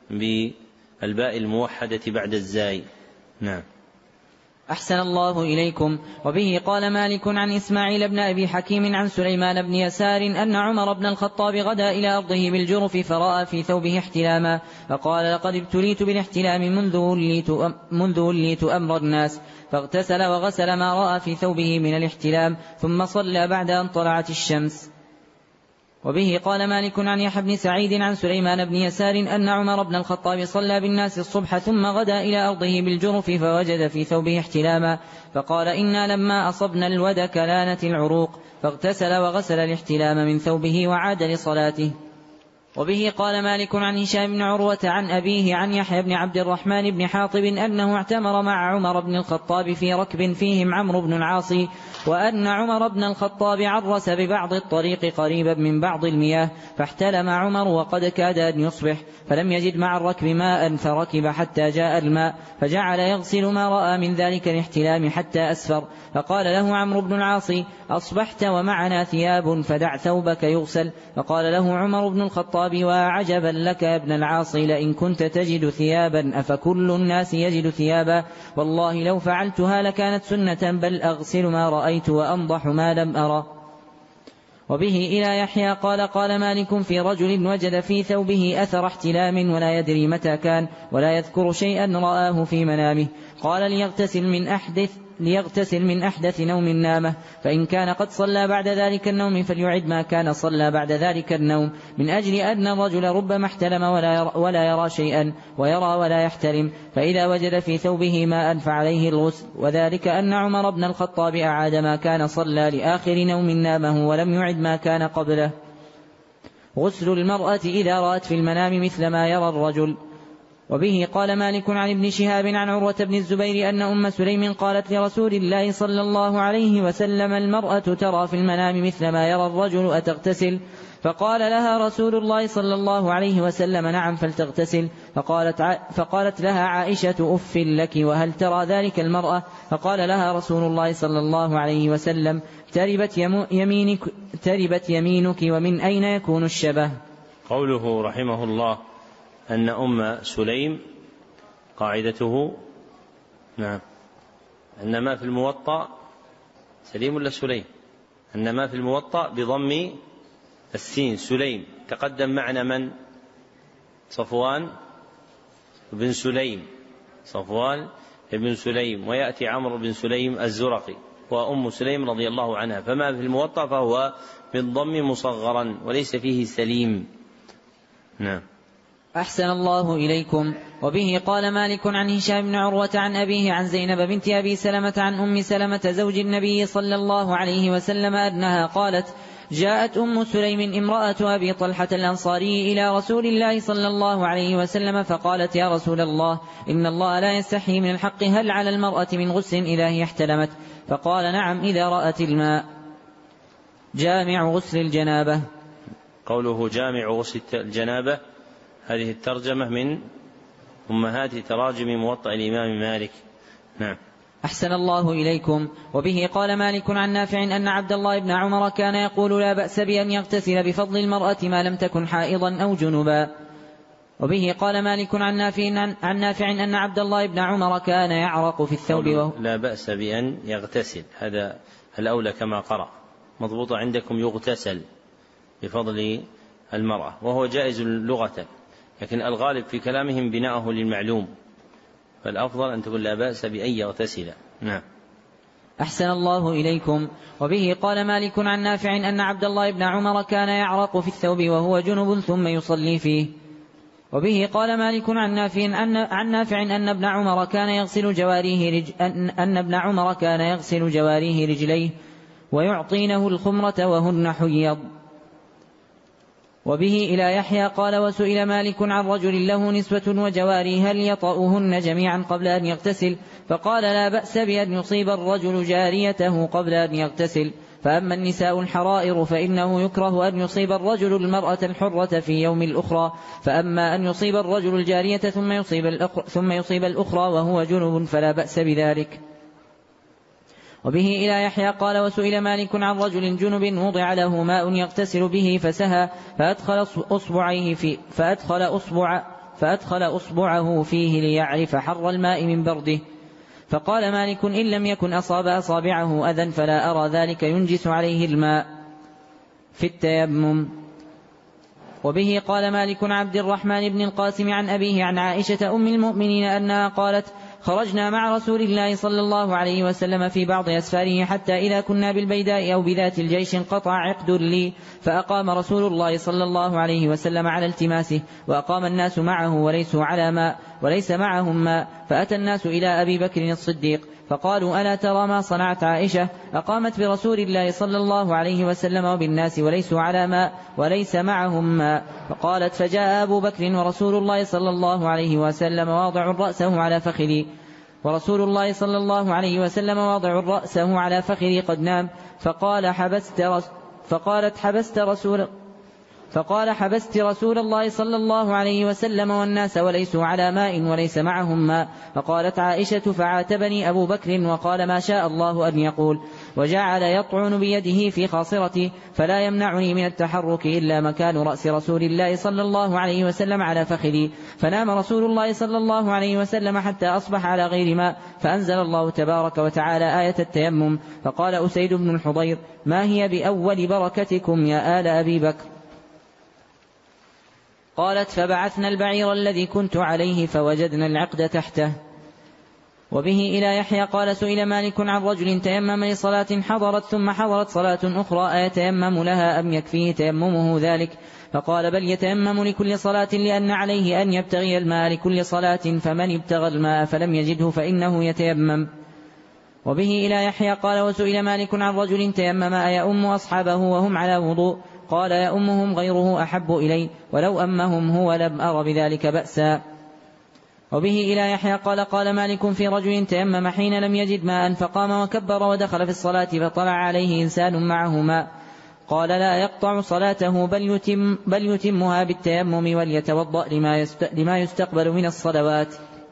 بالباء الموحدة بعد الزاي. نعم. أحسن الله إليكم. وبه قال مالك عن إسماعيل بن أبي حكيم عن سليمان بن يسار أن عمر بن الخطاب غدا إلى أرضه بالجرف فرأى في ثوبه احتلاما، فقال: لقد ابتليت بالاحتلام منذ وليت, منذ وليت أمر الناس، فاغتسل وغسل ما رأى في ثوبه من الاحتلام ثم صلى بعد أن طلعت الشمس. وبه قال مالك عن يحيى بن سعيد عن سليمان بن يسار أن عمر بن الخطاب صلى بالناس الصبح ثم غدا إلى أرضه بالجرف فوجد في ثوبه احتلاما، فقال: إنا لما أصبنا الودك لانت العروق، فاغتسل وغسل الاحتلام من ثوبه وعاد لصلاته. وبه قال مالك عن هشام بن عروة عن أبيه عن يحيى بن عبد الرحمن بن حاطب أنه اعتمر مع عمر بن الخطاب في ركب فيهم عمرو بن العاص، وأن عمر بن الخطاب عرس ببعض الطريق قريبا من بعض المياه، فاحتلم عمر وقد كاد أن يصبح، فلم يجد مع الركب ماء فركب حتى جاء الماء، فجعل يغسل ما رأى من ذلك الاحتلام حتى أسفر، فقال له عمرو بن العاص: أصبحت ومعنا ثياب فدع ثوبك يغسل. فقال له عمر بن الخطاب: وعجبا لك يا ابن العاص، لئن كنت تجد ثيابا أفكل الناس يجد ثيابا؟ والله لو فعلتها لكانت سنة، بل أغسل ما رأيت وأنضح ما لم أرى. وبه إلى يحيى قال: قال مالك في رجل وجد في ثوبه أثر احتلام ولا يدري متى كان ولا يذكر شيئا رآه في منامه، قال: ليغتسل من أحدث ليغتسل من أحدث نوم نامه، فإن كان قد صلى بعد ذلك النوم فليعد ما كان صلى بعد ذلك النوم، من أجل أن الرجل ربما احتلم ولا يرى, ولا يرى شيئا ويرى ولا يحتلم، فإذا وجد في ثوبه ماء فعليه الغسل. وذلك أن عمر بن الخطاب أعاد ما كان صلى لآخر نوم نامه ولم يعد ما كان قبله. غسل المرأة إذا رأت في المنام مثل ما يرى الرجل. وبه قال مالك عن ابن شهاب عن عروة بن الزبير أن أم سليم قالت لرسول الله صلى الله عليه وسلم: المرأة ترى في المنام مثل ما يرى الرجل أتغتسل؟ فقال لها رسول الله صلى الله عليه وسلم: نعم فلتغتسل. فقالت, ع... فقالت لها عائشة: أف لك، وهل ترى ذلك المرأة؟ فقال لها رسول الله صلى الله عليه وسلم: تربت, يم... يمينك... تربت يمينك، ومن أين يكون الشبه؟ قوله رحمه الله أن أم سليم قاعدته نعم أن ما في الموطأ سليم ولا سليم؟ أن ما في الموطأ بضم السين سليم. تقدم معنا من؟ صفوان بن سليم، صفوان بن سليم، ويأتي عمرو بن سليم الزرقي، وأم سليم رضي الله عنها. فما في الموطأ فهو بالضم مصغرا وليس فيه سليم. نعم. أحسن الله إليكم. وبه قال مالك عن هشام بن عروة عن أبيه عن زينب بنت أبي سلمة عن أم سلمة زوج النبي صلى الله عليه وسلم أنها قالت: جاءت أم سليم امرأة أبي طلحة الأنصاري إلى رسول الله صلى الله عليه وسلم فقالت: يا رسول الله، إن الله لا يستحي من الحق، هل على المرأة من غسل إذا هي احتلمت؟ فقال: نعم إذا رأت الماء. جامع غسل الجنابة. قوله جامع غسل الجنابة هذه الترجمة من أمهات تراجم موطأ الإمام مالك. نعم. أحسن الله إليكم. وبه قال مالك عن نافع أن عبد الله بن عمر كان يقول: لا بأس بأن يغتسل بفضل المرأة ما لم تكن حائضا أو جنبا. وبه قال مالك عن نافع, عن نافع أن عبد الله بن عمر كان يعرق في الثوب وهو لا بأس بأن يغتسل، هذا الأولى كما قرأ، مضبوط عندكم يغتسل بفضل المرأة، وهو جائز لغة، لكن الغالب في كلامهم بناءه للمعلوم، فالأفضل أن تقول لا بأس بأن يغتسل. نعم. أحسن الله إليكم. وبه قال مالك عن نافع أن عبد الله بن عمر كان يعرق في الثوب وهو جنب ثم يصلي فيه. وبه قال مالك عن نافع أن, عن نافع أن ابن عمر كان يغسل جواريه رج أن, أن ابن عمر كان يغسل جواريه رجليه ويعطينه الخمرة وهن حيض. وبه إلى يحيى قال: وسئل مالك عن رجل له نسوة وجواري هل يطأهن جميعا قبل أن يغتسل؟ فقال: لا بأس بأن يصيب الرجل جاريته قبل أن يغتسل. فأما النساء الحرائر فإنه يكره أن يصيب الرجل المرأة الحرة في يوم الأخرى، فأما أن يصيب الرجل الجارية ثم يصيب الأخرى, ثم يصيب الأخرى وهو جنب فلا بأس بذلك. وبه إلى يحيى قال: وسئل مالك عن رجل جنب وضع له ماء يغتسل به فسهى فأدخل أصبعيه في فأدخل أصبع فأدخل أصبعه فيه ليعرف حر الماء من برده. فقال مالك: إن لم يكن أصاب أصابعه أذى فلا أرى ذلك ينجس عليه الماء في التيمم. وبه قال مالك عبد الرحمن بن القاسم عن أبيه عن عائشة أم المؤمنين أنها قالت: خرجنا مع رسول الله صلى الله عليه وسلم في بعض أسفاره حتى إذا كنا بالبيداء أو بذات الجيش انقطع عقد لي، فأقام رسول الله صلى الله عليه وسلم على التماسه، وأقام الناس معه وليسوا على ماء وليس معهم ماء، فأتى الناس إلى أبي بكر الصديق فقالوا: ألا ترى ما صنعت عائشة؟ أقامت برسول الله صلى الله عليه وسلم وبالناس وليسوا على ماء وليس معهم ماء. فقالت: فجاء أبو بكر ورسول الله صلى الله عليه وسلم واضع رأسه على فخذي ورسول الله صلى الله عليه وسلم واضع رأسه على فخذي قد نام. فقال: حبست رس فقالت حبست رسول فقال حبست رسول الله صلى الله عليه وسلم والناس وليسوا على ماء وليس معهم ماء. فقالت عائشة: فعاتبني أبو بكر وقال ما شاء الله أن يقول، وجعل يطعن بيده في خاصرتي فلا يمنعني من التحرك إلا مكان رأس رسول الله صلى الله عليه وسلم على فخذي. فنام رسول الله صلى الله عليه وسلم حتى أصبح على غير ماء، فأنزل الله تبارك وتعالى آية التيمم. فقال أسيد بن الحضير: ما هي بأول بركتكم يا آل أبي بكر؟ قالت: فبعثنا البعير الذي كنت عليه فوجدنا العقد تحته. وبه إلى يحيى قال سئل مالك عن رجل تيمم لصلاة حضرت ثم حضرت صلاة أخرى أيتيمم لها أم يكفيه تيممه ذلك؟ فقال بل يتيمم لكل صلاة لأن عليه أن يبتغي الماء لكل صلاة، فمن ابتغى الماء فلم يجده فإنه يتيمم. وبه إلى يحيى قال وسئل مالك عن رجل تيمم أيؤم أصحابه وهم على وضوء؟ قال يؤمهم غيره أحب إلي، ولو أمهم هو لم أر بذلك بأسا. وبه إلى يحيى قال قال مالك في رجل تيمم حين لم يجد ماء فقام وكبر ودخل في الصلاة فطلع عليه إنسان معه ماء، قال لا يقطع صلاته بل, يتم بل يتمها بالتيمم وليتوضأ لما يستقبل من الصلوات.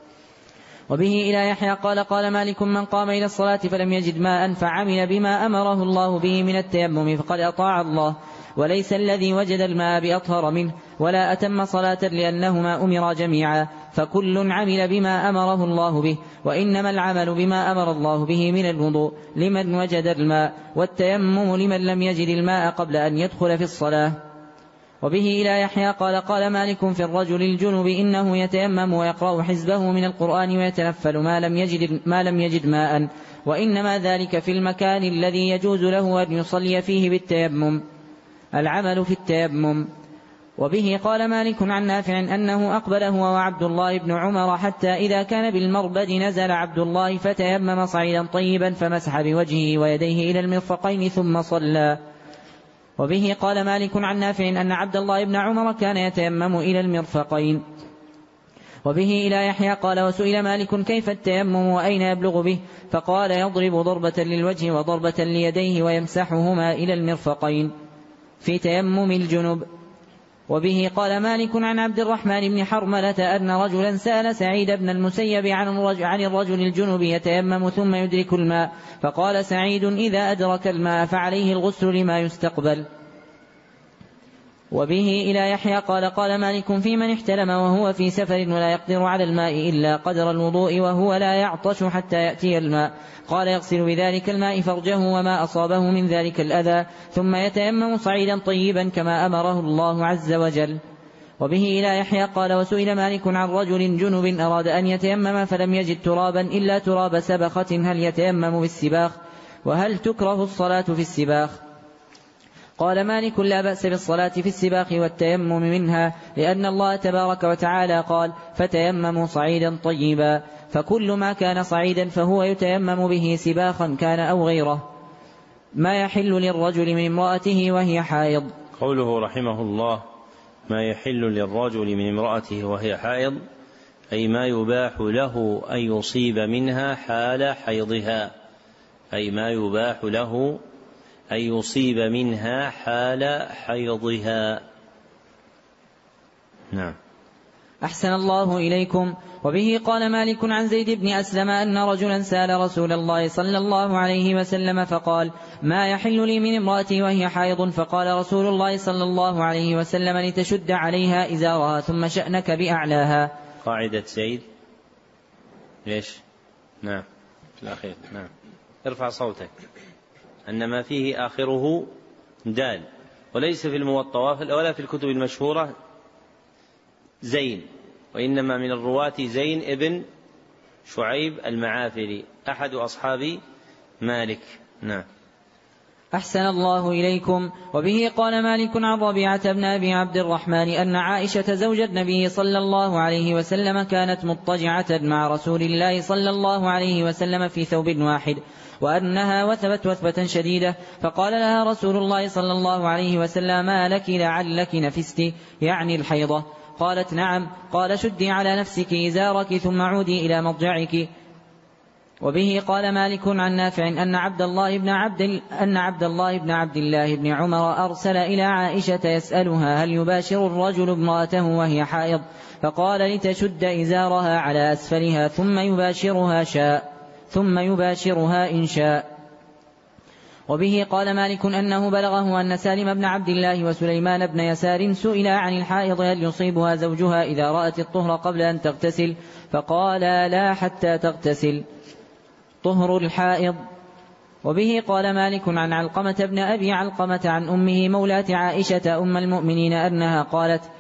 وبه إلى يحيى قال قال مالك من قام إلى الصلاة فلم يجد ماء فعمل بما أمره الله به من التيمم فقد أطاع الله، وليس الذي وجد الماء بأطهر منه، ولا أتم صلاة لأنهما أمرا جميعا، فكل عمل بما أمره الله به، وإنما العمل بما أمر الله به من الوضوء لمن وجد الماء، والتيمم لمن لم يجد الماء قبل أن يدخل في الصلاة. وبه إلى يحيى قال قال مالك في الرجل الجنب إنه يتيمم ويقرأ حزبه من القرآن ويتنفل ما لم يجد, ما لم يجد ماء، وإنما ذلك في المكان الذي يجوز له أن يصلي فيه بالتيمم، العمل في التيمم. وبه قال مالك عن نافع أنه أقبل هو وعبد الله بن عمر حتى إذا كان بالمربد نزل عبد الله فتيمم صعيدا طيبا فمسح بوجهه ويديه إلى المرفقين ثم صلى. وبه قال مالك عن نافع أن عبد الله بن عمر كان يتيمم إلى المرفقين. وبه إلى يحيى قال وسئل مالك كيف التيمم وأين يبلغ به؟ فقال يضرب ضربة للوجه وضربة ليديه ويمسحهما إلى المرفقين في تيمم الجنب. وبه قال مالك عن عبد الرحمن بن حرملة أن رجلا سأل سعيد بن المسيب عن الرجل, عن الرجل الجنب يتيمم ثم يدرك الماء، فقال سعيد إذا أدرك الماء فعليه الغسل لما يستقبل. وبه إلى يحيى قال قال مالك في من احتلم وهو في سفر ولا يقدر على الماء إلا قدر الوضوء وهو لا يعطش حتى يأتي الماء، قال يغسل بذلك الماء فرجه وما أصابه من ذلك الأذى ثم يتيمم صعيدا طيبا كما أمره الله عز وجل. وبه إلى يحيى قال وسئل مالك عن رجل جنب أراد أن يتيمم فلم يجد ترابا إلا تراب سبخة هل يتيمم بالسباخ؟ وهل تكره الصلاة في السباخ؟ قال مالك لا بأس بالصلاة في السباخ والتيمم منها، لأن الله تبارك وتعالى قال فتيمموا صعيدا طيبا، فكل ما كان صعيدا فهو يتيمم به سباخا كان أو غيره. ما يحل للرجل من امرأته وهي حائض. قوله رحمه الله ما يحل للرجل من امرأته وهي حائض أي ما يباح له أن يصيب منها حال حيضها، أي ما يباح له أن يصيب منها حال حيضها. نعم. أحسن الله إليكم. وبه قال مالك عن زيد بن أسلم أن رجلا سأل رسول الله صلى الله عليه وسلم فقال ما يحل لي من امرأتي وهي حائض؟ فقال رسول الله صلى الله عليه وسلم لتشد عليها إزارها ثم شأنك بأعلاها. قاعدة زيد ليش؟ نعم في الأخير. نعم ارفع صوتك. أن ما فيه آخره دال، وليس في الموطأ ولا في الكتب المشهورة زين، وإنما من الرواة زين ابن شعيب المعافري أحد أصحاب مالك. نعم. أحسن الله إليكم. وبه قال مالك عن ربيعة بن أبي عبد الرحمن أن عائشة زوج النبي صلى الله عليه وسلم كانت مضطجعة مع رسول الله صلى الله عليه وسلم في ثوب واحد، وأنها وثبت وثبة شديدة، فقال لها رسول الله صلى الله عليه وسلم ما لك لعلك نفست، يعني الحيضة؟ قالت نعم. قال شدي على نفسك إزارك ثم عودي إلى مضجعك. وبه قال مالك عن نافع أن عبد الله بن عبد أن عبد الله بن عبد الله بن عمر أرسل إلى عائشة يسألها هل يباشر الرجل امرأته وهي حائض؟ فقال لتشد إزارها على أسفلها ثم يباشرها شاء ثم يباشرها إن شاء. وبه قال مالك أنه بلغه أن سالم بن عبد الله وسليمان بن يسار سئلا عن الحائض هل يصيبها زوجها إذا رأت الطهر قبل أن تغتسل؟ فقالا لا حتى تغتسل. طهر الحائض. وبه قال مالك عن علقمة بن أبي علقمة عن أمه مولاة عائشة أم المؤمنين أنها قالت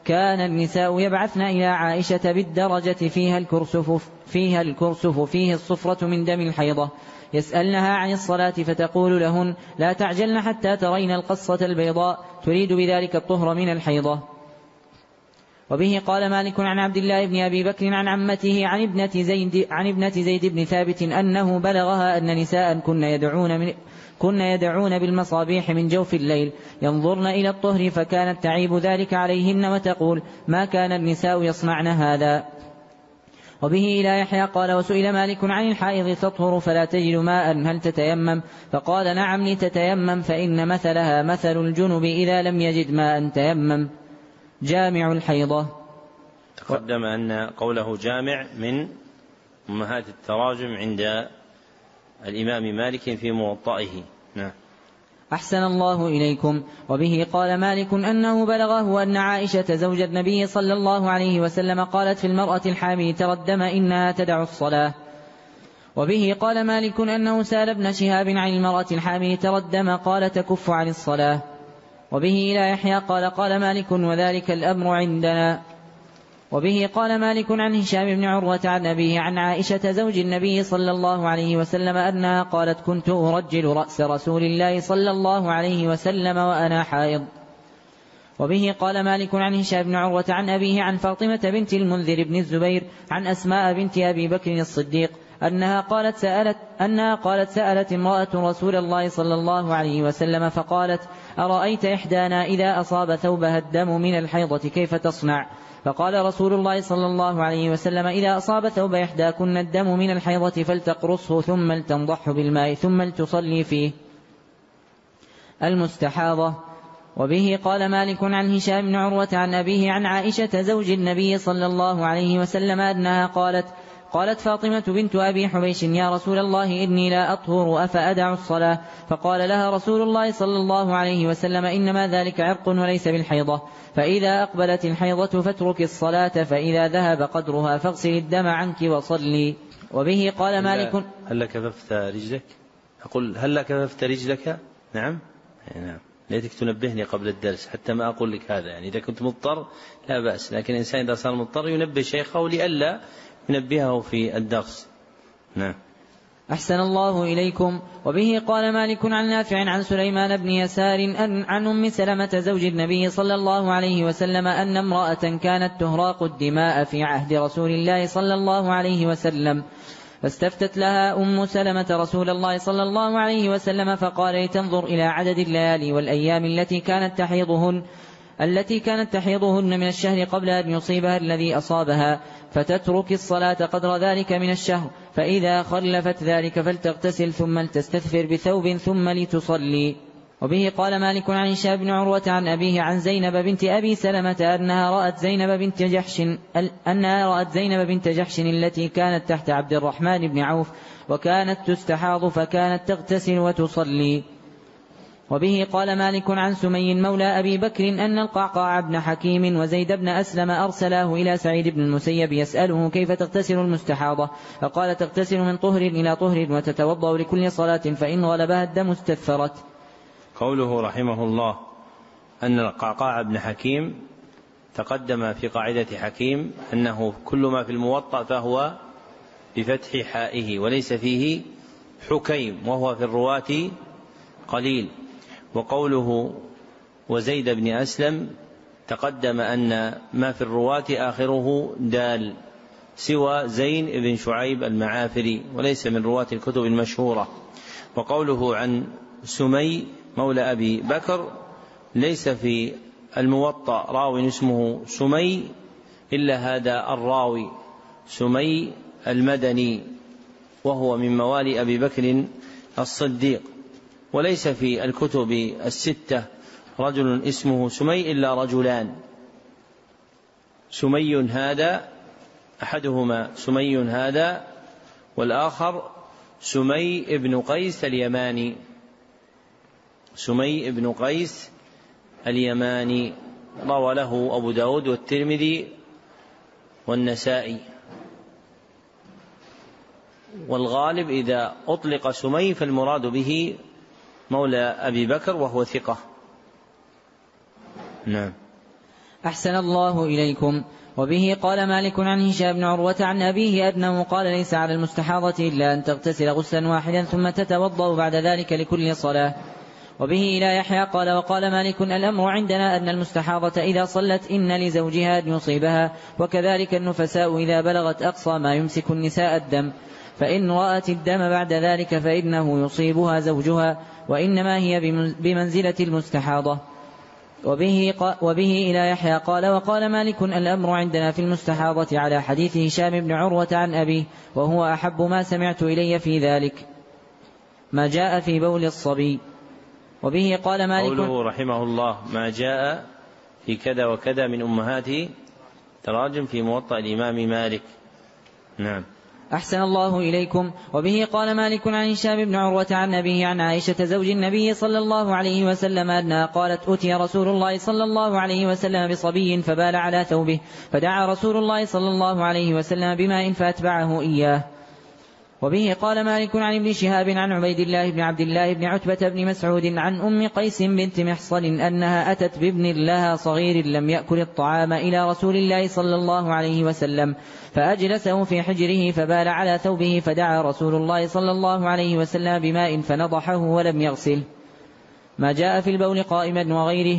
كان النساء يبعثن إلى عائشة بالدرجة فيها الكرسف فيها الكرسف فيه الصفرة من دم الحيضة يسألنها عن الصلاة فتقول لهن لا تعجلن حتى ترين القصة البيضاء تريد بذلك الطهر من الحيضة. وبه قال مالك عن عبد الله بن أبي بكر عن عمته عن ابنة زيد, عن ابنة زيد بن ثابت أنه بلغها أن نساء كن يدعون, من كن يدعون بالمصابيح من جوف الليل ينظرن إلى الطهر فكانت تعيب ذلك عليهن وتقول ما كان النساء يصنعن هذا. وبه إلى يحيى قال وسئل مالك عن الحائض تطهر فلا تجد ماء هل تتيمم فقال نعم لتتيمم فإن مثلها مثل الجنب إذا لم يجد ماء تيمم. جامع الحيضة. تقدم أن قوله جامع من أمهات التراجم عند الإمام مالك في موطئه. نعم. أحسن الله إليكم. وبه قال مالك أنه بلغه أن عائشة زوج النبي صلى الله عليه وسلم قالت في المرأة الحامل تردم إنها تدع الصلاة. وبه قال مالك أنه سأل ابن شهاب عن المرأة الحامل تردم قال تكف عن الصلاة. وبه إلى يحيى قال قال مالك وذلك الأمر عندنا. وبه قال مالك عن هشام بن عروة عن أبيه عن عائشة زوج النبي صلى الله عليه وسلم أنها قالت كنت أرجل رأس رسول الله صلى الله عليه وسلم وأنا حائض. وبه قال مالك عن هشام بن عروة عن أبيه عن فاطمة بنت المنذر بن الزبير عن أسماء بنت أبي بكر الصديق أنها قالت سألت, أنها قالت سألت امرأة رسول الله صلى الله عليه وسلم فقالت أرأيت إحدانا إذا أصاب ثوبها الدم من الحيضة كيف تصنع؟ فقال رسول الله صلى الله عليه وسلم إذا أصاب ثوب إحداكن الدم من الحيضة فلتقرصه ثم لتنضحه بالماء ثم لتصلي فيه. المستحاضة. وبه قال مالك عن هشام بن عروة عن أبيه عن عائشة زوج النبي صلى الله عليه وسلم أنها قالت قالت فاطمة بنت أبي حبيش يا رسول الله إني لا أطهر أفأدع الصلاة؟ فقال لها رسول الله صلى الله عليه وسلم إنما ذلك عرق وليس بالحيضة فإذا أقبلت الحيضة فاترك الصلاة فإذا ذهب قدرها فاغسل الدم عنك وصلي. وبه قال مالك هل كففت رجلك؟ أقول هل كففت رجلك؟ نعم نعم ليتك تنبهني قبل الدرس حتى ما أقول لك هذا، يعني إذا كنت مضطر لا بأس، لكن الإنسان إذا صار مضطر ينبه شيخه لئلا ينبهه في الدرس. نعم. أحسن الله إليكم. وبه قال مالك عن نافع عن سليمان بن يسار عن أم سلمة زوج النبي صلى الله عليه وسلم أن امرأة كانت تهراق الدماء في عهد رسول الله صلى الله عليه وسلم فاستفتت لها أم سلمة رسول الله صلى الله عليه وسلم فقال لتنظر إلى عدد الليالي والأيام التي كانت تحيضهن التي كانت تحيضهن من الشهر قبل أن يصيبها الذي أصابها فتترك الصلاة قدر ذلك من الشهر فإذا خلفت ذلك فلتغتسل ثم لتستثفر بثوب ثم لتصلي. وبه قال مالك عن هشام بن عروة عن أبيه عن زينب بنت أبي سلمة أنها رأت زينب بنت جحش أنها رأت زينب بنت جحش التي كانت تحت عبد الرحمن بن عوف وكانت تستحاض فكانت تغتسل وتصلي. وبه قال مالك عن سمي مولى أبي بكر أن القعقاع بن حكيم وزيد بن أسلم أرسلاه إلى سعيد بن المسيب يسأله كيف تغتسل المستحاضة؟ فقال تغتسل من طهر إلى طهر وتتوضأ لكل صلاة فإن غلبها الدم استثرت. قوله رحمه الله أن القعقاع بن حكيم تقدم في قاعدة حكيم أنه كل ما في الموطأ فهو بفتح حائه وليس فيه حكيم وهو في الرواة قليل. وقوله وزيد بن أسلم تقدم أن ما في الرواة آخره دال سوى زين بن شعيب المعافري وليس من رواة الكتب المشهورة. وقوله عن سمي مولى أبي بكر ليس في الموطأ راوي اسمه سمي إلا هذا الراوي سمي المدني وهو من موالي أبي بكر الصديق، وليس في الكتب الستة رجل اسمه سمي إلا رجلان، سمي هذا أحدهما سمي هذا والآخر سمي ابن قيس اليماني سمي ابن قيس اليماني روى له أبو داود والترمذي والنسائي. والغالب إذا أطلق سمي فالمراد به مولى أبي بكر وهو ثقة. نعم. أحسن الله إليكم. وبه قال مالك عن هشام بن عروة عن أبيه أنه قال ليس على المستحاضة إلا أن تغتسل غسلا واحدا ثم تتوضأ بعد ذلك لكل صلاة. وبه إلى يحيى قال وقال مالك الأمر عندنا أن المستحاضة إذا صلت إن لزوجها أن يصيبها، وكذلك النفساء إذا بلغت أقصى ما يمسك النساء الدم، فإن رأت الدم بعد ذلك فإنه يصيبها زوجها، وإنما هي بمنزلة المستحاضة. وبه, وبه إلى يحيى قال وقال مالك الأمر عندنا في المستحاضة على حديث هشام بن عروة عن أبيه، وهو أحب ما سمعت إلي في ذلك ما جاء في بول الصبي. وبه قال مالك قوله رحمه الله ما جاء في كذا وكذا من أمهات تراجم في موطأ الإمام مالك. نعم. أحسن الله إليكم. وبه قال مالك عن هشام بن عروة عن أبيه عن عائشة زوج النبي صلى الله عليه وسلم أنها قالت أتي رسول الله صلى الله عليه وسلم بصبي فبال على ثوبه، فدعا رسول الله صلى الله عليه وسلم بماء فأتبعه إياه. وبه قال مالك عن ابن شهاب عن عبيد الله بن عبد الله بن عتبة بن مسعود عن أم قيس بنت محصن أنها أتت بابن لها صغير لم يأكل الطعام إلى رسول الله صلى الله عليه وسلم، فأجلسه في حجره فبال على ثوبه، فدعا رسول الله صلى الله عليه وسلم بماء فنضحه ولم يغسل. ما جاء في البول قائما وغيره.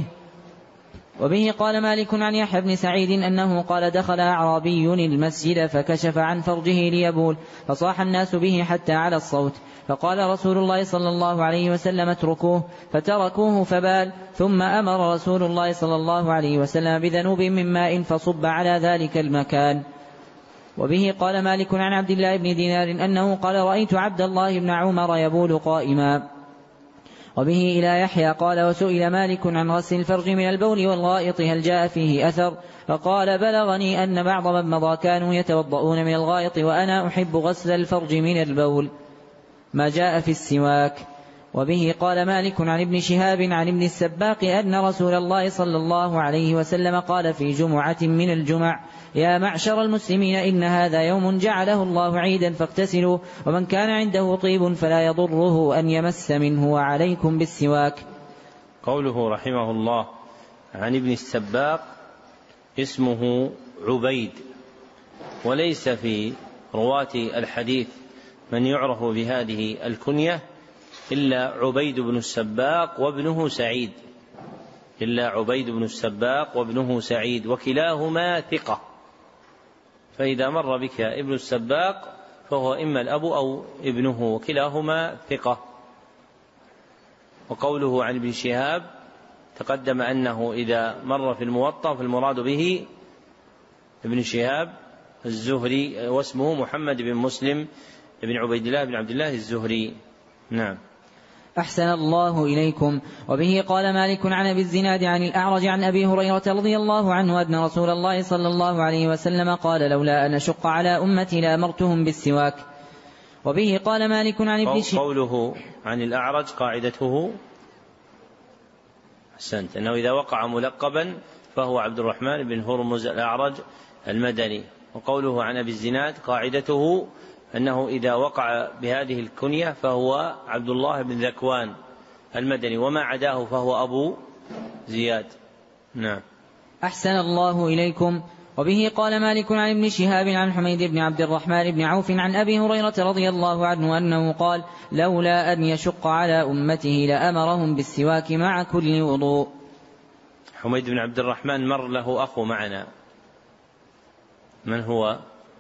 وبه قال مالك عن يحيى بن سعيد أنه قال دخل أعرابي المسجد فكشف عن فرجه ليبول، فصاح الناس به حتى على الصوت، فقال رسول الله صلى الله عليه وسلم اتركوه، فتركوه فبال، ثم أمر رسول الله صلى الله عليه وسلم بذنوب من ماء فصب على ذلك المكان. وبه قال مالك عن عبد الله بن دينار أنه قال رأيت عبد الله بن عمر يبول قائما. وبه إلى يحيى قال وسئل مالك عن غسل الفرج من البول والغائط هل جاء فيه أثر، فقال بلغني أن بعض من مضى كانوا يتوضؤون من الغائط وأنا أحب غسل الفرج من البول. ما جاء في السواك. وبه قال مالك عن ابن شهاب عن ابن السباق أن رسول الله صلى الله عليه وسلم قال في جمعة من الجمع يا معشر المسلمين إن هذا يوم جعله الله عيدا فاغتسلوا، ومن كان عنده طيب فلا يضره أن يمس منه، وعليكم بالسواك. قوله رحمه الله عن ابن السباق اسمه عبيد، وليس في رواة الحديث من يعرف بهذه الكنية إلا عبيد بن السباق وابنه سعيد إلا عبيد بن السباق وابنه سعيد وكلاهما ثقة، فإذا مر بك ابن السباق فهو إما الأب أو ابنه وكلاهما ثقة. وقوله عن ابن شهاب تقدم أنه إذا مر في الموطأ فالمراد به ابن شهاب الزهري واسمه محمد بن مسلم بن عبيد الله بن عبد الله الزهري. نعم. أحسن الله إليكم. وبه قال مالك عن أبي الزناد عن الأعرج عن أبي هريرة رضي الله عنه أن رسول الله صلى الله عليه وسلم قال لولا أن أشق على أمتي لأمرتهم بالسواك. وبه قال مالك عن ابن شهاب قوله عن الأعرج قاعدته أحسنت أنه إذا وقع ملقبا فهو عبد الرحمن بن هرمز الأعرج المدني. وقوله عن أبي الزناد قاعدته أنه إذا وقع بهذه الكنية فهو عبد الله بن ذكوان المدني، وما عداه فهو أبو زياد. نعم. أحسن الله إليكم. وبه قال مالك عن ابن شهاب عن حميد بن عبد الرحمن بن عوف عن أبي هريرة رضي الله عنه أنه قال لولا أن يشق على أمته لأمرهم بالسواك مع كل وضوء. حميد بن عبد الرحمن مر له أخو معنا، من هو؟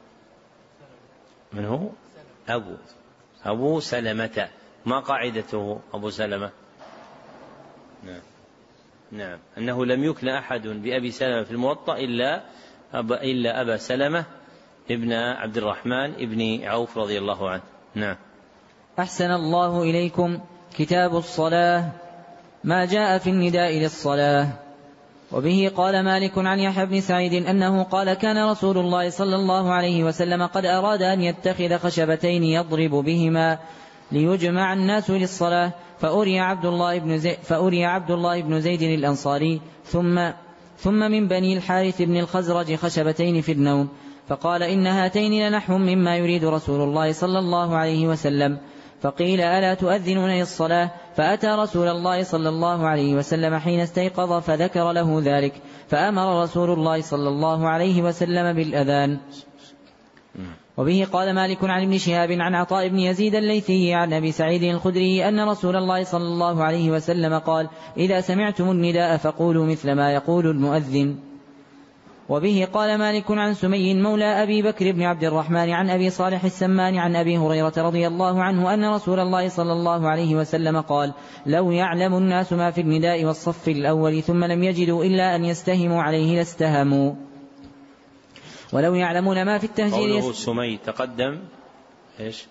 من هو؟ أبو أبو سلمة. ما قاعدته أبو سلمة؟ نعم. نعم أنه لم يكن أحد بأبي سلمة في الموطأ إلا أبا, إلا أبا سلمة ابن عبد الرحمن ابن عوف رضي الله عنه. نعم. أحسن الله إليكم. كتاب الصلاة. ما جاء في النداء للصلاة. وبه قال مالك عن يحيى بن سعيد أنه قال كان رسول الله صلى الله عليه وسلم قد أراد أن يتخذ خشبتين يضرب بهما ليجمع الناس للصلاة، فأري عبد الله بن زيد, فأري عبد الله بن زيد الأنصاري ثم ثم من بني الحارث بن الخزرج خشبتين في النوم، فقال إن هاتين لنحو مما يريد رسول الله صلى الله عليه وسلم، فقيل ألا تؤذنون للصلاة؟ فأتى رسول الله صلى الله عليه وسلم حين استيقظ فذكر له ذلك، فأمر رسول الله صلى الله عليه وسلم بالأذان. وبه قال مالك عن ابن شهاب عن عطاء بن يزيد الليثي عن أبي سعيد الخدري أن رسول الله صلى الله عليه وسلم قال: إذا سمعتم النداء فقولوا مثل ما يقول المؤذن. وبه قال مالك عن سمي مولى أبي بكر بن عبد الرحمن عن أبي صالح السمان عن أبي هريرة رضي الله عنه أن رسول الله صلى الله عليه وسلم قال: لو يعلم الناس ما في النداء والصف الأول ثم لم يجدوا إلا أن يستهموا عليه لاستهموا. ولو يعلمون ما في التهجير. قوله سمي تقدم إيش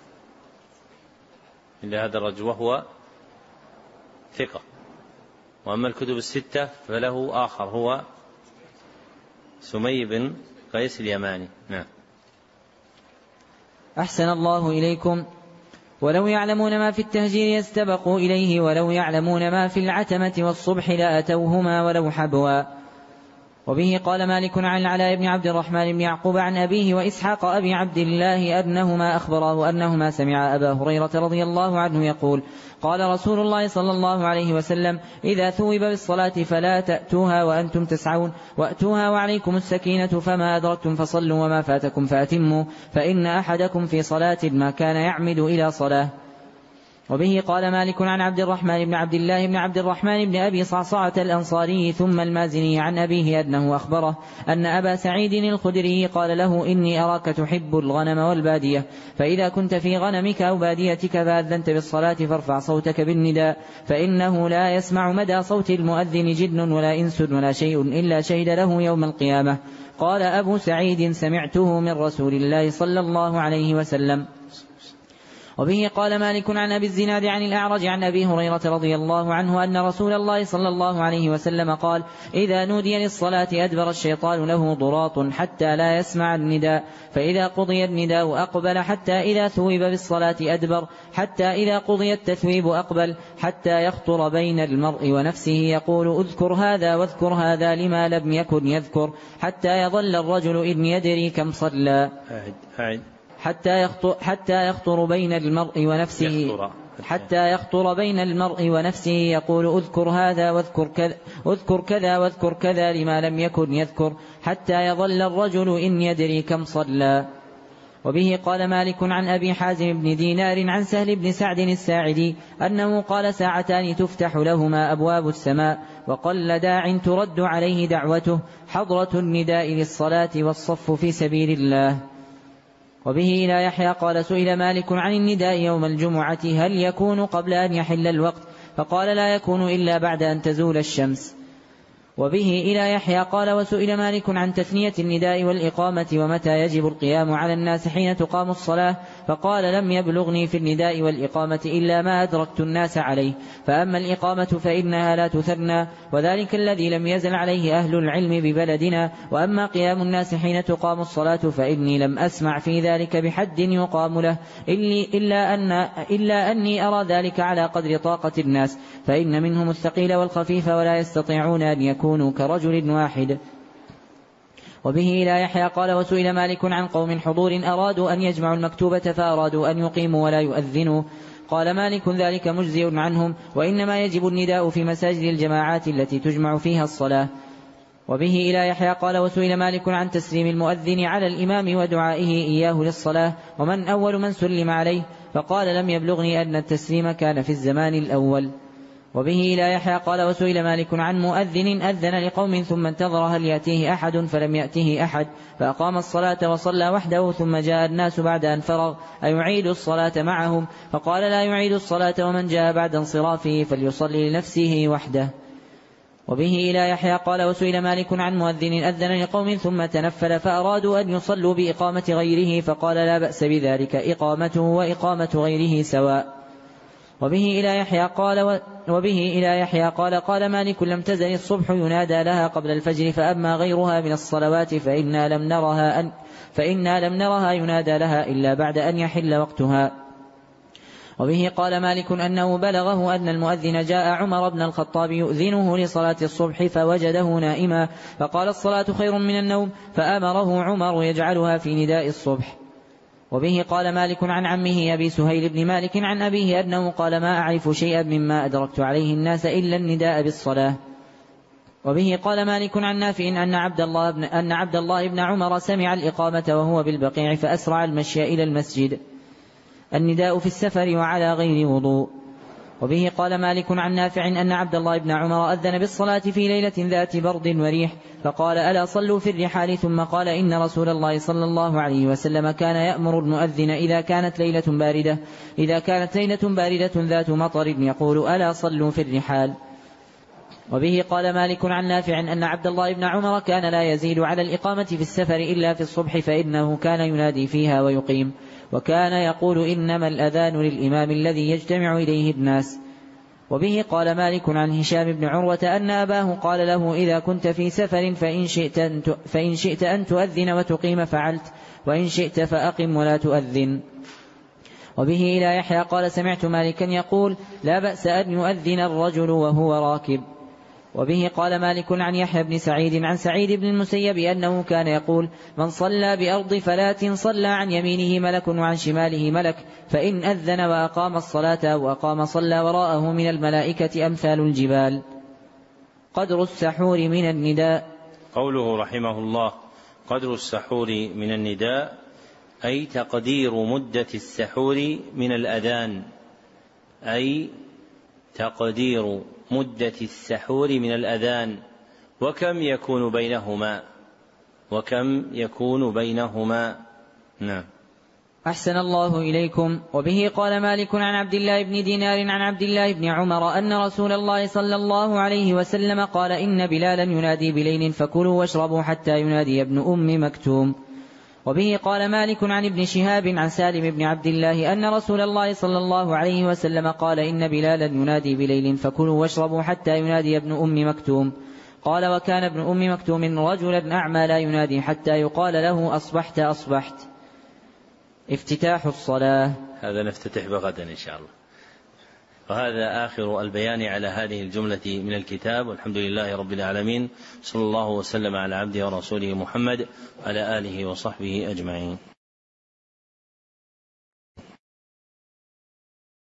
إلا هذا الرجل وهو ثقة، وأما الكتب الستة فله آخر هو سمي بن قيس اليماني. نعم. أحسن الله إليكم. ولو يعلمون ما في التهجير يستبقوا إليه، ولو يعلمون ما في العتمة والصبح لأتوهما ولو حبوا. وبه قال مالك عن العلاء بن عبد الرحمن بن يعقوب عن أبيه وإسحاق أبي عبد الله أنهما أخبراه أنهما سمع أبا هريرة رضي الله عنه يقول: قال رسول الله صلى الله عليه وسلم: إذا ثوب بالصلاة فلا تأتوها وأنتم تسعون، وأتوها وعليكم السكينة، فما أدركتم فصلوا وما فاتكم فأتموا، فإن أحدكم في صلاة ما كان يعمد إلى صلاة. وبه قال مالك عن عبد الرحمن بن عبد الله بن عبد الرحمن بن أبي صعصعة الأنصاري ثم المازني عن أبيه أنه أخبره أن أبا سعيد الخدري قال له: إني أراك تحب الغنم والبادية، فإذا كنت في غنمك أو باديتك فأذنت بالصلاة فارفع صوتك بالنداء، فإنه لا يسمع مدى صوت المؤذن جن ولا إنس ولا شيء إلا شهد له يوم القيامة. قال أبو سعيد: سمعته من رسول الله صلى الله عليه وسلم. وبه قال مالك عن أبي الزناد عن الأعرج عن أبي هريرة رضي الله عنه أن رسول الله صلى الله عليه وسلم قال: إذا نودي للصلاة أدبر الشيطان له ضراط حتى لا يسمع النداء، فإذا قضي النداء أقبل حتى إذا ثوب بالصلاة أدبر، حتى إذا قضي التثويب أقبل، حتى يخطر بين المرء ونفسه يقول: اذكر هذا واذكر هذا لما لم يكن يذكر، حتى يظل الرجل إن يدري كم صلى. حتى يخطر, حتى يخطر بين المرء ونفسه يخطر. حتى يخطر بين المرء ونفسه يقول: اذكر هذا واذكر كذا, اذكر كذا واذكر كذا لما لم يكن يذكر، حتى يظل الرجل إن يدري كم صلى. وبه قال مالك عن أبي حازم بن دينار عن سهل بن سعد الساعدي أنه قال: ساعتان تفتح لهما أبواب السماء، وقل داع ترد عليه دعوته، حضرة النداء للصلاة والصف في سبيل الله. وبه إلى يحيى قال: سئل مالك عن النداء يوم الجمعة هل يكون قبل أن يحل الوقت؟ فقال: لا يكون إلا بعد أن تزول الشمس. وبه إلى يحيى قال: وسئل مالك عن تثنية النداء والإقامة ومتى يجب القيام على الناس حين تقام الصلاة؟ فقال: لم يبلغني في النداء والإقامة إلا ما أدركت الناس عليه، فأما الإقامة فإنها لا تثنى، وذلك الذي لم يزل عليه أهل العلم ببلدنا، وأما قيام الناس حين تقام الصلاة فإني لم أسمع في ذلك بحد يقام له، إلا, أن إلا أني أرى ذلك على قدر طاقة الناس، فإن منهم الثقيل والخفيف ولا يستطيعون أن يكونوا كرجل واحد. وبه إلى يحيى قال: وسئل مالك عن قوم حضور أرادوا أن يجمعوا المكتوبة فأرادوا أن يقيموا ولا يؤذنوا، قال مالك: ذلك مجزئ عنهم، وإنما يجب النداء في مساجد الجماعات التي تجمع فيها الصلاة. وبه إلى يحيى قال: وسئل مالك عن تسليم المؤذن على الإمام ودعائه إياه للصلاة، ومن أول من سلم عليه؟ فقال: لم يبلغني أن التسليم كان في الزمان الأول. وبه إلى يحيى قال: وسئل مالك عن مؤذن أذن لقوم ثم انتظر هل يأتيه أحد فلم يأته أحد، فأقام الصلاة وصلى وحده ثم جاء الناس بعد أن فرغ أيعيد الصلاة معهم؟ فقال: لا يعيد الصلاة، ومن جاء بعد انصرافه فليصلي لنفسه وحده. وبه إلى يحيى قال: وسئل مالك عن مؤذن أذن لقوم ثم تنفل فأرادوا أن يصلوا بإقامة غيره، فقال: لا بأس بذلك، إقامته وإقامة غيره سواء. وبه إلى يحيى قال و... وبه إلى يحيى قال: قال مالك: لم تزل الصبح ينادى لها قبل الفجر، فأما غيرها من الصلوات فإنا لم نرها أن فإنا لم نرها ينادى لها إلا بعد أن يحل وقتها. وبه قال مالك أنه بلغه أن المؤذن جاء عمر بن الخطاب يؤذنه لصلاة الصبح فوجده نائما، فقال: الصلاة خير من النوم، فأمره عمر يجعلها في نداء الصبح. وبه قال مالك عن عمه أبي سهيل بن مالك عن أبيه أنه قال ما أعرف شيئا مما أدركت عليه الناس إلا النداء بالصلاة. وبه قال مالك عن نافع أن عبد الله بن, أن عبد الله بن عمر سمع الإقامة وهو بالبقيع فأسرع المشي إلى المسجد. النداء في السفر وعلى غير وضوء. وبه قال مالك عن نافع أن عبد الله بن عمر أذن بالصلاة في ليلة ذات برد وريح فقال ألا صلوا في الرحال ثم قال إن رسول الله صلى الله عليه وسلم كان يأمر المؤذن إذا كانت ليلة باردة إذا كانت ليلة باردة ذات مطر يقول ألا صلوا في الرحال. وبه قال مالك عن نافع أن عبد الله بن عمر كان لا يزيد على الإقامة في السفر إلا في الصبح فإنه كان ينادي فيها ويقيم وكان يقول إنما الأذان للإمام الذي يجتمع إليه الناس. وبه قال مالك عن هشام بن عروة أن أباه قال له إذا كنت في سفر فإن شئت أن, فإن شئت أن تؤذن وتقيم فعلت وإن شئت فأقم ولا تؤذن. وبه إلى يحيى قال سمعت مالكا يقول لا بأس أن يؤذن الرجل وهو راكب. وبه قال مالك عن يحيى بن سعيد عن سعيد بن المسيب أنه كان يقول من صلى بأرض فلاة صلى عن يمينه ملك وعن شماله ملك فإن أذن وأقام الصلاة وأقام صلى وراءه من الملائكة أمثال الجبال. قدر السحور من النداء. قوله رحمه الله قدر السحور من النداء أي تقدير مدة السحور من الأذان أي تقدير مدة السحور من الأذان وكم يكون بينهما وكم يكون بينهما. نعم. أحسن الله إليكم. وبه قال مالك عن عبد الله بن دينار عن عبد الله بن عمر أن رسول الله صلى الله عليه وسلم قال إن بلالا ينادي بليل فكلوا واشربوا حتى ينادي ابن أم مكتوم. وبه قال مالك عن ابن شهاب عن سالم بن عبد الله أن رسول الله صلى الله عليه وسلم قال إن بلالا ينادي بليل فكلوا واشربوا حتى ينادي ابن أم مكتوم. قال وكان ابن أم مكتوم رجلا أعمى لا ينادي حتى يقال له أصبحت أصبحت. افتتاح الصلاة. هذا نفتتح بغدا إن شاء الله. وهذا آخر البيان على هذه الجملة من الكتاب والحمد لله رب العالمين صلى الله وسلم على عبده ورسوله محمد وعلى آله وصحبه أجمعين.